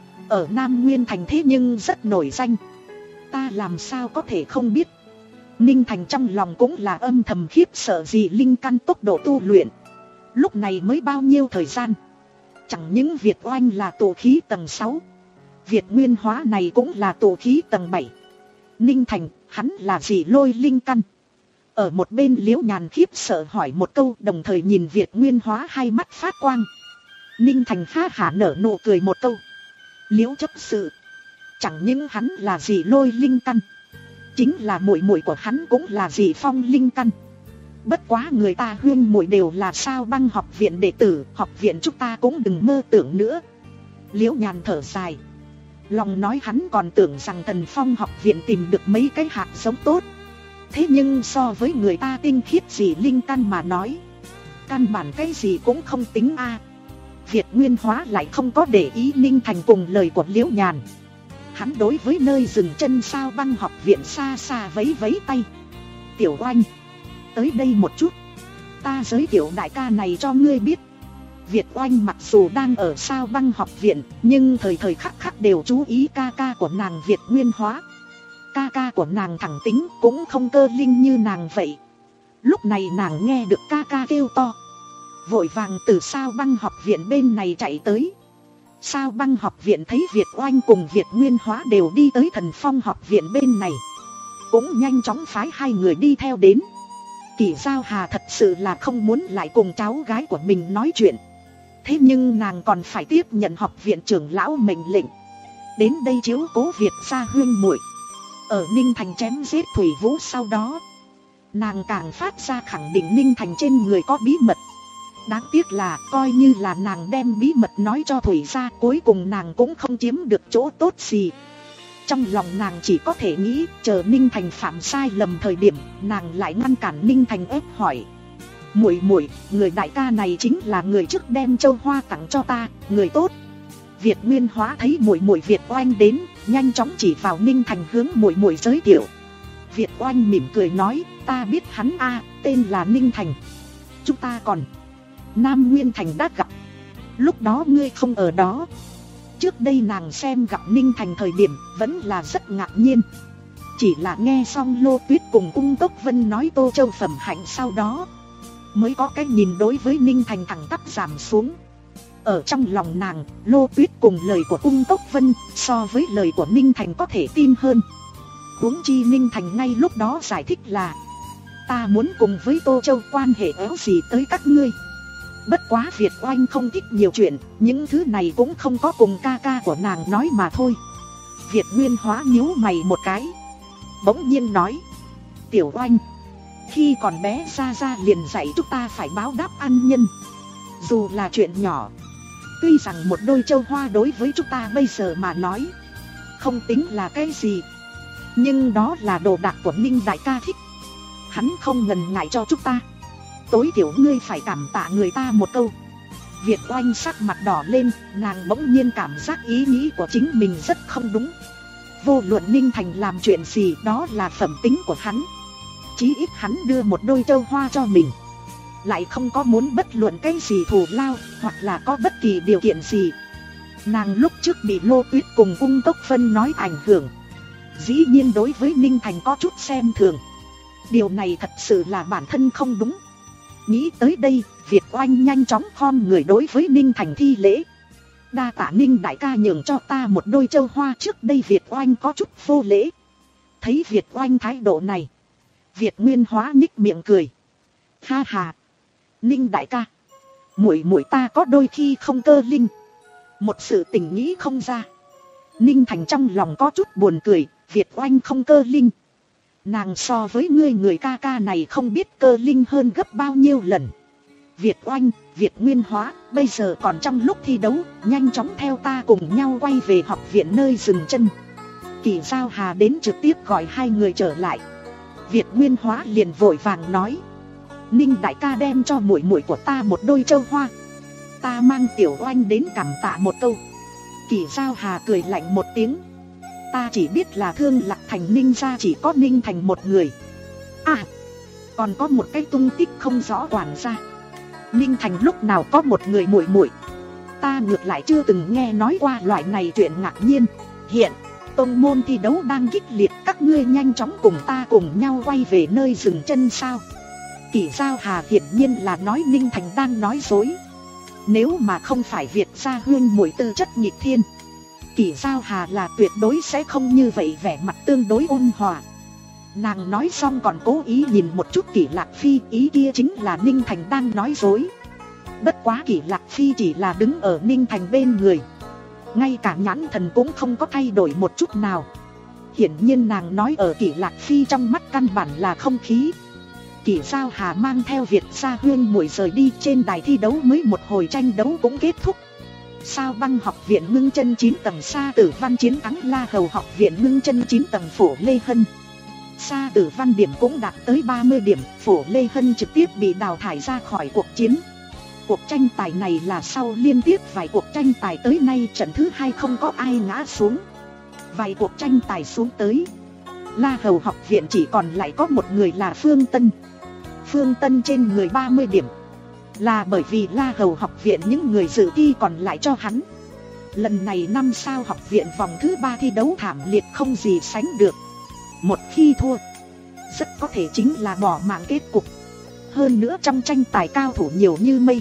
ở Nam Nguyên Thành thế nhưng rất nổi danh, ta làm sao có thể không biết. Ninh Thành trong lòng cũng là âm thầm khiếp sợ Dị linh căn tốc độ tu luyện. Lúc này mới bao nhiêu thời gian, chẳng những Việt Oanh là tụ khí tầng sáu, Việt Nguyên Hóa này cũng là tụ khí tầng bảy. Ninh Thành, hắn là Dị Lôi linh căn. Ở một bên Liễu Nhàn khiếp sợ hỏi một câu, đồng thời nhìn Việt Nguyên Hóa hai mắt phát quang. Ninh Thành ha hả nở nụ cười một câu: Liễu chấp sự, chẳng những hắn là Dị Lôi linh căn, chính là muội muội của hắn cũng là Dị Phong linh căn. Bất quá người ta huyên muội đều là Sao Băng học viện đệ tử, học viện chúng ta cũng đừng mơ tưởng nữa. Liễu Nhàn thở dài, lòng nói hắn còn tưởng rằng Thần Phong học viện tìm được mấy cái hạt giống tốt, thế nhưng so với người ta tinh khiết Dị linh căn mà nói, căn bản cái gì cũng không tính a. Việt Nguyên Hóa lại không có để ý Ninh Thành cùng lời của Liễu Nhàn. Hắn đối với nơi dừng chân Sao Băng học viện xa xa vẫy vẫy tay: Tiểu Oanh, tới đây một chút, ta giới thiệu đại ca này cho ngươi biết. Việt Oanh mặc dù đang ở Sao Băng học viện, nhưng thời thời khắc khắc đều chú ý ca ca của nàng Việt Nguyên Hóa. Ca ca của nàng thẳng tính, cũng không cơ linh như nàng vậy. Lúc này nàng nghe được ca ca kêu to, vội vàng từ Sao Băng học viện bên này chạy tới. Sao Băng học viện thấy Việt Oanh cùng Việt Nguyên Hóa đều đi tới Thần Phong học viện bên này, cũng nhanh chóng phái hai người đi theo đến. Kỷ Giao Hà thật sự là không muốn lại cùng cháu gái của mình nói chuyện, thế nhưng nàng còn phải tiếp nhận học viện trưởng lão mệnh lệnh, đến đây chiếu cố Việt gia huyên muội. Ở Ninh Thành chém giết Thủy Vũ sau đó, nàng càng phát ra khẳng định Ninh Thành trên người có bí mật. Đáng tiếc là coi như là nàng đem bí mật nói cho Thủy gia, cuối cùng nàng cũng không chiếm được chỗ tốt gì. Trong lòng nàng chỉ có thể nghĩ, chờ Ninh Thành phạm sai lầm thời điểm, nàng lại ngăn cản Ninh Thành ép hỏi: muội muội, người đại ca này chính là người trước đem châu hoa tặng cho ta, người tốt. Việt Nguyên Hóa thấy muội muội Việt Oanh đến, nhanh chóng chỉ vào Ninh Thành hướng muội muội giới thiệu. Việt Oanh mỉm cười nói: ta biết hắn a, tên là Ninh Thành. Chúng ta còn Nam Nguyên Thành đã gặp, lúc đó ngươi không ở đó. Trước đây nàng xem gặp Ninh Thành thời điểm vẫn là rất ngạc nhiên, chỉ là nghe xong Lô Tuyết cùng Ung Tốc Vân nói Tô Châu phẩm hạnh sau đó, mới có cái nhìn đối với Ninh Thành thẳng tắp giảm xuống. Ở trong lòng nàng, Lô Tuyết cùng lời của Ung Tốc Vân so với lời của Ninh Thành có thể tin hơn. Huống chi Ninh Thành ngay lúc đó giải thích là: ta muốn cùng với Tô Châu quan hệ éo gì tới các ngươi. Bất quá Việt Oanh không thích nhiều chuyện, những thứ này cũng không có cùng ca ca của nàng nói mà thôi. Việt Nguyên Hóa nhíu mày một cái, bỗng nhiên nói: Tiểu Oanh, khi còn bé Gia Gia liền dạy chúng ta phải báo đáp ân nhân. Dù là chuyện nhỏ, tuy rằng một đôi châu hoa đối với chúng ta bây giờ mà nói không tính là cái gì, nhưng đó là đồ đạc của Ninh đại ca thích, hắn không ngần ngại cho chúng ta. Tối thiểu ngươi phải cảm tạ người ta một câu. Việt Oanh sắc mặt đỏ lên, nàng bỗng nhiên cảm giác ý nghĩ của chính mình rất không đúng. Vô luận Ninh Thành làm chuyện gì, đó là phẩm tính của hắn. Chí ít hắn đưa một đôi châu hoa cho mình, lại không có muốn bất luận cái gì thù lao, hoặc là có bất kỳ điều kiện gì. Nàng lúc trước bị Lô Tuyết cùng Ung Tốc Vân nói ảnh hưởng, dĩ nhiên đối với Ninh Thành có chút xem thường. Điều này thật sự là bản thân không đúng. Nghĩ tới đây, Việt Oanh nhanh chóng khom người đối với Ninh Thành thi lễ: đa tạ Ninh đại ca nhường cho ta một đôi châu hoa. Trước đây Việt Oanh có chút vô lễ. Thấy Việt Oanh thái độ này, Việt Nguyên Hóa nhích miệng cười: ha ha, Ninh đại ca, muội muội ta có đôi khi không cơ linh, một sự tình nghĩ không ra. Ninh Thành trong lòng có chút buồn cười: Việt Oanh không cơ linh, nàng so với ngươi người ca ca này không biết cơ linh hơn gấp bao nhiêu lần. Việt Oanh, Việt Nguyên Hóa, bây giờ còn trong lúc thi đấu, nhanh chóng theo ta cùng nhau quay về học viện nơi dừng chân. Kỷ Giao Hà đến trực tiếp gọi hai người trở lại. Việt Nguyên Hóa liền vội vàng nói: Ninh đại ca đem cho muội muội của ta một đôi châu hoa, ta mang Tiểu Oanh đến cảm tạ một câu. Kỷ Giao Hà cười lạnh một tiếng: ta chỉ biết là Thương Lạc Thành Ninh gia chỉ có Ninh Thành một người. À, còn có một cái tung tích không rõ quản gia. Ninh Thành lúc nào có một người muội muội? Ta ngược lại chưa từng nghe nói qua loại này chuyện ngạc nhiên. Hiện tông môn thi đấu đang kịch liệt, các ngươi nhanh chóng cùng ta cùng nhau quay về nơi dừng chân sao? Kỷ Giao Hà hiển nhiên là nói Ninh Thành đang nói dối. Nếu mà không phải Việt gia huynh muội tư chất nghịch thiên, Kỷ Giao Hà là tuyệt đối sẽ không như vậy, vẻ mặt tương đối ôn hòa. Nàng nói xong còn cố ý nhìn một chút Kỷ Lạc Phi, ý kia chính là Ninh Thành đang nói dối. Bất quá Kỷ Lạc Phi chỉ là đứng ở Ninh Thành bên người, ngay cả nhãn thần cũng không có thay đổi một chút nào. Hiển nhiên nàng nói ở Kỷ Lạc Phi trong mắt căn bản là không khí. Kỷ Giao Hà mang theo Việt gia huyên muội rời đi, trên đài thi đấu mới một hồi tranh đấu cũng kết thúc. Sao Băng học viện ngưng chân chín tầng Sa Tử Văn chiến thắng La Hầu học viện ngưng chân chín tầng Phổ Lê Hân. Sa Tử Văn điểm cũng đạt tới ba mươi điểm, Phổ Lê Hân trực tiếp bị đào thải ra khỏi cuộc chiến. Cuộc tranh tài này là sau liên tiếp vài cuộc tranh tài tới nay trận thứ hai không có ai ngã xuống. Vài cuộc tranh tài xuống tới, La Hầu học viện chỉ còn lại có một người là Phương Tân. Phương Tân trên người ba mươi điểm, là bởi vì La Hầu học viện những người dự thi còn lại cho hắn. Lần này năm sao học viện vòng thứ ba thi đấu thảm liệt không gì sánh được. Một khi thua, rất có thể chính là bỏ mạng kết cục. Hơn nữa trong tranh tài cao thủ nhiều như mây.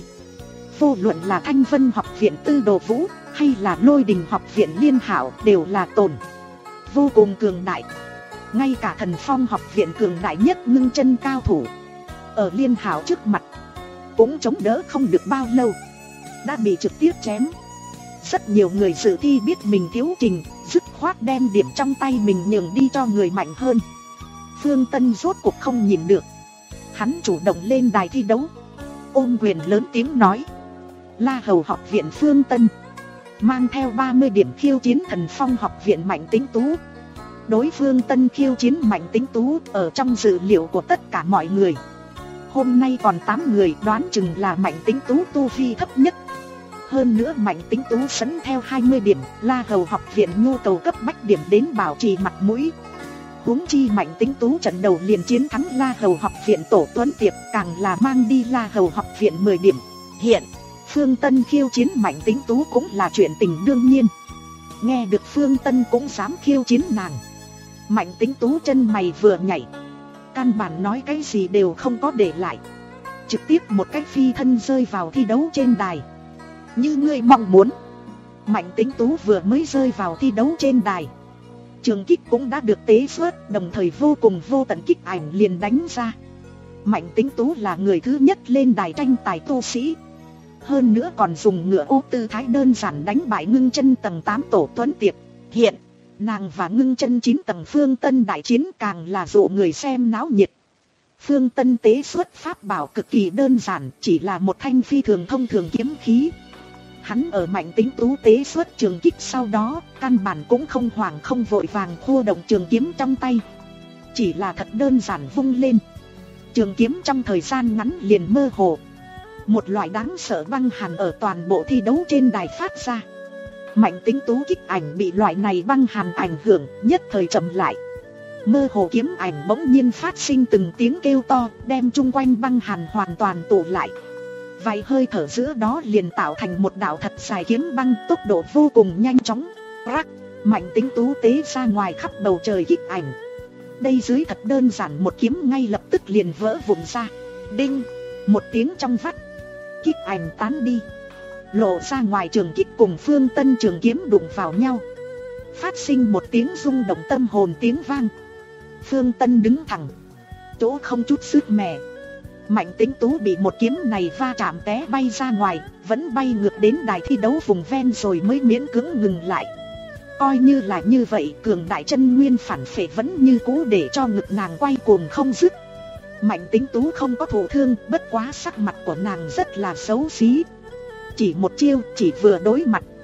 Vô luận là Thanh Vân học viện Tư Đồ Vũ hay là Lôi Đình học viện Liên Hảo đều là tồn vô cùng cường đại. Ngay cả Thần Phong học viện cường đại nhất ngưng chân cao thủ ở Liên Hảo trước mặt cũng chống đỡ không được bao lâu, đã bị trực tiếp chém. Rất nhiều người dự thi biết mình thiếu trình, dứt khoát đem điểm trong tay mình nhường đi cho người mạnh hơn. Phương Tân rốt cuộc không nhìn được, hắn chủ động lên đài thi đấu, ôm quyền lớn tiếng nói: La Hầu học viện Phương Tân mang theo ba mươi điểm khiêu chiến Thần Phong học viện Mạnh Tính Tú. Đối phương Tân khiêu chiến Mạnh Tính Tú ở trong dự liệu của tất cả mọi người. Hôm nay còn tám người, đoán chừng là Mạnh Tính Tú tu vi thấp nhất. Hơn nữa Mạnh Tính Tú sấn theo hai mươi điểm, La Hầu học viện nhu cầu cấp bách điểm đến bảo trì mặt mũi. Huống chi Mạnh Tính Tú trận đầu liền chiến thắng La Hầu học viện Tổ Tuấn Tiệp, càng là mang đi La Hầu học viện mười điểm. Hiện Phương Tân khiêu chiến Mạnh Tính Tú cũng là chuyện tình đương nhiên. Nghe được Phương Tân cũng dám khiêu chiến nàng, Mạnh Tính Tú chân mày vừa nhảy, căn bản nói cái gì đều không có để lại, trực tiếp một cái phi thân rơi vào thi đấu trên đài. Như ngươi mong muốn. Mạnh Tính Tú vừa mới rơi vào thi đấu trên đài, trường kích cũng đã được tế xuất, đồng thời vô cùng vô tận kích ảnh liền đánh ra. Mạnh Tính Tú là người thứ nhất lên đài tranh tài tu sĩ, hơn nữa còn dùng ngựa ô tư thái đơn giản đánh bại ngưng chân tầng tám Tổ Tuấn Tiệp. Hiện nàng và ngưng chân chín tầng Phương Tân đại chiến càng là dụ người xem náo nhiệt. Phương Tân tế xuất pháp bảo cực kỳ đơn giản, chỉ là một thanh phi thường thông thường kiếm khí. Hắn ở Mạnh Tính Tú tế xuất trường kích sau đó, căn bản cũng không hoảng không vội vàng khua động trường kiếm trong tay, chỉ là thật đơn giản vung lên, trường kiếm trong thời gian ngắn liền mơ hồ. Một loại đáng sợ băng hàn ở toàn bộ thi đấu trên đài phát ra. Mạnh Tính Tú kích ảnh bị loại này băng hàn ảnh hưởng, nhất thời chậm lại. Mơ hồ kiếm ảnh bỗng nhiên phát sinh từng tiếng kêu to, đem chung quanh băng hàn hoàn toàn tụ lại. Vài hơi thở giữa đó liền tạo thành một đạo thật dài kiếm băng, tốc độ vô cùng nhanh chóng. Rắc, Mạnh Tính Tú tế ra ngoài khắp bầu trời kích ảnh. Đây dưới thật đơn giản một kiếm ngay lập tức liền vỡ vụn ra. Đinh, một tiếng trong vắt, kích ảnh tán đi, lộ ra ngoài trường kích cùng Phương Tân trường kiếm đụng vào nhau, phát sinh một tiếng rung động tâm hồn tiếng vang. Phương Tân đứng thẳng, chỗ không chút sức mẻ. Mạnh Tính Tú bị một kiếm này va chạm té bay ra ngoài, vẫn bay ngược đến đài thi đấu vùng ven rồi mới miễn cưỡng ngừng lại. Coi như là như vậy, cường đại chân nguyên phản phệ vẫn như cũ để cho ngực nàng quay cuồng không dứt. Mạnh Tính Tú không có thụ thương, bất quá sắc mặt của nàng rất là xấu xí. Chỉ một chiêu, chỉ vừa đối mặt,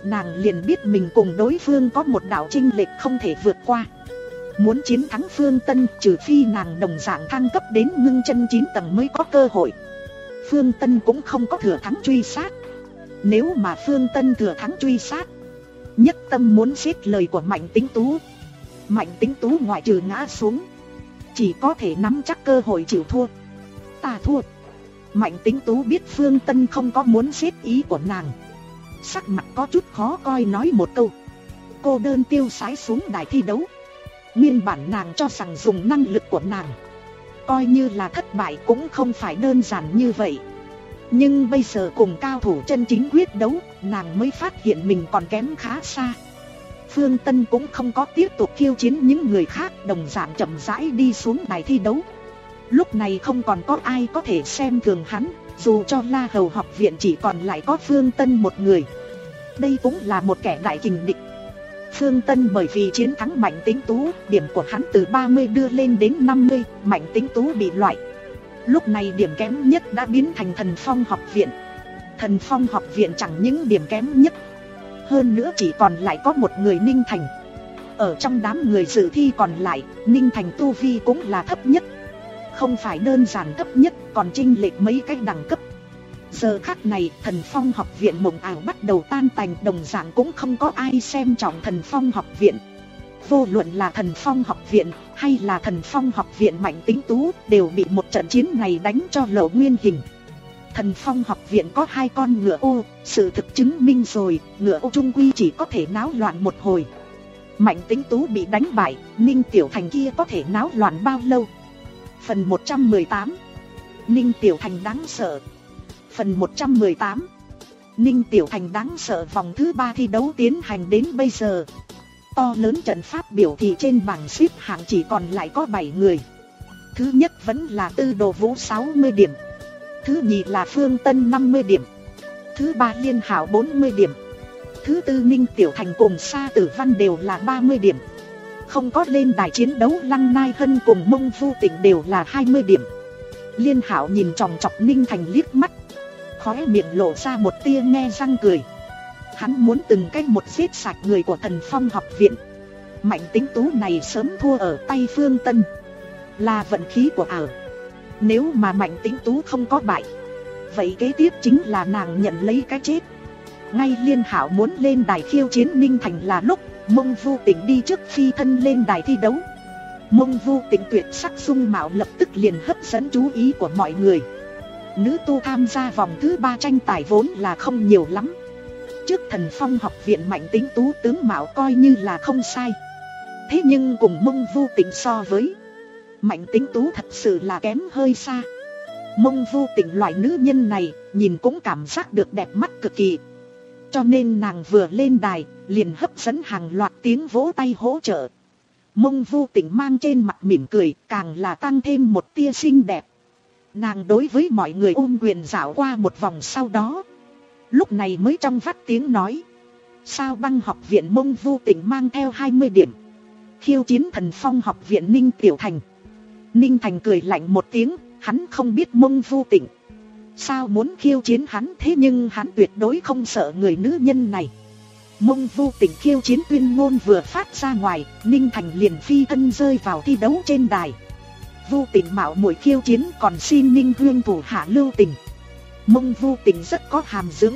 nàng liền biết mình cùng đối phương có một đạo chênh lệch không thể vượt qua. Muốn chiến thắng Phương Tân, trừ phi nàng đồng dạng thăng cấp đến ngưng chân chín tầng mới có cơ hội. Phương Tân cũng không có thừa thắng truy sát. Nếu mà Phương Tân thừa thắng truy sát, nhất tâm muốn giết lời của Mạnh Tĩnh Tú. Mạnh Tĩnh Tú ngoại trừ ngã xuống, chỉ có thể nắm chắc cơ hội chịu thua. Ta thua. Mạnh Tĩnh Tú biết Phương Tân không có muốn giết ý của nàng, sắc mặt có chút khó coi nói một câu. Cô đơn tiêu sái xuống đài thi đấu. Nguyên bản nàng cho rằng dùng năng lực của nàng, coi như là thất bại cũng không phải đơn giản như vậy. Nhưng bây giờ cùng cao thủ chân chính quyết đấu, nàng mới phát hiện mình còn kém khá xa. Phương Tân cũng không có tiếp tục khiêu chiến những người khác, đồng dạng chậm rãi đi xuống đài thi đấu. Lúc này không còn có ai có thể xem thường hắn, dù cho La Hầu học viện chỉ còn lại có Phương Tân một người. Đây cũng là một kẻ đại kình địch. Phương Tân bởi vì chiến thắng Mạnh Tĩnh Tú, điểm của hắn từ ba mươi đưa lên đến năm mươi, Mạnh Tĩnh Tú bị loại. Lúc này điểm kém nhất đã biến thành Thần Phong học viện. Thần Phong học viện chẳng những điểm kém nhất, hơn nữa chỉ còn lại có một người Ninh Thành. Ở trong đám người dự thi còn lại, Ninh Thành tu vi cũng là thấp nhất. Không phải đơn giản thấp nhất, còn chênh lệch mấy cái đẳng cấp. Giờ khắc này, Thần Phong học viện mộng ảo bắt đầu tan tành, đồng dạng cũng không có ai xem trọng Thần Phong học viện. Vô luận là Thần Phong học viện hay là Thần Phong học viện Mạnh Tĩnh Tú đều bị một trận chiến này đánh cho lộ nguyên hình. Thần Phong học viện có hai con ngựa ô, sự thực chứng minh rồi, ngựa ô trung quy chỉ có thể náo loạn một hồi. Mạnh Tĩnh Tú bị đánh bại, Ninh Tiểu Thành kia có thể náo loạn bao lâu? Phần một trăm mười tám, Ninh Tiểu Thành đáng sợ. Phần một trăm mười tám, Ninh Tiểu Thành đáng sợ. Vòng thứ ba thi đấu tiến hành đến bây giờ, to lớn trận pháp biểu thị trên bảng xếp hạng chỉ còn lại có bảy người. Thứ nhất vẫn là Tư Đồ Vũ sáu mươi điểm, thứ nhì là Phương Tân năm mươi điểm, thứ ba Liên Hảo bốn mươi điểm, thứ tư Ninh Tiểu Thành cùng Sa Tử Văn đều là ba mươi điểm. Không có lên đài chiến đấu Lăng Nai Hân cùng Mông Vu Tịnh đều là hai mươi điểm. Liên Hảo nhìn chòng chọc Ninh Thành liếc mắt, khóe miệng lộ ra một tia nhe răng cười. Hắn muốn từng cách một giết sạch người của Thần Phong học viện. Mạnh Tĩnh Tú này sớm thua ở tay Phương Tân, là vận khí của ảo. Nếu mà Mạnh Tĩnh Tú không có bại, vậy kế tiếp chính là nàng nhận lấy cái chết. Ngay Liên Hảo muốn lên đài khiêu chiến Ninh Thành là lúc Mông Vu Tịnh đi trước phi thân lên đài thi đấu. Mông Vu Tịnh tuyệt sắc dung mạo lập tức liền hấp dẫn chú ý của mọi người. Nữ tu tham gia vòng thứ ba tranh tài vốn là không nhiều lắm. Trước Thần Phong học viện Mạnh Tĩnh Tú tướng mạo coi như là không sai. Thế nhưng cùng Mông Vu Tịnh so với, Mạnh Tĩnh Tú thật sự là kém hơi xa. Mông Vu Tịnh loại nữ nhân này nhìn cũng cảm giác được đẹp mắt cực kỳ, cho nên nàng vừa lên đài liền hấp dẫn hàng loạt tiếng vỗ tay hỗ trợ. Mông Vu Tịnh mang trên mặt mỉm cười, càng là tăng thêm một tia xinh đẹp. Nàng đối với mọi người ôm quyền dạo qua một vòng, sau đó lúc này mới trong vắt tiếng nói: Sao Băng học viện Mông Vu Tịnh mang theo hai mươi điểm, khiêu chiến Thần Phong học viện Ninh Tiểu Thành. Ninh Thành cười lạnh một tiếng, hắn không biết Mông Vu Tịnh sao muốn khiêu chiến hắn, thế nhưng hắn tuyệt đối không sợ người nữ nhân này. Mông Vu Tịnh khiêu chiến tuyên ngôn vừa phát ra ngoài, Ninh Thành liền phi thân rơi vào thi đấu trên đài. Vu Tịnh mạo muội khiêu chiến, còn xin Ninh Huyên thủ hạ lưu tình. Mông Vu Tịnh rất có hàm dưỡng,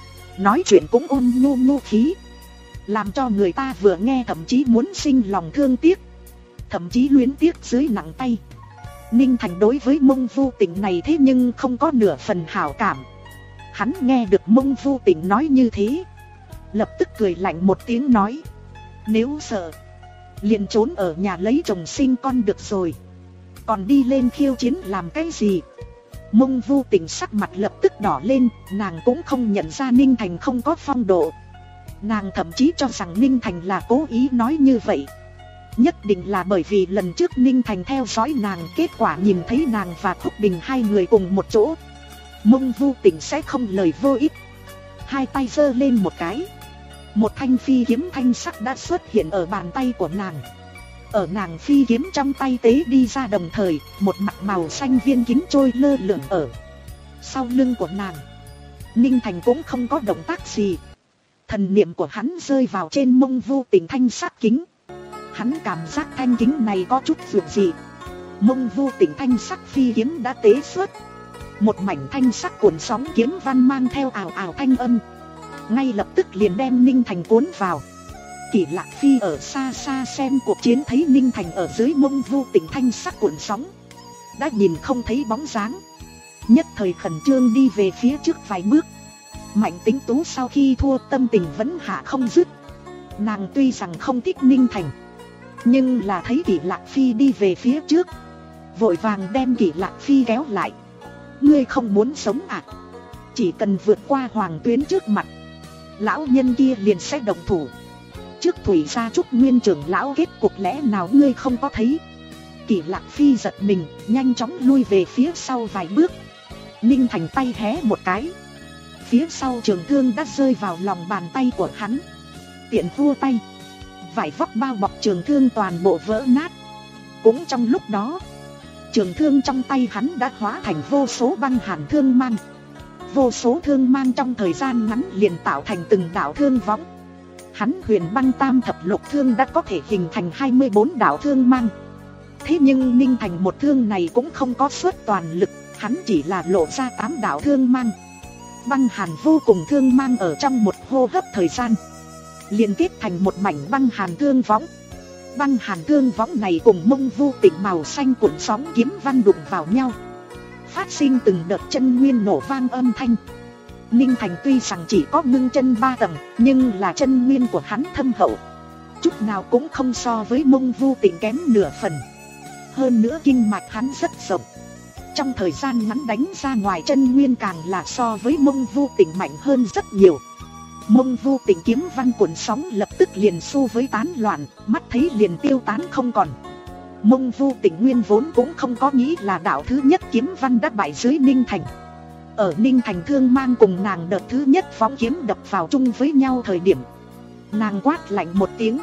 nói chuyện cũng ôn nhu nhu khí, làm cho người ta vừa nghe thậm chí muốn sinh lòng thương tiếc, thậm chí luyến tiếc dưới nặng tay. Ninh Thành đối với Mông Vu Tịnh này thế nhưng không có nửa phần hảo cảm. Hắn nghe được Mông Vu Tịnh nói như thế, lập tức cười lạnh một tiếng nói: Nếu sợ, liền trốn ở nhà lấy chồng sinh con được rồi, còn đi lên khiêu chiến làm cái gì? Mông Vu Tịnh sắc mặt lập tức đỏ lên, nàng cũng không nhận ra Ninh Thành không có phong độ. Nàng thậm chí cho rằng Ninh Thành là cố ý nói như vậy. Nhất định là bởi vì lần trước Ninh Thành theo dõi nàng, kết quả nhìn thấy nàng và Thúc Bình hai người cùng một chỗ. Mông Vu Tịnh sẽ không lời vô ích, hai tay giơ lên một cái, một thanh phi kiếm thanh sắc đã xuất hiện ở bàn tay của nàng. Ở nàng phi kiếm trong tay tế đi ra đồng thời, một mặt màu xanh viên kính trôi lơ lửng ở sau lưng của nàng. Ninh Thành cũng không có động tác gì, Thần niệm của hắn rơi vào trên Mông Vu Tình thanh sắc kính. Hắn cảm giác thanh kính này có chút dường dị. Mông Vu Tình thanh sắc phi kiếm đã tế xuất. Một mảnh thanh sắc cuộn sóng kiếm văn mang theo ào ào thanh âm, ngay lập tức liền đem Ninh Thành cuốn vào. Kỷ Lạc Phi ở xa xa xem cuộc chiến, thấy Ninh Thành ở dưới Mông Vu Tình thanh sắc cuộn sóng, đã nhìn không thấy bóng dáng, nhất thời khẩn trương đi về phía trước vài bước. Mạnh Tính Tú sau khi thua tâm tình vẫn hạ không dứt. Nàng tuy rằng không thích Ninh Thành, nhưng là thấy Kỷ Lạc Phi đi về phía trước, vội vàng đem Kỷ Lạc Phi kéo lại. Ngươi không muốn sống à? Chỉ cần vượt qua Hoàng Tuyến trước mặt, lão nhân kia liền sẽ động thủ. Trước Thủy Gia Trúc Nguyên trưởng lão kết cục lẽ nào ngươi không có thấy? Kỷ Lạc Phi giật mình, nhanh chóng lui về phía sau vài bước. Ninh Thành tay hé một cái, phía sau trường thương đã rơi vào lòng bàn tay của hắn. Tiện vua tay, vải vóc bao bọc trường thương toàn bộ vỡ nát. Cũng trong lúc đó, trường thương trong tay hắn đã hóa thành vô số băng hàn thương mang. Vô số thương mang trong thời gian ngắn liền tạo thành từng đạo thương võng. Hắn huyền băng tam thập lục thương đã có thể hình thành hai mươi bốn đạo thương mang. Thế nhưng Ninh Thành một thương này cũng không có xuất toàn lực, hắn chỉ là lộ ra tám đạo thương mang. Băng hàn vô cùng thương mang ở trong một hô hấp thời gian liên kết thành một mảnh băng hàn thương võng. Băng hàn thương võng này cùng Mông Vu Tình màu xanh cuộn sóng kiếm văn đụng vào nhau, phát sinh từng đợt chân nguyên nổ vang âm thanh. Ninh Thành tuy rằng chỉ có ngưng chân ba tầng, nhưng là chân nguyên của hắn thâm hậu, chút nào cũng không so với Mông Vu Tình kém nửa phần. Hơn nữa kinh mạch hắn rất rộng, trong thời gian ngắn đánh ra ngoài chân nguyên càng là so với Mông Vu Tình mạnh hơn rất nhiều. Mông Vu Tình kiếm văn cuộn sóng lập tức liền xu với tán loạn, mắt thấy liền tiêu tán không còn. Mông Vu Tình nguyên vốn cũng không có nghĩ là đạo thứ nhất kiếm văn đã bại dưới Ninh Thành. Ở Ninh Thành thương mang cùng nàng đợt thứ nhất phóng kiếm đập vào chung với nhau thời điểm, nàng quát lạnh một tiếng.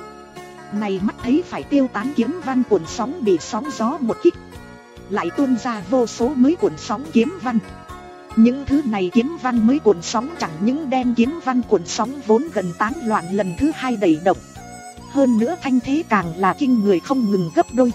Này mắt thấy phải tiêu tán kiếm văn cuộn sóng bị sóng gió một kích, lại tuôn ra vô số mới cuộn sóng kiếm văn. Những thứ này kiếm văn mới cuộn sóng chẳng những đem kiếm văn cuộn sóng vốn gần tán loạn lần thứ hai đẩy động, hơn nữa thanh thế càng là kinh người không ngừng gấp đôi.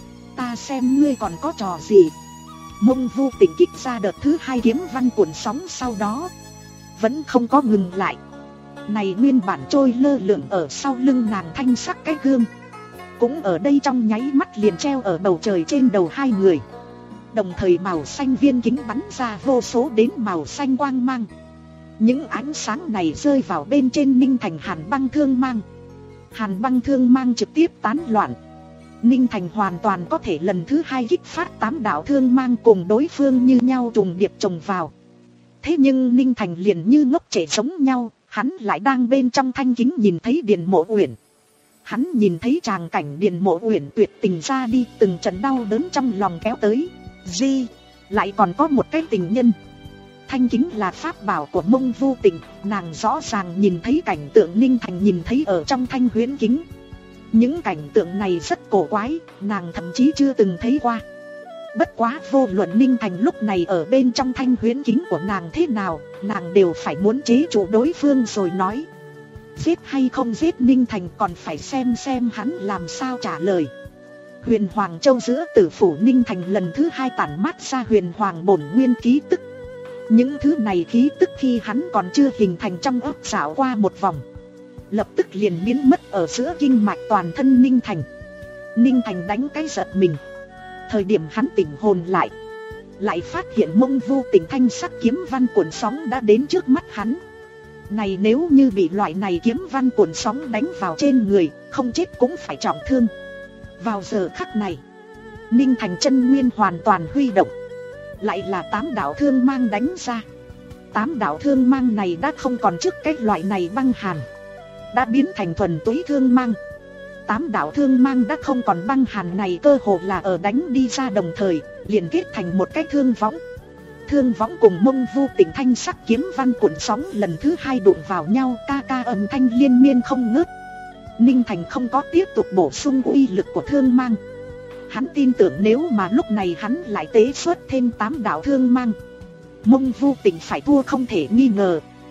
Ta xem ngươi còn có trò gì. Mông Vu Tình kích ra đợt thứ hai kiếm văn cuộn sóng, sau đó vẫn không có ngừng lại. Này nguyên bản trôi lơ lửng ở sau lưng nàng thanh sắc cái gương, cũng ở đây trong nháy mắt liền treo ở bầu trời trên đầu hai người. Đồng thời màu xanh viên kính bắn ra vô số đến màu xanh quang mang. Những ánh sáng này rơi vào bên trên Ninh Thành hàn băng thương mang. Hàn băng thương mang trực tiếp tán loạn. Ninh Thành hoàn toàn có thể lần thứ hai kích phát tám đạo thương mang cùng đối phương như nhau trùng điệp chồng vào. Thế nhưng Ninh Thành liền như ngốc trẻ giống nhau, hắn lại đang bên trong thanh kính nhìn thấy Điền Mộ Uyển. Hắn nhìn thấy tràng cảnh Điền Mộ Uyển tuyệt tình ra đi, từng trận đau đớn trong lòng kéo tới. Di, lại còn có một cái tình nhân. Thanh kính là pháp bảo của Mông Vu Tình, nàng rõ ràng nhìn thấy cảnh tượng Ninh Thành nhìn thấy ở trong thanh huyễn kính. Những cảnh tượng này rất cổ quái, nàng thậm chí chưa từng thấy qua. Bất quá vô luận Ninh Thành lúc này ở bên trong thanh huyễn kính của nàng thế nào, nàng đều phải muốn chế trụ đối phương rồi nói. Giết hay không giết Ninh Thành còn phải xem xem hắn làm sao trả lời. Huyền Hoàng Châu giữa tử phủ Ninh Thành lần thứ hai tản mát ra huyền hoàng bổn nguyên khí tức. Những thứ này khí tức khi hắn còn chưa hình thành trong ấp dạo qua một vòng, lập tức liền biến mất ở giữa kinh mạch toàn thân Ninh Thành. Ninh Thành đánh cái giật mình. Thời điểm hắn tỉnh hồn lại, lại phát hiện Mông Vu Tình thanh sắc kiếm văn cuộn sóng đã đến trước mắt hắn. Này nếu như bị loại này kiếm văn cuộn sóng đánh vào trên người, không chết cũng phải trọng thương. Vào giờ khắc này, Ninh Thành chân nguyên hoàn toàn huy động, lại là tám đạo thương mang đánh ra. Tám đạo thương mang này đã không còn trước cái loại này băng hàn, đã biến thành thuần túy thương mang. Tám đạo thương mang đã không còn băng hàn này, cơ hồ là ở đánh đi ra đồng thời liền kết thành một cái thương võng. Thương võng cùng Mông Vu Tình thanh sắc kiếm văn cuộn sóng lần thứ hai đụng vào nhau, ca ca âm thanh liên miên không ngớt. Ninh Thành không có tiếp tục bổ sung uy lực của thương mang. Hắn tin tưởng nếu mà lúc này hắn lại tế xuất thêm tám đạo thương mang, Mông Vu Tình phải thua không thể nghi ngờ.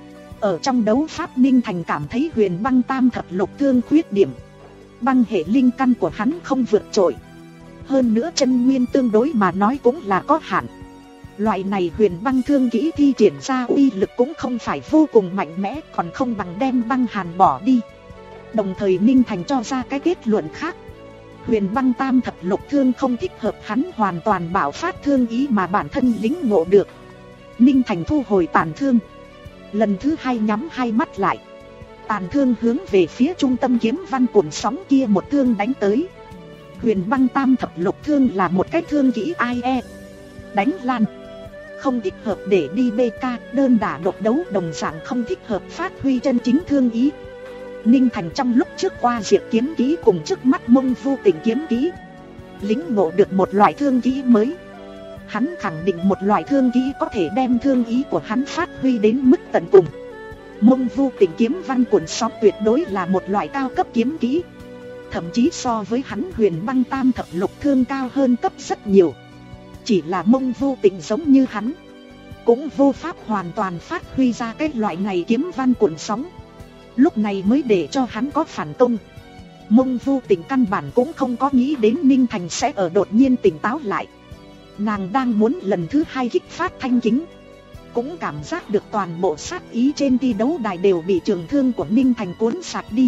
Ở trong đấu pháp Ninh Thành cảm thấy Huyền Băng Tam Thập Lục Thương khuyết điểm. Băng hệ linh căn của hắn không vượt trội. Hơn nữa chân nguyên tương đối mà nói cũng là có hạn. Loại này Huyền Băng Thương kỹ thi triển ra uy lực cũng không phải vô cùng mạnh mẽ, còn không bằng đem băng hàn bỏ đi. Đồng thời Ninh Thành cho ra cái kết luận khác. Huyền Băng Tam Thập Lục Thương không thích hợp hắn hoàn toàn bạo phát thương ý mà bản thân lĩnh ngộ được. Ninh Thành thu hồi tàn thương. Lần thứ hai nhắm hai mắt lại. Tàn thương hướng về phía trung tâm kiếm văn cuộn sóng kia một thương đánh tới. Huyền Băng Tam Thập Lục Thương là một cái thương kỹ ai e. Đánh lan. Không thích hợp để đi bê ca, đơn đả độc đấu đồng dạng không thích hợp phát huy chân chính thương ý. Ninh Thành trong lúc trước qua diệt kiếm kỹ cùng trước mắt Mông Vu Tình kiếm kỹ, lĩnh ngộ được một loại thương kỹ mới. Hắn khẳng định một loại thương kỹ có thể đem thương ý của hắn phát huy đến mức tận cùng. Mông Vu Tình kiếm văn cuộn sóng tuyệt đối là một loại cao cấp kiếm kỹ. Thậm chí so với hắn Huyền Băng Tam Thập Lục Thương cao hơn cấp rất nhiều. Chỉ là Mông Vu Tình giống như hắn, cũng vô pháp hoàn toàn phát huy ra cái loại này kiếm văn cuộn sóng. Lúc này mới để cho hắn có phản công. Mông Vu Tình căn bản cũng không có nghĩ đến Ninh Thành sẽ ở đột nhiên tỉnh táo lại. Nàng đang muốn lần thứ hai kích phát thanh kính, cũng cảm giác được toàn bộ sát ý trên thi đấu đài đều bị trường thương của Ninh Thành cuốn sạch đi.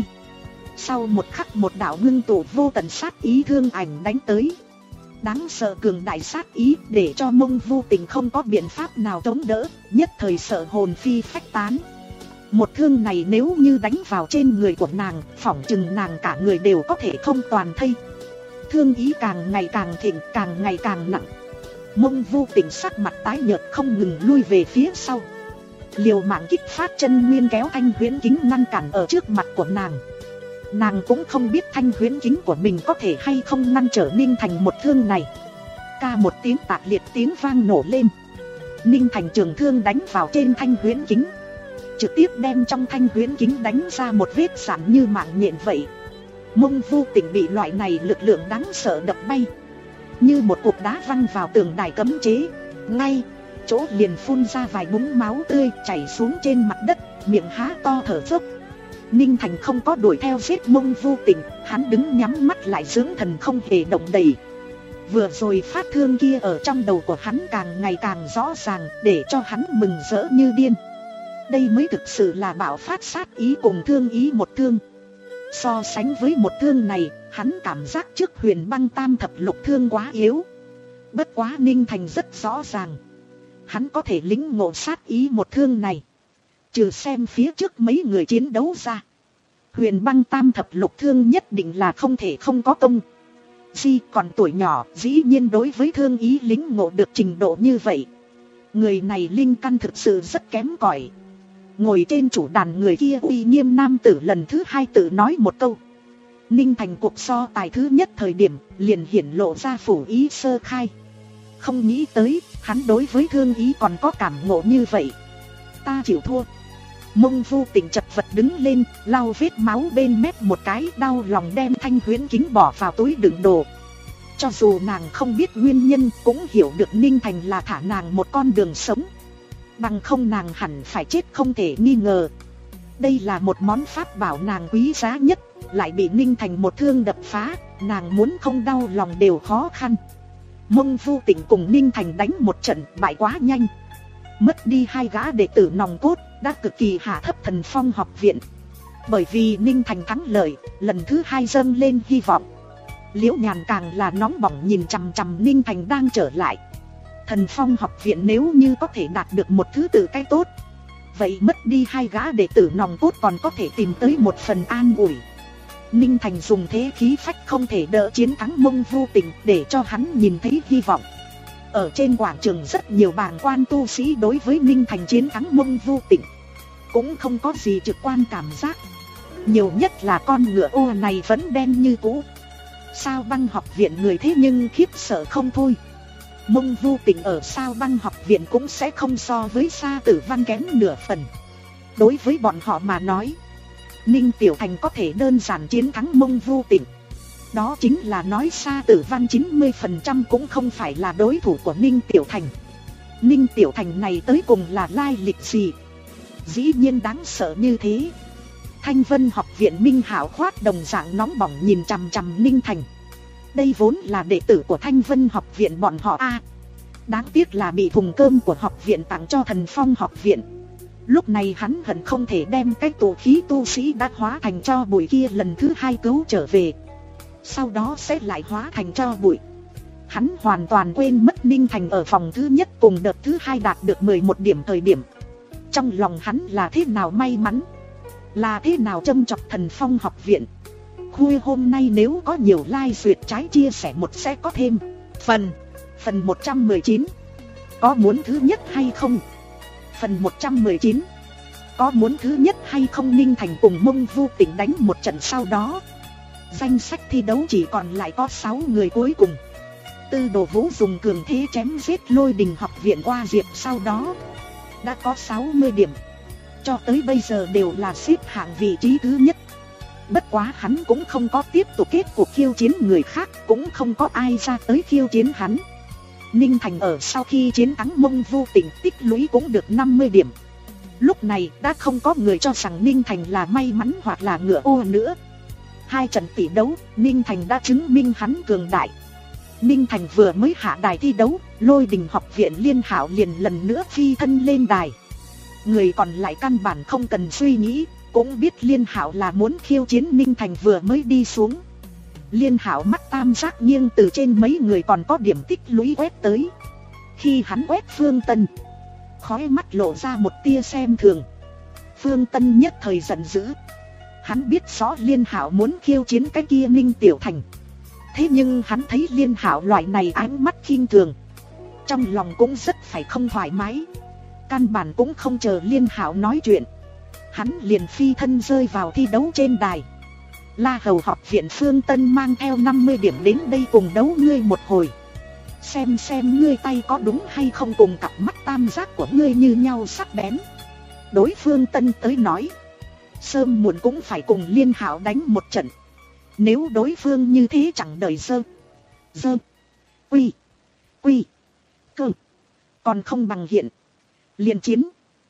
Sau một khắc một đạo ngưng tụ vô tận sát ý thương ảnh đánh tới. Đáng sợ cường đại sát ý để cho Mông Vu Tình không có biện pháp nào chống đỡ, nhất thời sợ hồn phi phách tán. Một thương này nếu như đánh vào trên người của nàng, phỏng chừng nàng cả người đều có thể không toàn thây. Thương ý càng ngày càng thịnh, càng ngày càng nặng. Mông Vu Tình sắc mặt tái nhợt không ngừng lui về phía sau. Liều mạng kích phát chân nguyên kéo thanh huyễn kính ngăn cản ở trước mặt của nàng. Nàng cũng không biết thanh huyễn kính của mình có thể hay không ngăn trở Ninh Thành một thương này. Ca một tiếng tạc liệt tiếng vang nổ lên. Ninh Thành trường thương đánh vào trên thanh huyễn kính, trực tiếp đem trong thanh huyễn kính đánh ra một vết sạn như mạng nhện vậy. Mông Vu Tình bị loại này lực lượng đáng sợ đập bay, như một cục đá văng vào tường đài cấm chế. Ngay chỗ liền phun ra vài búng máu tươi chảy xuống trên mặt đất, miệng há to thở dốc. Ninh Thành không có đuổi theo giết Mông Vu Tình, hắn đứng nhắm mắt lại dưỡng thần không hề động đậy. Vừa rồi phát thương kia ở trong đầu của hắn càng ngày càng rõ ràng, để cho hắn mừng rỡ như điên. Đây mới thực sự là bạo phát sát ý cùng thương ý một thương. So sánh với một thương này, hắn cảm giác trước Huyền Băng Tam Thập Lục Thương quá yếu. Bất quá Ninh Thành rất rõ ràng, hắn có thể lĩnh ngộ sát ý một thương này. Trừ xem phía trước mấy người chiến đấu ra, Huyền Băng Tam Thập Lục Thương nhất định là không thể không có công. Di còn tuổi nhỏ, dĩ nhiên đối với thương ý lĩnh ngộ được trình độ như vậy. Người này linh căn thực sự rất kém cỏi. Ngồi trên chủ đàn người kia uy nghiêm nam tử lần thứ hai tự nói một câu. Ninh Thành cuộc so tài thứ nhất thời điểm liền hiển lộ ra phủ ý sơ khai. Không nghĩ tới hắn đối với thương ý còn có cảm ngộ như vậy. Ta chịu thua. Mông Vu Tình chật vật đứng lên, lau vết máu bên mép một cái, đau lòng đem thanh huyễn kính bỏ vào túi đựng đồ. Cho dù nàng không biết nguyên nhân, cũng hiểu được Ninh Thành là thả nàng một con đường sống. Bằng không nàng hẳn phải chết không thể nghi ngờ. Đây là một món pháp bảo nàng quý giá nhất, lại bị Ninh Thành một thương đập phá, nàng muốn không đau lòng đều khó khăn. Mông Vu Tình cùng Ninh Thành đánh một trận, bại quá nhanh. Mất đi hai gã đệ tử nòng cốt, đã cực kỳ hạ thấp Thần Phong học viện. Bởi vì Ninh Thành thắng lợi, lần thứ hai dâng lên hy vọng. Liễu Nhàn càng là nóng bỏng nhìn chằm chằm Ninh Thành đang trở lại. Thần Phong học viện nếu như có thể đạt được một thứ tự cái tốt, vậy mất đi hai gã đệ tử nòng cốt còn có thể tìm tới một phần an ủi. Ninh Thành dùng thế khí phách không thể đỡ chiến thắng Mông Vu Tình để cho hắn nhìn thấy hy vọng. Ở trên quảng trường rất nhiều bàng quan tu sĩ đối với Ninh Thành chiến thắng Mông Vu Tình cũng không có gì trực quan cảm giác. Nhiều nhất là con ngựa ô này vẫn đen như cũ. Sao Băng học viện người thế nhưng khiếp sợ không thôi. Mông Vu Tình ở Sao Băng học viện cũng sẽ không so với Sa Tử Văn kém nửa phần. Đối với bọn họ mà nói, Ninh Tiểu Thành có thể đơn giản chiến thắng Mông Vu Tình, đó chính là nói Sa Tử Văn chín mươi phần trăm cũng không phải là đối thủ của Ninh Tiểu Thành. Ninh Tiểu Thành này tới cùng là lai lịch gì? dĩ nhiên đáng sợ như thế. Thanh Vân học viện Minh Hạo khoát đồng dạng nóng bỏng nhìn chằm chằm Ninh Thành. Đây vốn là đệ tử của Thanh Vân học viện bọn họ a. Đáng tiếc là bị thùng cơm của học viện tặng cho Thần Phong học viện. Lúc này hắn hận không thể đem cái tụ khí tu sĩ đã hóa thành tro bụi kia lần thứ hai cứu trở về. Sau đó sẽ lại hóa thành tro bụi. Hắn hoàn toàn quên mất Ninh Thành ở vòng thứ nhất cùng đợt thứ hai đạt được mười một điểm thời điểm. Trong lòng hắn là thế nào may mắn, là thế nào châm chọc Thần Phong học viện. Khuya hôm nay nếu có nhiều like duyệt trái chia sẻ một sẽ có thêm phần. Phần một trăm mười chín. Có muốn thứ nhất hay không? Phần một trăm mười chín. Có muốn thứ nhất hay không? Ninh Thành cùng Mông Vu Tỉnh đánh một trận sau đó. Danh sách thi đấu chỉ còn lại có sáu người cuối cùng. Tư Đồ Vũ dùng cường thế chém giết Lôi Đình học viện qua diệp sau đó đã có sáu mươi điểm. Cho tới bây giờ đều là xếp hạng vị trí thứ nhất. Bất quá hắn cũng không có tiếp tục kết cuộc khiêu chiến người khác, cũng không có ai ra tới khiêu chiến hắn. Ninh Thành ở sau khi chiến thắng Mông Vu Tỉnh tích lũy cũng được năm mươi điểm. Lúc này đã không có người cho rằng Ninh Thành là may mắn hoặc là ngựa ô nữa. Hai trận tỷ đấu, Ninh Thành đã chứng minh hắn cường đại. Ninh Thành vừa mới hạ đài thi đấu, Lôi Đình học viện Liên Hạo liền lần nữa phi thân lên đài. Người còn lại căn bản không cần suy nghĩ, cũng biết Liên Hạo là muốn khiêu chiến. Ninh Thành vừa mới đi xuống, Liên Hạo mắt tam giác nghiêng từ trên mấy người còn có điểm tích lũy quét tới. Khi hắn quét Phương Tân, khóe mắt lộ ra một tia xem thường. Phương Tân nhất thời giận dữ. Hắn biết rõ Liên Hạo muốn khiêu chiến cái kia Ninh Tiểu Thành. Thế nhưng hắn thấy Liên Hạo loại này ánh mắt khinh thường, trong lòng cũng rất phải không thoải mái. Căn bản cũng không chờ Liên Hạo nói chuyện, hắn liền phi thân rơi vào thi đấu trên đài. La Hầu học viện Phương Tân mang theo năm mươi điểm đến đây cùng đấu ngươi một hồi. Xem xem ngươi tay có đúng hay không cùng cặp mắt tam giác của ngươi như nhau sắc bén. Đối Phương Tân tới nói, sớm muộn cũng phải cùng Liên Hạo đánh một trận. Nếu đối phương như thế chẳng đợi dơ Dơ Quy Quy Cơ còn không bằng hiện liền chiến.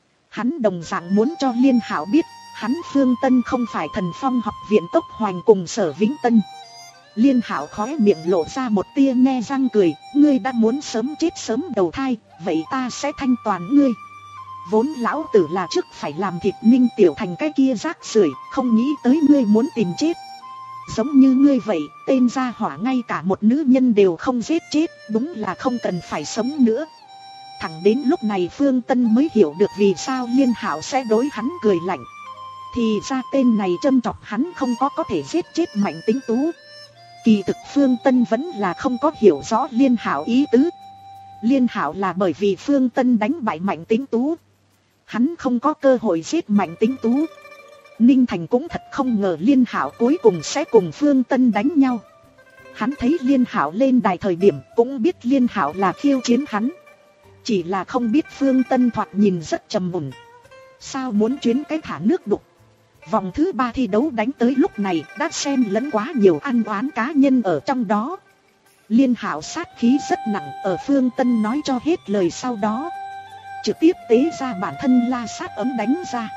Hắn đồng dạng muốn cho Liên Hạo biết, hắn Phương Tân không phải Thần Phong học viện Tốc Hoành cùng Sở Vĩnh Tân. Liên Hạo khóe miệng lộ ra một tia nhe răng cười. Ngươi đã muốn sớm chết sớm đầu thai, vậy ta sẽ thanh toàn ngươi. Vốn lão tử là trước phải làm thịt Ninh Tiểu Thành cái kia rác rưởi, không nghĩ tới ngươi muốn tìm chết. Giống như ngươi vậy, tên gia hỏa ngay cả một nữ nhân đều không giết chết, đúng là không cần phải sống nữa. Thẳng đến lúc này Phương Tân mới hiểu được vì sao Liên Hạo sẽ đối hắn cười lạnh. Thì ra tên này châm chọc hắn không có có thể giết chết Mạnh Tính Tú. Kỳ thực Phương Tân vẫn là không có hiểu rõ Liên Hạo ý tứ. Liên Hạo là bởi vì Phương Tân đánh bại Mạnh Tính Tú, hắn không có cơ hội giết Mạnh Tính Tú. Ninh Thành cũng thật không ngờ Liên Hạo cuối cùng sẽ cùng Phương Tân đánh nhau. Hắn thấy Liên Hạo lên đài thời điểm cũng biết Liên Hạo là khiêu chiến hắn. Chỉ là không biết Phương Tân thoạt nhìn rất trầm mùn, sao muốn chuyến cái thả nước đục. Vòng thứ ba thi đấu đánh tới lúc này đã xen lẫn quá nhiều ăn oán cá nhân ở trong đó. Liên Hạo sát khí rất nặng, ở Phương Tân nói cho hết lời sau đó trực tiếp tế ra bản thân la sát ấm đánh ra.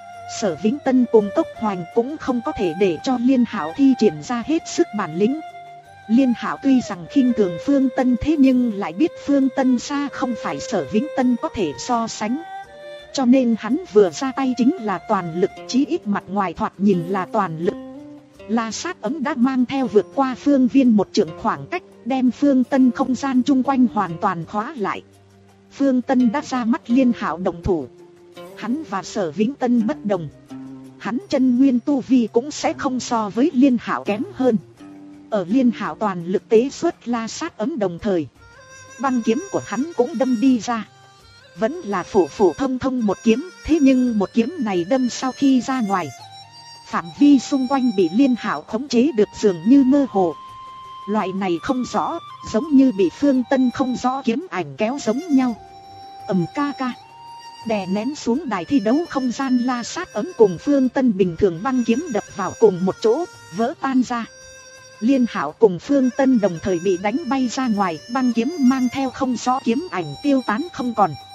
Sở Vĩnh Tân cùng Tốc Hoành cũng không có thể để cho Liên Hạo thi triển ra hết sức bản lĩnh. Liên Hạo tuy rằng khinh thường Phương Tân, thế nhưng lại biết Phương Tân xa không phải Sở Vĩnh Tân có thể so sánh. Cho nên hắn vừa ra tay chính là toàn lực, chí ít mặt ngoài thoạt nhìn là toàn lực. La sát ấm đã mang theo vượt qua phương viên một trượng khoảng cách, đem Phương Tân không gian chung quanh hoàn toàn khóa lại. Phương Tân đã ra mắt Liên Hạo động thủ. Hắn và Sở Vĩnh Tân bất đồng, hắn chân nguyên tu vi cũng sẽ không so với Liên Hạo kém hơn. Ở Liên Hạo toàn lực tế xuất la sát ấm đồng thời, băng kiếm của hắn cũng đâm đi ra. Vẫn là phổ phổ thông thông một kiếm, thế nhưng một kiếm này đâm sau khi ra ngoài, phạm vi xung quanh bị Liên Hạo khống chế được dường như mơ hồ. Loại này không rõ, giống như bị Phương Tân không rõ kiếm ảnh kéo giống nhau. Ầm ca ca. Đè nén xuống đài thi đấu không gian la sát ấm cùng Phương Tân bình thường băng kiếm đập vào cùng một chỗ, vỡ tan ra. Liên Hạo cùng Phương Tân đồng thời bị đánh bay ra ngoài, băng kiếm mang theo không rõ kiếm ảnh tiêu tán không còn.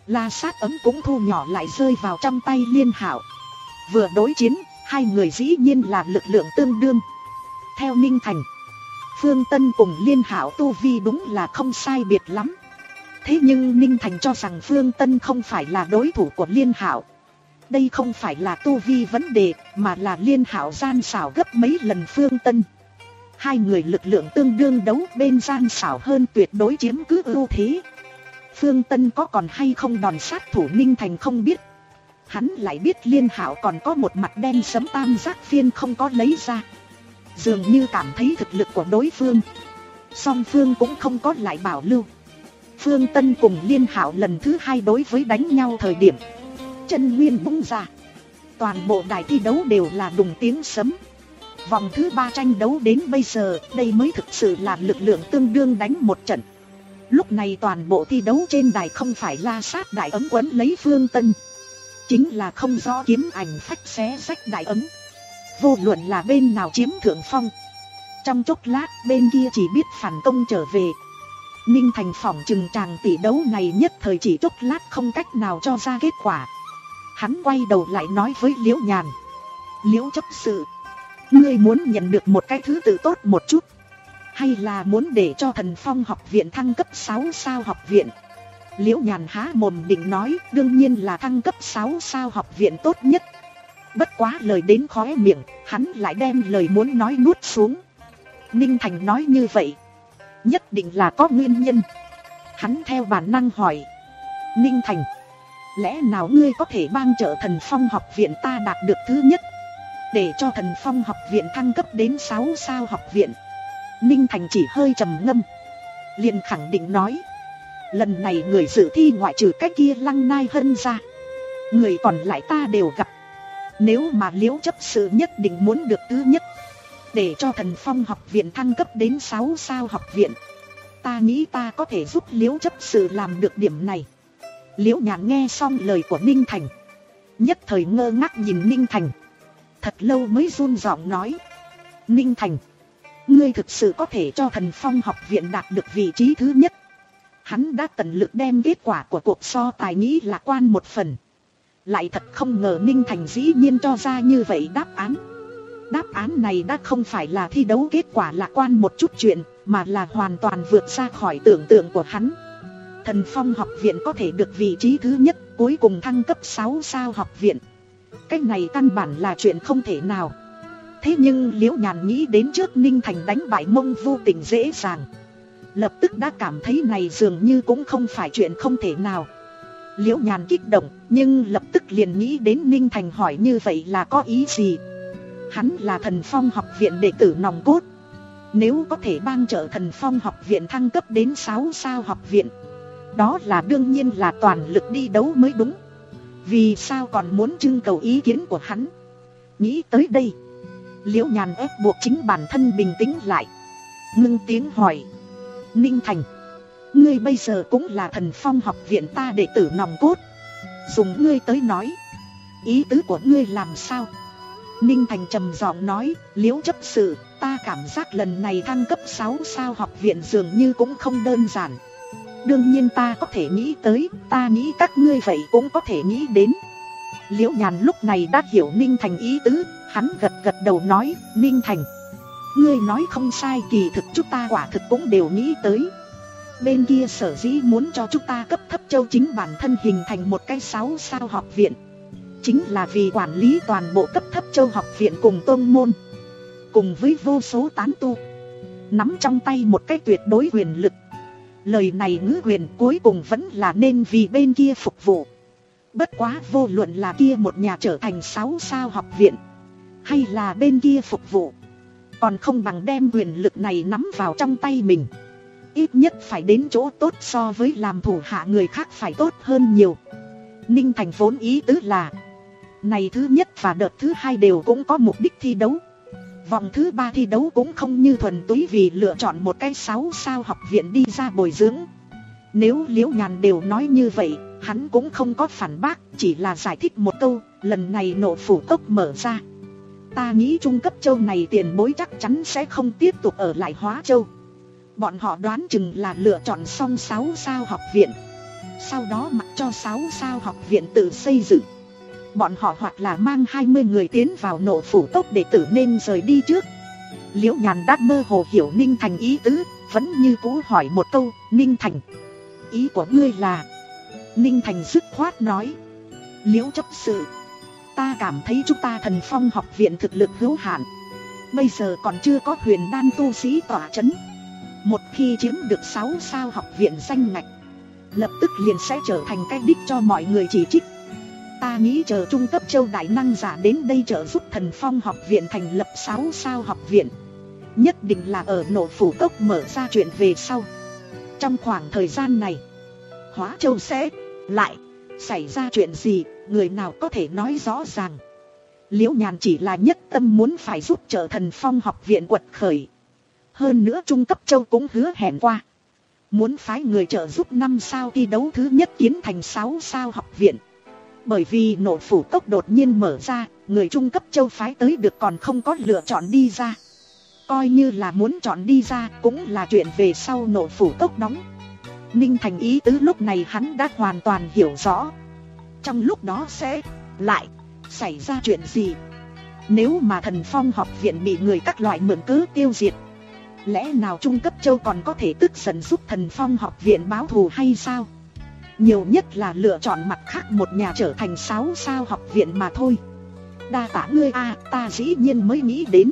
La Sát ấm cũng thu nhỏ lại rơi vào trong tay Liên Hạo. Vừa đối chiến, hai người dĩ nhiên là lực lượng tương đương. Theo Ninh Thành, Phương Tân cùng Liên Hạo tu vi đúng là không sai biệt lắm. Thế nhưng Ninh Thành cho rằng Phương Tân không phải là đối thủ của Liên Hạo. Đây không phải là tu vi vấn đề, mà là Liên Hạo gian xảo gấp mấy lần Phương Tân. Hai người lực lượng tương đương đấu, bên gian xảo hơn tuyệt đối chiếm cứ ưu thế. Phương Tân có còn hay không đòn sát thủ Ninh Thành không biết. Hắn lại biết Liên Hạo còn có một mặt đen sấm tam giác phiên không có lấy ra. Dường như cảm thấy thực lực của đối phương, song phương cũng không có lại bảo lưu. Phương Tân cùng Liên Hạo lần thứ hai đối với đánh nhau thời điểm, chân nguyên bung ra, toàn bộ đài thi đấu đều là đùng tiếng sấm. Vòng thứ ba tranh đấu đến bây giờ, đây mới thực sự là lực lượng tương đương đánh một trận. Lúc này toàn bộ thi đấu trên đài không phải La Sát đại ấm quấn lấy Phương Tân, chính là không rõ kiếm ảnh phách xé rách đại ấm. Vô luận là bên nào chiếm thượng phong, trong chốc lát bên kia chỉ biết phản công trở về. Ninh Thành phỏng chừng tràng tỷ đấu này nhất thời chỉ chốc lát không cách nào cho ra kết quả. Hắn quay đầu lại nói với Liễu Nhàn: Liễu chấp sự, ngươi muốn nhận được một cái thứ tự tốt một chút, hay là muốn để cho Thần Phong học viện thăng cấp sáu sao học viện? Liễu Nhàn há mồm định nói, đương nhiên là thăng cấp sáu sao học viện tốt nhất. Bất quá lời đến khóe miệng, hắn lại đem lời muốn nói nuốt xuống. Ninh Thành nói như vậy, nhất định là có nguyên nhân. Hắn theo bản năng hỏi: Ninh Thành, lẽ nào ngươi có thể ban trợ Thần Phong học viện ta đạt được thứ nhất, để cho Thần Phong học viện thăng cấp đến sáu sao học viện? Ninh Thành chỉ hơi trầm ngâm, liền khẳng định nói: lần này người dự thi ngoại trừ cái kia Lăng Nai Hân ra, người còn lại ta đều gặp. Nếu mà Liễu chấp sự nhất định muốn được thứ nhất, để cho Thần Phong học viện thăng cấp đến sáu sao học viện, ta nghĩ ta có thể giúp Liễu chấp sự làm được điểm này. Liễu Nhàn nghe xong lời của Ninh Thành, nhất thời ngơ ngác nhìn Ninh Thành, thật lâu mới run giọng nói: Ninh Thành, ngươi thực sự có thể cho Thần Phong học viện đạt được vị trí thứ nhất? Hắn đã tận lực đem kết quả của cuộc so tài nghĩ lạc quan một phần, lại thật không ngờ Ninh Thành dĩ nhiên cho ra như vậy đáp án. Đáp án này đã không phải là thi đấu kết quả lạc quan một chút chuyện, mà là hoàn toàn vượt ra khỏi tưởng tượng của hắn. Thần Phong học viện có thể được vị trí thứ nhất, cuối cùng thăng cấp sáu sao học viện, cái này căn bản là chuyện không thể nào. Thế nhưng Liễu Nhàn nghĩ đến trước Ninh Thành đánh bại Mông Vô Tình dễ dàng, lập tức đã cảm thấy này dường như cũng không phải chuyện không thể nào. Liễu Nhàn kích động, nhưng lập tức liền nghĩ đến Ninh Thành hỏi như vậy là có ý gì. Hắn là Thần Phong học viện đệ tử nòng cốt, nếu có thể ban trợ Thần Phong học viện thăng cấp đến sáu sao học viện, đó là đương nhiên là toàn lực đi đấu mới đúng. Vì sao còn muốn trưng cầu ý kiến của hắn? Nghĩ tới đây, Liễu Nhàn ép buộc chính bản thân bình tĩnh lại, ngưng tiếng hỏi: Ninh Thành, ngươi bây giờ cũng là Thần Phong học viện ta đệ tử nòng cốt, dùng ngươi tới nói, ý tứ của ngươi làm sao? Ninh Thành trầm giọng nói: Liễu chấp sự, ta cảm giác lần này thăng cấp sáu sao học viện dường như cũng không đơn giản. Đương nhiên ta có thể nghĩ tới, ta nghĩ các ngươi vậy cũng có thể nghĩ đến. Liễu Nhàn lúc này đã hiểu Ninh Thành ý tứ, hắn gật gật đầu nói: Ninh Thành, ngươi nói không sai, kỳ thực chúng ta quả thực cũng đều nghĩ tới. Bên kia sở dĩ muốn cho chúng ta cấp thấp châu chính bản thân hình thành một cái sáu sao học viện, chính là vì quản lý toàn bộ cấp thấp châu học viện cùng tôn môn, cùng với vô số tán tu, nắm trong tay một cái tuyệt đối quyền lực. Lời này ngữ quyền cuối cùng vẫn là nên vì bên kia phục vụ. Bất quá vô luận là kia một nhà trở thành sáu sao học viện, hay là bên kia phục vụ, còn không bằng đem quyền lực này nắm vào trong tay mình. Ít nhất phải đến chỗ tốt so với làm thủ hạ người khác phải tốt hơn nhiều. Ninh Thành vốn ý tứ là, này thứ nhất và đợt thứ hai đều cũng có mục đích thi đấu. Vòng thứ ba thi đấu cũng không như thuần túy vì lựa chọn một cái sáu sao học viện đi ra bồi dưỡng. Nếu Liễu Nhàn đều nói như vậy, hắn cũng không có phản bác, chỉ là giải thích một câu. Lần này Nộ Phủ Cốc mở ra, ta nghĩ trung cấp châu này tiền bối chắc chắn sẽ không tiếp tục ở lại Hóa Châu. Bọn họ đoán chừng là lựa chọn xong sáu sao học viện. sau đó mặc cho sáu sao học viện tự xây dựng. Bọn họ hoặc là mang hai mươi người tiến vào Nộ Phủ Cốc để tử nên rời đi trước. Liễu Nhàn đã mơ hồ hiểu Ninh Thành ý tứ, vẫn như cũ hỏi một câu, Ninh Thành, ý của ngươi là? Ninh Thành dứt khoát nói, Liễu chấp sự, ta cảm thấy chúng ta Thần Phong học viện thực lực hữu hạn. Bây giờ còn chưa có huyền đan tu sĩ tỏa chấn. Một khi chiếm được sáu sao học viện danh ngạch, lập tức liền sẽ trở thành cái đích cho mọi người chỉ trích. Ta nghĩ chờ trung cấp châu đại năng giả đến đây trợ giúp Thần Phong học viện thành lập sáu sao học viện, nhất định là ở Nộ Phủ Cốc mở ra chuyện về sau. Trong khoảng thời gian này, Hóa Châu sẽ lại xảy ra chuyện gì, người nào có thể nói rõ ràng. Liễu Nhàn chỉ là nhất tâm muốn phải giúp trợ Thần Phong học viện quật khởi. Hơn nữa trung cấp châu cũng hứa hẹn qua, muốn phái người trợ giúp năm sao thi đấu thứ nhất kiến thành sáu sao học viện. Bởi vì Nộ Phủ Cốc đột nhiên mở ra, người trung cấp châu phái tới được còn không có lựa chọn đi ra. Coi như là muốn chọn đi ra cũng là chuyện về sau Nộ Phủ Cốc đóng. Ninh Thành ý tứ lúc này hắn đã hoàn toàn hiểu rõ. Trong lúc đó sẽ lại xảy ra chuyện gì? Nếu mà Thần Phong học viện bị người các loại mượn cớ tiêu diệt, lẽ nào trung cấp châu còn có thể tức giận giúp Thần Phong học viện báo thù hay sao? Nhiều nhất là lựa chọn mặt khác một nhà trở thành sáu sao học viện mà thôi. Đa tạ ngươi a, ta dĩ nhiên mới nghĩ đến.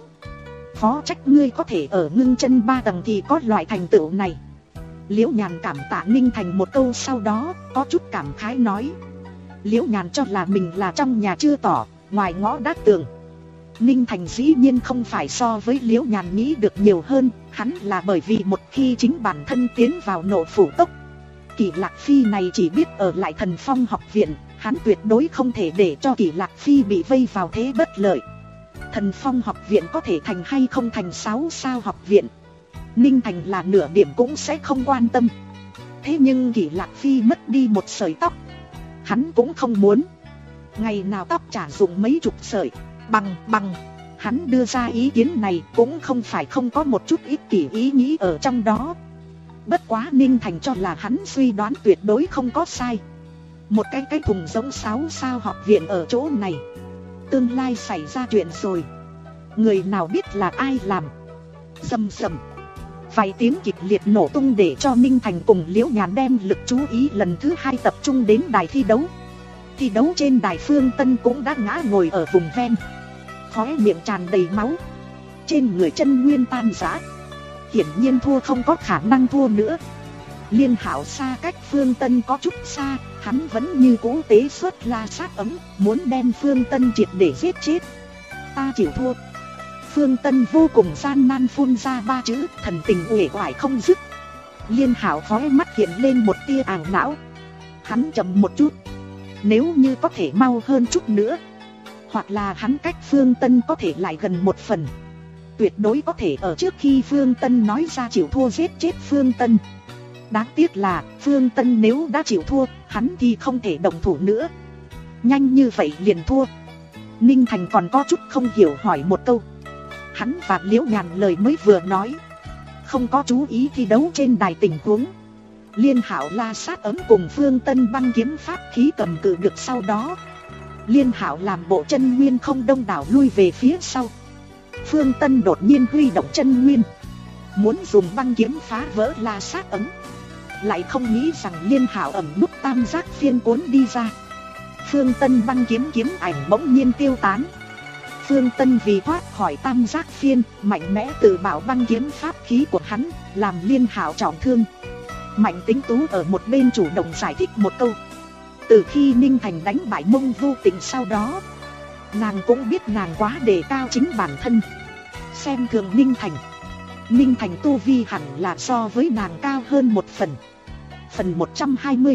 Phó trách ngươi có thể ở ngưng chân ba tầng thì có loại thành tựu này. Liễu Nhàn cảm tạ Ninh Thành một câu, sau đó có chút cảm khái nói. Liễu Nhàn cho là mình là trong nhà chưa tỏ, ngoài ngõ đã tường. Ninh Thành dĩ nhiên không phải so với Liễu Nhàn nghĩ được nhiều hơn. Hắn là bởi vì một khi chính bản thân tiến vào Nộ Phủ Cốc, Kỷ Lạc Phi này chỉ biết ở lại Thần Phong học viện, hắn tuyệt đối không thể để cho Kỷ Lạc Phi bị vây vào thế bất lợi. Thần Phong học viện có thể thành hay không thành sáu sao học viện, Ninh Thành là nửa điểm cũng sẽ không quan tâm. Thế nhưng Kỷ Lạc Phi mất đi một sợi tóc, hắn cũng không muốn. Ngày nào tóc chả dùng mấy chục sợi. Bằng bằng hắn đưa ra ý kiến này cũng không phải không có một chút ích kỷ ý nghĩ ở trong đó. Bất quá Ninh Thành cho là hắn suy đoán tuyệt đối không có sai. Một cái cái thùng giống sáu sao học viện ở chỗ này, tương lai xảy ra chuyện rồi, người nào biết là ai làm. Rầm rầm, vài tiếng kịch liệt nổ tung để cho Ninh Thành cùng Liễu Nhàn đem lực chú ý lần thứ hai tập trung đến đài thi đấu. Thi đấu trên đài, Phương Tân cũng đã ngã ngồi ở vùng ven, khóe miệng tràn đầy máu, trên người chân nguyên tan rã, hiển nhiên thua không có khả năng thua nữa. Liên Hạo xa cách Phương Tân có chút xa, hắn vẫn như cũ tế xuất la sát ấm, muốn đem Phương Tân triệt để giết chết. Ta chịu thua. Phương Tân vô cùng gian nan phun ra ba chữ, thần tình uể oải không dứt. Liên Hạo khóe mắt hiện lên một tia ảo não. Hắn chậm một chút, nếu như có thể mau hơn chút nữa, hoặc là hắn cách Phương Tân có thể lại gần một phần, tuyệt đối có thể ở trước khi Phương Tân nói ra chịu thua giết chết Phương Tân. Đáng tiếc là Phương Tân nếu đã chịu thua, hắn thì không thể động thủ nữa. Nhanh như vậy liền thua. Ninh Thành còn có chút không hiểu hỏi một câu. Hắn và Liễu Nhàn lời mới vừa nói, không có chú ý thi đấu trên đài tình huống. Liên Hạo la sát ấm cùng Phương Tân băng kiếm pháp khí cầm cự được, sau đó Liên Hạo làm bộ chân nguyên không đông đảo lui về phía sau. Phương Tân đột nhiên huy động chân nguyên, muốn dùng băng kiếm phá vỡ la sát ấm, lại không nghĩ rằng Liên Hạo ẩn núp tam giác phiên cuốn đi ra. Phương Tân băng kiếm kiếm ảnh bỗng nhiên tiêu tán. Phương Tân vì thoát khỏi tam giác phiên, mạnh mẽ tự bảo băng kiếm pháp khí của hắn, làm Liên Hạo trọng thương. Mạnh Tính Tú ở một bên chủ động giải thích một câu. Từ khi Ninh Thành đánh bại Mông Vô Tình sau đó, nàng cũng biết nàng quá đề cao chính bản thân, xem thường Ninh Thành. Ninh Thành tu vi hẳn là so với nàng cao hơn một phần. Phần một trăm hai mươi,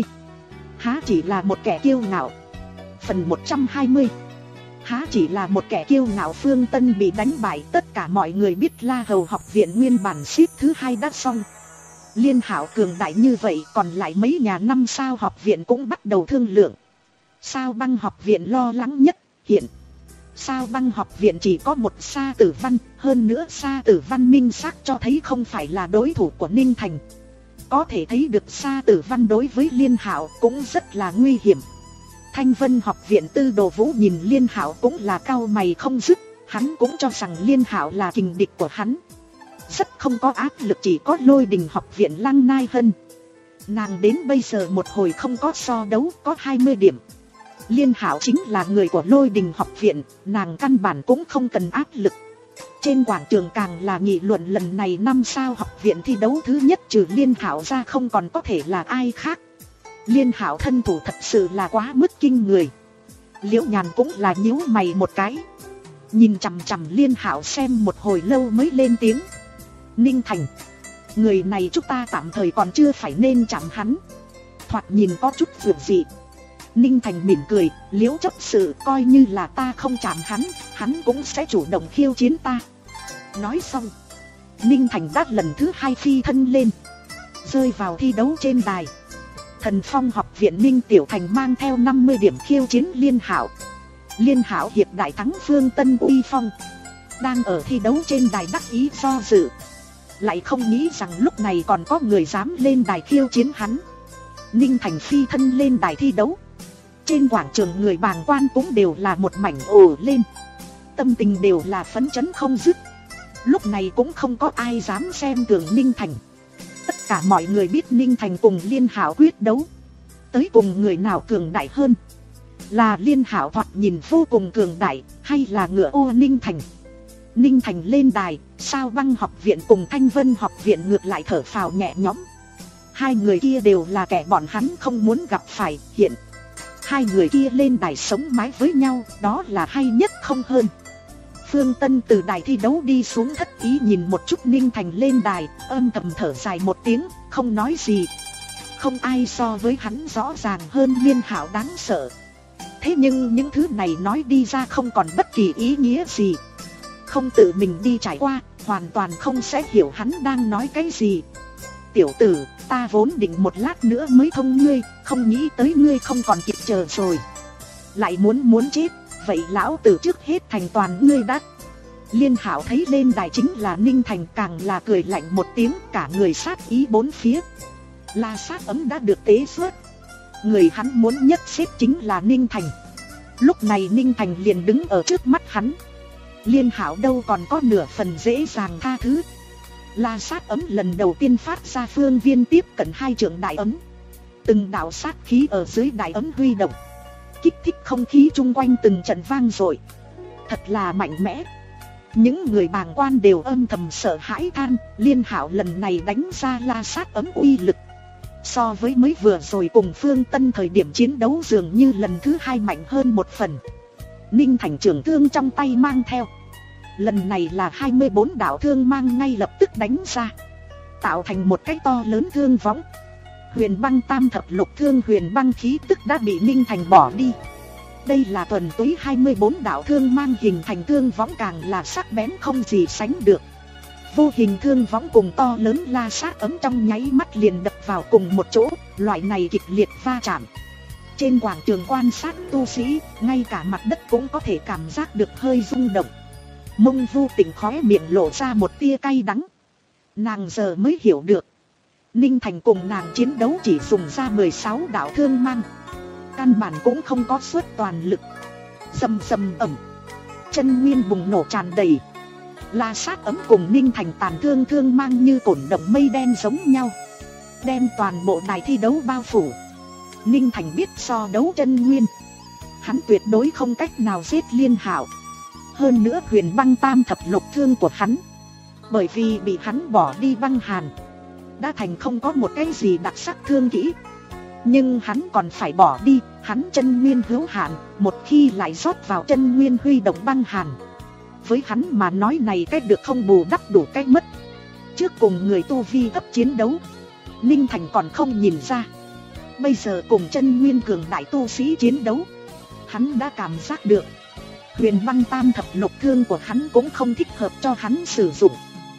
há chỉ là một kẻ kiêu ngạo. Phần một trăm hai mươi, há chỉ là một kẻ kiêu ngạo. Phương Tân bị đánh bại, tất cả mọi người biết La Hầu học viện nguyên bản xếp thứ hai đã xong. Liên Hạo cường đại như vậy, còn lại mấy nhà năm sao học viện cũng bắt đầu thương lượng. Sao Băng học viện lo lắng nhất, hiện Sao Băng học viện chỉ có một Sa Tử Văn, hơn nữa Sa Tử Văn minh xác cho thấy không phải là đối thủ của Ninh Thành. Có thể thấy được Sa Tử Văn đối với Liên Hạo cũng rất là nguy hiểm. Thanh Vân học viện Tư Đồ Vũ nhìn Liên Hạo cũng là cau mày không dứt. Hắn cũng cho rằng Liên Hạo là kình địch của hắn. Rất không có áp lực, chỉ có Lôi Đình học viện Lăng Nai Hân. Nàng đến bây giờ một hồi không có so đấu, có hai mươi điểm. Liên Hạo chính là người của Lôi Đình học viện, nàng căn bản cũng không cần áp lực. Trên quảng trường càng là nghị luận lần này năm sao học viện thi đấu thứ nhất trừ Liên Hạo ra không còn có thể là ai khác. Liên Hạo thân thủ thật sự là quá mức kinh người. Liễu Nhàn cũng là nhíu mày một cái, nhìn chằm chằm Liên Hạo xem một hồi lâu mới lên tiếng. Ninh Thành, người này chúng ta tạm thời còn chưa phải nên chạm hắn. Thoạt nhìn có chút vượt dị. Ninh Thành mỉm cười, Liễu chấp sự, coi như là ta không chạm hắn, hắn cũng sẽ chủ động khiêu chiến ta. Nói xong, Ninh Thành đã lần thứ hai phi thân lên, rơi vào thi đấu trên đài. Thần Phong học viện Ninh Tiểu Thành mang theo năm mươi điểm khiêu chiến Liên Hạo. Liên Hạo hiệp đại thắng Phương Tân Uy Phong, đang ở thi đấu trên đài đắc ý do dự, lại không nghĩ rằng lúc này còn có người dám lên đài khiêu chiến hắn. Ninh Thành phi thân lên đài thi đấu. Trên quảng trường người bàng quan cũng đều là một mảnh ồ lên, tâm tình đều là phấn chấn không dứt. Lúc này cũng không có ai dám xem thường Ninh Thành. Tất cả mọi người biết Ninh Thành cùng Liên Hạo quyết đấu, tới cùng người nào cường đại hơn, là Liên Hạo thoạt nhìn vô cùng cường đại, hay là ngựa ô Ninh Thành. Ninh Thành lên đài, Sao Băng học viện cùng Thanh Vân học viện ngược lại thở phào nhẹ nhõm. Hai người kia đều là kẻ bọn hắn không muốn gặp phải. Hiện hai người kia lên đài sống mái với nhau, đó là hay nhất không hơn. Phương Tân từ đài thi đấu đi xuống thất ý nhìn một chút Ninh Thành lên đài, âm thầm thở dài một tiếng, không nói gì. Không ai so với hắn rõ ràng hơn Liên Hạo đáng sợ. Thế nhưng những thứ này nói đi ra không còn bất kỳ ý nghĩa gì. Không tự mình đi trải qua, hoàn toàn không sẽ hiểu hắn đang nói cái gì. Tiểu tử, ta vốn định một lát nữa mới thông ngươi, không nghĩ tới ngươi không còn kịp chờ rồi. Lại muốn muốn chết, vậy lão tử trước hết thành toàn ngươi đã. Liên Hạo thấy lên đài chính là Ninh Thành càng là cười lạnh một tiếng, cả người sát ý bốn phía. La sát ấm đã được tế xuất, người hắn muốn nhất xếp chính là Ninh Thành. Lúc này Ninh Thành liền đứng ở trước mắt hắn. Liên Hạo đâu còn có nửa phần dễ dàng tha thứ. La sát ấm lần đầu tiên phát ra phương viên tiếp cận hai trượng đại ấm. Từng đạo sát khí ở dưới đại ấm huy động, kích thích không khí chung quanh từng trận vang dội. Thật là mạnh mẽ. Những người bàng quan đều âm thầm sợ hãi than, Liên Hạo lần này đánh ra la sát ấm uy lực, so với mới vừa rồi cùng Phương Tân thời điểm chiến đấu dường như lần thứ hai mạnh hơn một phần. Ninh Thành trường thương trong tay mang theo, lần này là hai mươi bốn đạo thương mang ngay lập tức đánh ra, tạo thành một cái to lớn thương võng. Huyền băng tam thập lục thương huyền băng khí tức đã bị Ninh Thành bỏ đi. Đây là thuần túy hai mươi bốn đạo thương mang hình thành thương võng, càng là sắc bén không gì sánh được. Vô hình thương võng cùng to lớn la sát ấm trong nháy mắt liền đập vào cùng một chỗ, loại này kịch liệt va chạm. Trên quảng trường quan sát tu sĩ, ngay cả mặt đất cũng có thể cảm giác được hơi rung động. Mông Vu Tình khóe miệng lộ ra một tia cay đắng. Nàng giờ mới hiểu được, Ninh Thành cùng nàng chiến đấu chỉ dùng ra mười sáu đạo thương mang, căn bản cũng không có suất toàn lực. Rầm rầm ẩm, chân nguyên bùng nổ tràn đầy. La sát ấm cùng Ninh Thành tàn thương thương mang như cổn động mây đen giống nhau, đem toàn bộ đài thi đấu bao phủ. Ninh Thành biết so đấu chân nguyên, hắn tuyệt đối không cách nào giết Liên Hạo. Hơn nữa huyền băng tam thập lục thương của hắn, bởi vì bị hắn bỏ đi băng hàn, đã thành không có một cái gì đặc sắc thương kỹ. Nhưng hắn còn phải bỏ đi, hắn chân nguyên hữu hạn, một khi lại rót vào chân nguyên huy động băng hàn, với hắn mà nói này cách được không bù đắp đủ cách mất. Trước cùng người tu vi thấp chiến đấu, Ninh Thành còn không nhìn ra, bây giờ cùng chân nguyên cường đại tu sĩ chiến đấu, hắn đã cảm giác được huyền băng tam thập lục thương của hắn cũng không thích hợp cho hắn sử dụng.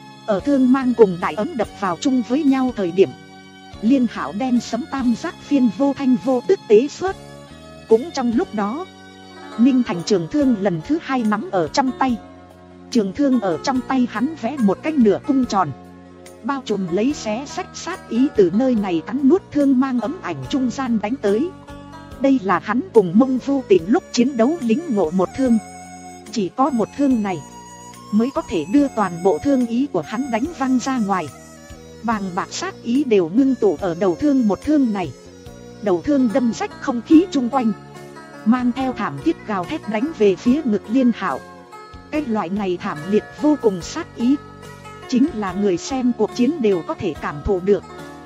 Ở thương mang cùng đại ấm đập vào chung với nhau thời điểm, Liên Hạo đen sấm tam giác phiên vô thanh vô tức tế xuất. Cũng trong lúc đó, Ninh Thành trường thương lần thứ hai nắm ở trong tay. Trường thương ở trong tay hắn vẽ một cái nửa cung tròn, bao trùm lấy xé xách sát ý từ nơi này cắn nuốt thương mang ấm ảnh trung gian đánh tới. Đây là hắn cùng Mông Vô Tình lúc chiến đấu lính ngộ một thương. Chỉ có một thương này mới có thể đưa toàn bộ thương ý của hắn đánh văng ra ngoài. Bàng bạc sát ý đều ngưng tụ ở đầu thương một thương này. Đầu thương đâm rách không khí chung quanh, mang theo thảm thiết gào thét đánh về phía ngực Liên Hạo. Cái loại này thảm liệt vô cùng sát ý, chính là người xem cuộc chiến đều có thể cảm thụ được.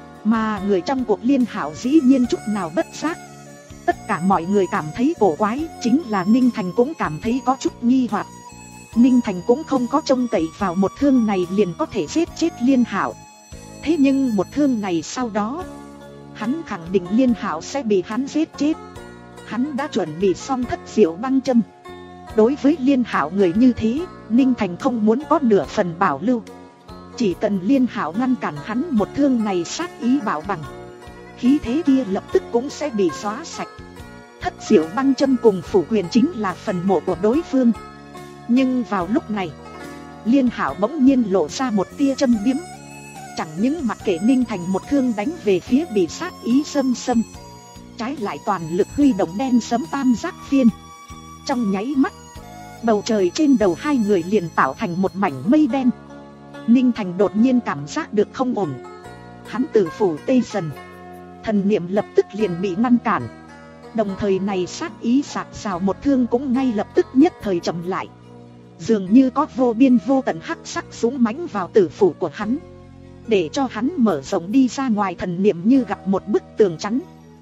Mà người trong cuộc Liên Hạo dĩ nhiên chút nào bất giác. Tất cả mọi người cảm thấy cổ quái, chính là Ninh Thành cũng cảm thấy có chút nghi hoặc. Ninh Thành cũng không có trông cậy vào một thương này liền có thể giết chết Liên Hạo. Thế nhưng một thương này sau đó, hắn khẳng định Liên Hạo sẽ bị hắn giết chết. Hắn đã chuẩn bị xong thất diệu băng châm. Đối với Liên Hạo người như thế, Ninh Thành không muốn có nửa phần bảo lưu. Chỉ cần Liên Hạo ngăn cản hắn một thương này sát ý bảo bằng, khí thế kia lập tức cũng sẽ bị xóa sạch. Thất diệu băng châm cùng phủ quyền chính là phần mộ của đối phương. Nhưng vào lúc này, Liên Hạo bỗng nhiên lộ ra một tia châm biếm. Chẳng những mặc kệ Ninh Thành một thương đánh về phía bị sát ý xâm xâm, trái lại toàn lực huy động đen sấm tam giác phiên. Trong nháy mắt, bầu trời trên đầu hai người liền tạo thành một mảnh mây đen. Ninh Thành đột nhiên cảm giác được không ổn. Hắn tử phủ tê dần, thần niệm lập tức liền bị ngăn cản. Đồng thời này sát ý sạc sào một thương cũng ngay lập tức nhất thời chậm lại. Dường như có vô biên vô tận hắc sắc súng mãnh vào tử phủ của hắn, để cho hắn mở rộng đi ra ngoài. Thần niệm như gặp một bức tường chắn.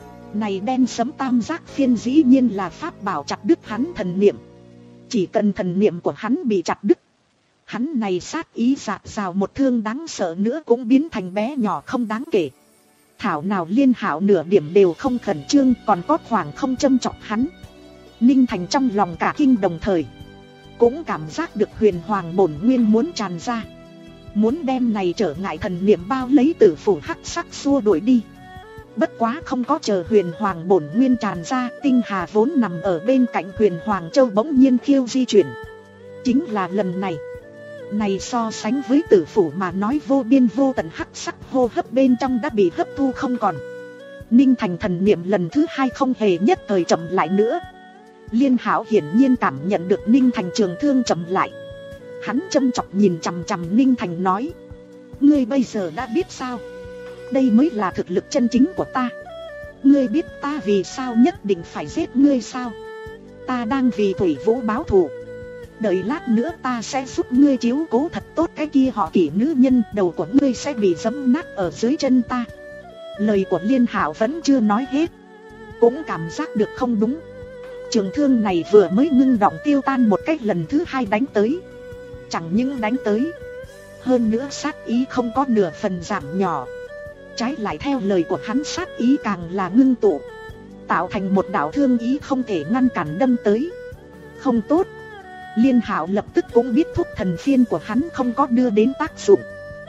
Này đen sấm tam giác phiên dĩ nhiên là pháp bảo chặt đứt hắn thần niệm. Chỉ cần thần niệm của hắn bị chặt đứt, hắn này sát ý dạt rào một thương đáng sợ nữa cũng biến thành bé nhỏ không đáng kể. Thảo nào Liên Hạo nửa điểm đều không khẩn trương, còn có khoảng không châm chọc hắn. Ninh Thành trong lòng cả kinh, đồng thời cũng cảm giác được huyền hoàng bổn nguyên muốn tràn ra, muốn đem này trở ngại thần niệm bao lấy tử phủ hắc sắc xua đuổi đi. Bất quá không có chờ huyền hoàng bổn nguyên tràn ra, tinh hà vốn nằm ở bên cạnh huyền hoàng châu bỗng nhiên khiêu di chuyển. Chính là lần này, này so sánh với tử phủ mà nói vô biên vô tận hắc sắc hô hấp bên trong đã bị hấp thu không còn. Ninh Thành thần niệm lần thứ hai không hề nhất thời chậm lại nữa. Liên Hạo hiển nhiên cảm nhận được Ninh Thành trường thương chậm lại. Hắn châm chọc nhìn chằm chằm Ninh Thành nói: ngươi bây giờ đã biết sao? Đây mới là thực lực chân chính của ta. Ngươi biết ta vì sao nhất định phải giết ngươi sao? Ta đang vì Thủy Vũ báo thù. Đợi lát nữa ta sẽ giúp ngươi chiếu cố thật tốt cái kia họ Kỷ nữ nhân, đầu của ngươi sẽ bị giẫm nát ở dưới chân ta. Lời của Liên Hạo vẫn chưa nói hết, cũng cảm giác được không đúng. Trường thương này vừa mới ngưng động tiêu tan một cách, lần thứ hai đánh tới. Chẳng những đánh tới, hơn nữa sát ý không có nửa phần giảm nhỏ. Trái lại theo lời của hắn, sát ý càng là ngưng tụ, tạo thành một đạo thương ý không thể ngăn cản đâm tới. Không tốt. Liên Hạo lập tức cũng biết thúc thần phiên của hắn không có đưa đến tác dụng.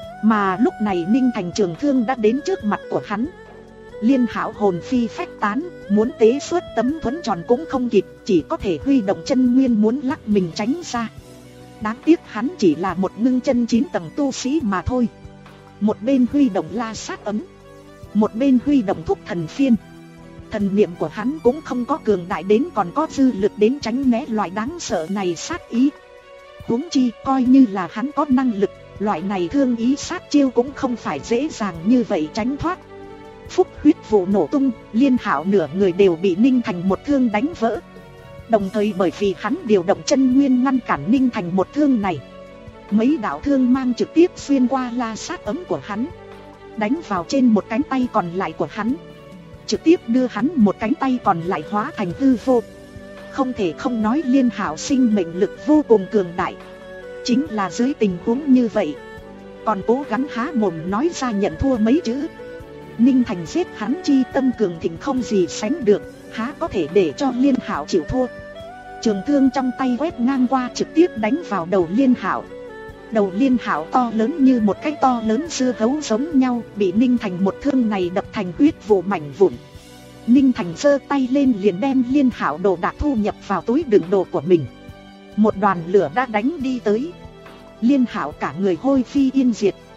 Mà lúc này Ninh Thành trường thương đã đến trước mặt của hắn. Liên Hạo hồn phi phách tán, muốn tế xuất tấm thuẫn tròn cũng không kịp, chỉ có thể huy động chân nguyên muốn lắc mình tránh ra. Đáng tiếc hắn chỉ là một ngưng chân chín tầng tu sĩ mà thôi. Một bên huy động la sát ấm, một bên huy động thúc thần phiên. Thần niệm của hắn cũng không có cường đại đến còn có dư lực đến tránh né loại đáng sợ này sát ý. Huống chi coi như là hắn có năng lực, loại này thương ý sát chiêu cũng không phải dễ dàng như vậy tránh thoát. Phúc huyết vụ nổ tung, Liên Hạo nửa người đều bị Ninh Thành một thương đánh vỡ. Đồng thời bởi vì hắn điều động chân nguyên ngăn cản Ninh Thành một thương này, mấy đạo thương mang trực tiếp xuyên qua la sát ấm của hắn, đánh vào trên một cánh tay còn lại của hắn, trực tiếp đưa hắn một cánh tay còn lại hóa thành hư vô. Không thể không nói Liên Hạo sinh mệnh lực vô cùng cường đại. Chính là dưới tình huống như vậy, còn cố gắng há mồm nói ra nhận thua mấy chữ. Ninh Thành giết hắn chi tâm cường thịnh không gì sánh được, há có thể để cho Liên Hạo chịu thua. Trường thương trong tay quét ngang qua, trực tiếp đánh vào đầu Liên Hạo. Đầu Liên Hạo to lớn như một cái to lớn dưa hấu giống nhau, bị Ninh Thành một thương này đập thành huyết vụ mảnh vụn. Ninh Thành giơ tay lên liền đem Liên Hạo đồ đạc thu nhập vào túi đựng đồ của mình. Một đoàn lửa đã đánh đi tới. Liên Hạo cả người hôi phi yên diệt.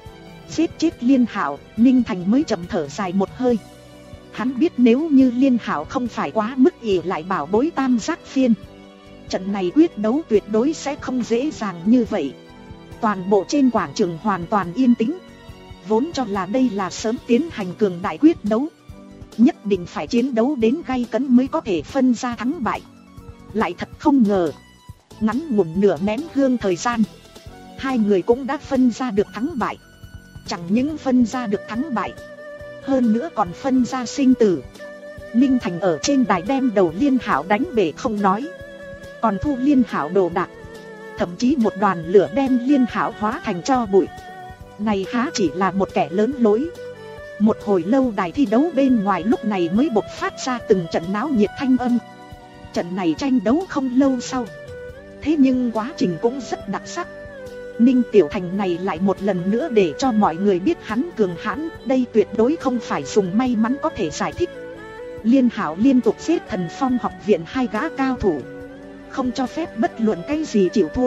Giết chết Liên Hạo, Ninh Thành mới chậm thở dài một hơi. Hắn biết nếu như Liên Hạo không phải quá mức ỷ lại bảo bối tam giác phiên, trận này quyết đấu tuyệt đối sẽ không dễ dàng như vậy. Toàn bộ trên quảng trường hoàn toàn yên tĩnh. Vốn cho là đây là sớm tiến hành cường đại quyết đấu, nhất định phải chiến đấu đến gay cấn mới có thể phân ra thắng bại. Lại thật không ngờ, ngắn ngủn nửa nén hương thời gian, hai người cũng đã phân ra được thắng bại. Chẳng những phân ra được thắng bại, hơn nữa còn phân ra sinh tử. Ninh Thành ở trên đài đem đầu Liên Hạo đánh bể không nói, còn thu Liên Hạo đồ đạc, thậm chí một đoàn lửa đem Liên Hạo hóa thành tro bụi. Này há chỉ là một kẻ lớn lối. Một hồi lâu đài thi đấu bên ngoài lúc này mới bộc phát ra từng trận náo nhiệt thanh âm. Trận này tranh đấu không lâu sau, thế nhưng quá trình cũng rất đặc sắc. Ninh Tiểu Thành này lại một lần nữa để cho mọi người biết hắn cường hãn, đây tuyệt đối không phải dùng may mắn có thể giải thích. Liên Hạo liên tục giết Thần Phong học viện hai gã cao thủ, không cho phép bất luận cái gì chịu thua.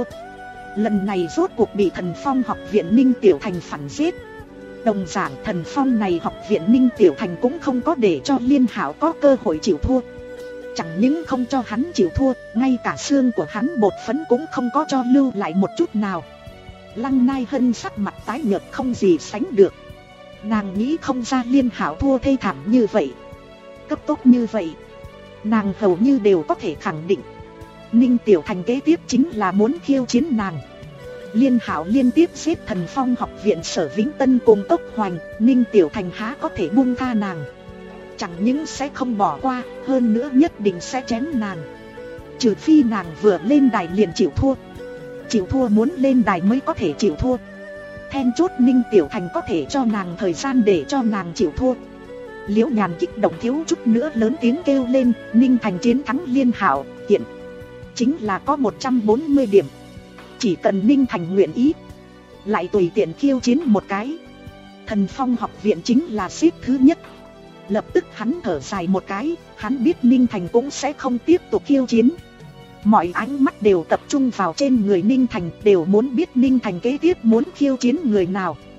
Lần này rốt cuộc bị Thần Phong học viện Ninh Tiểu Thành phản giết. Đồng dạng Thần Phong này học viện Ninh Tiểu Thành cũng không có để cho Liên Hạo có cơ hội chịu thua. Chẳng những không cho hắn chịu thua, ngay cả xương của hắn bột phấn cũng không có cho lưu lại một chút nào. Lăng Nai Hân sắc mặt tái nhợt không gì sánh được. Nàng nghĩ không ra Liên Hạo thua thê thảm như vậy, cấp tốc như vậy. Nàng hầu như đều có thể khẳng định Ninh Tiểu Thành kế tiếp chính là muốn khiêu chiến nàng. Liên Hạo liên tiếp giết Thần Phong học viện Sở Vĩnh Tân cùng Cốc Hoành, Ninh Tiểu Thành há có thể buông tha nàng. Chẳng những sẽ không bỏ qua, hơn nữa nhất định sẽ chém nàng. Trừ phi nàng vừa lên đài liền chịu thua. Chịu thua muốn lên đài mới có thể chịu thua. Then chốt Ninh Tiểu Thành có thể cho nàng thời gian để cho nàng chịu thua. Liễu Nhàn kích động thiếu chút nữa lớn tiếng kêu lên, Ninh Thành chiến thắng Liên Hạo, hiện chính là có một trăm bốn mươi điểm. Chỉ cần Ninh Thành nguyện ý, lại tùy tiện khiêu chiến một cái, Thần Phong học viện chính là xếp thứ nhất. Lập tức hắn thở dài một cái, hắn biết Ninh Thành cũng sẽ không tiếp tục khiêu chiến. Mọi ánh mắt đều tập trung vào trên người Ninh Thành, đều muốn biết Ninh Thành kế tiếp muốn khiêu chiến người nào.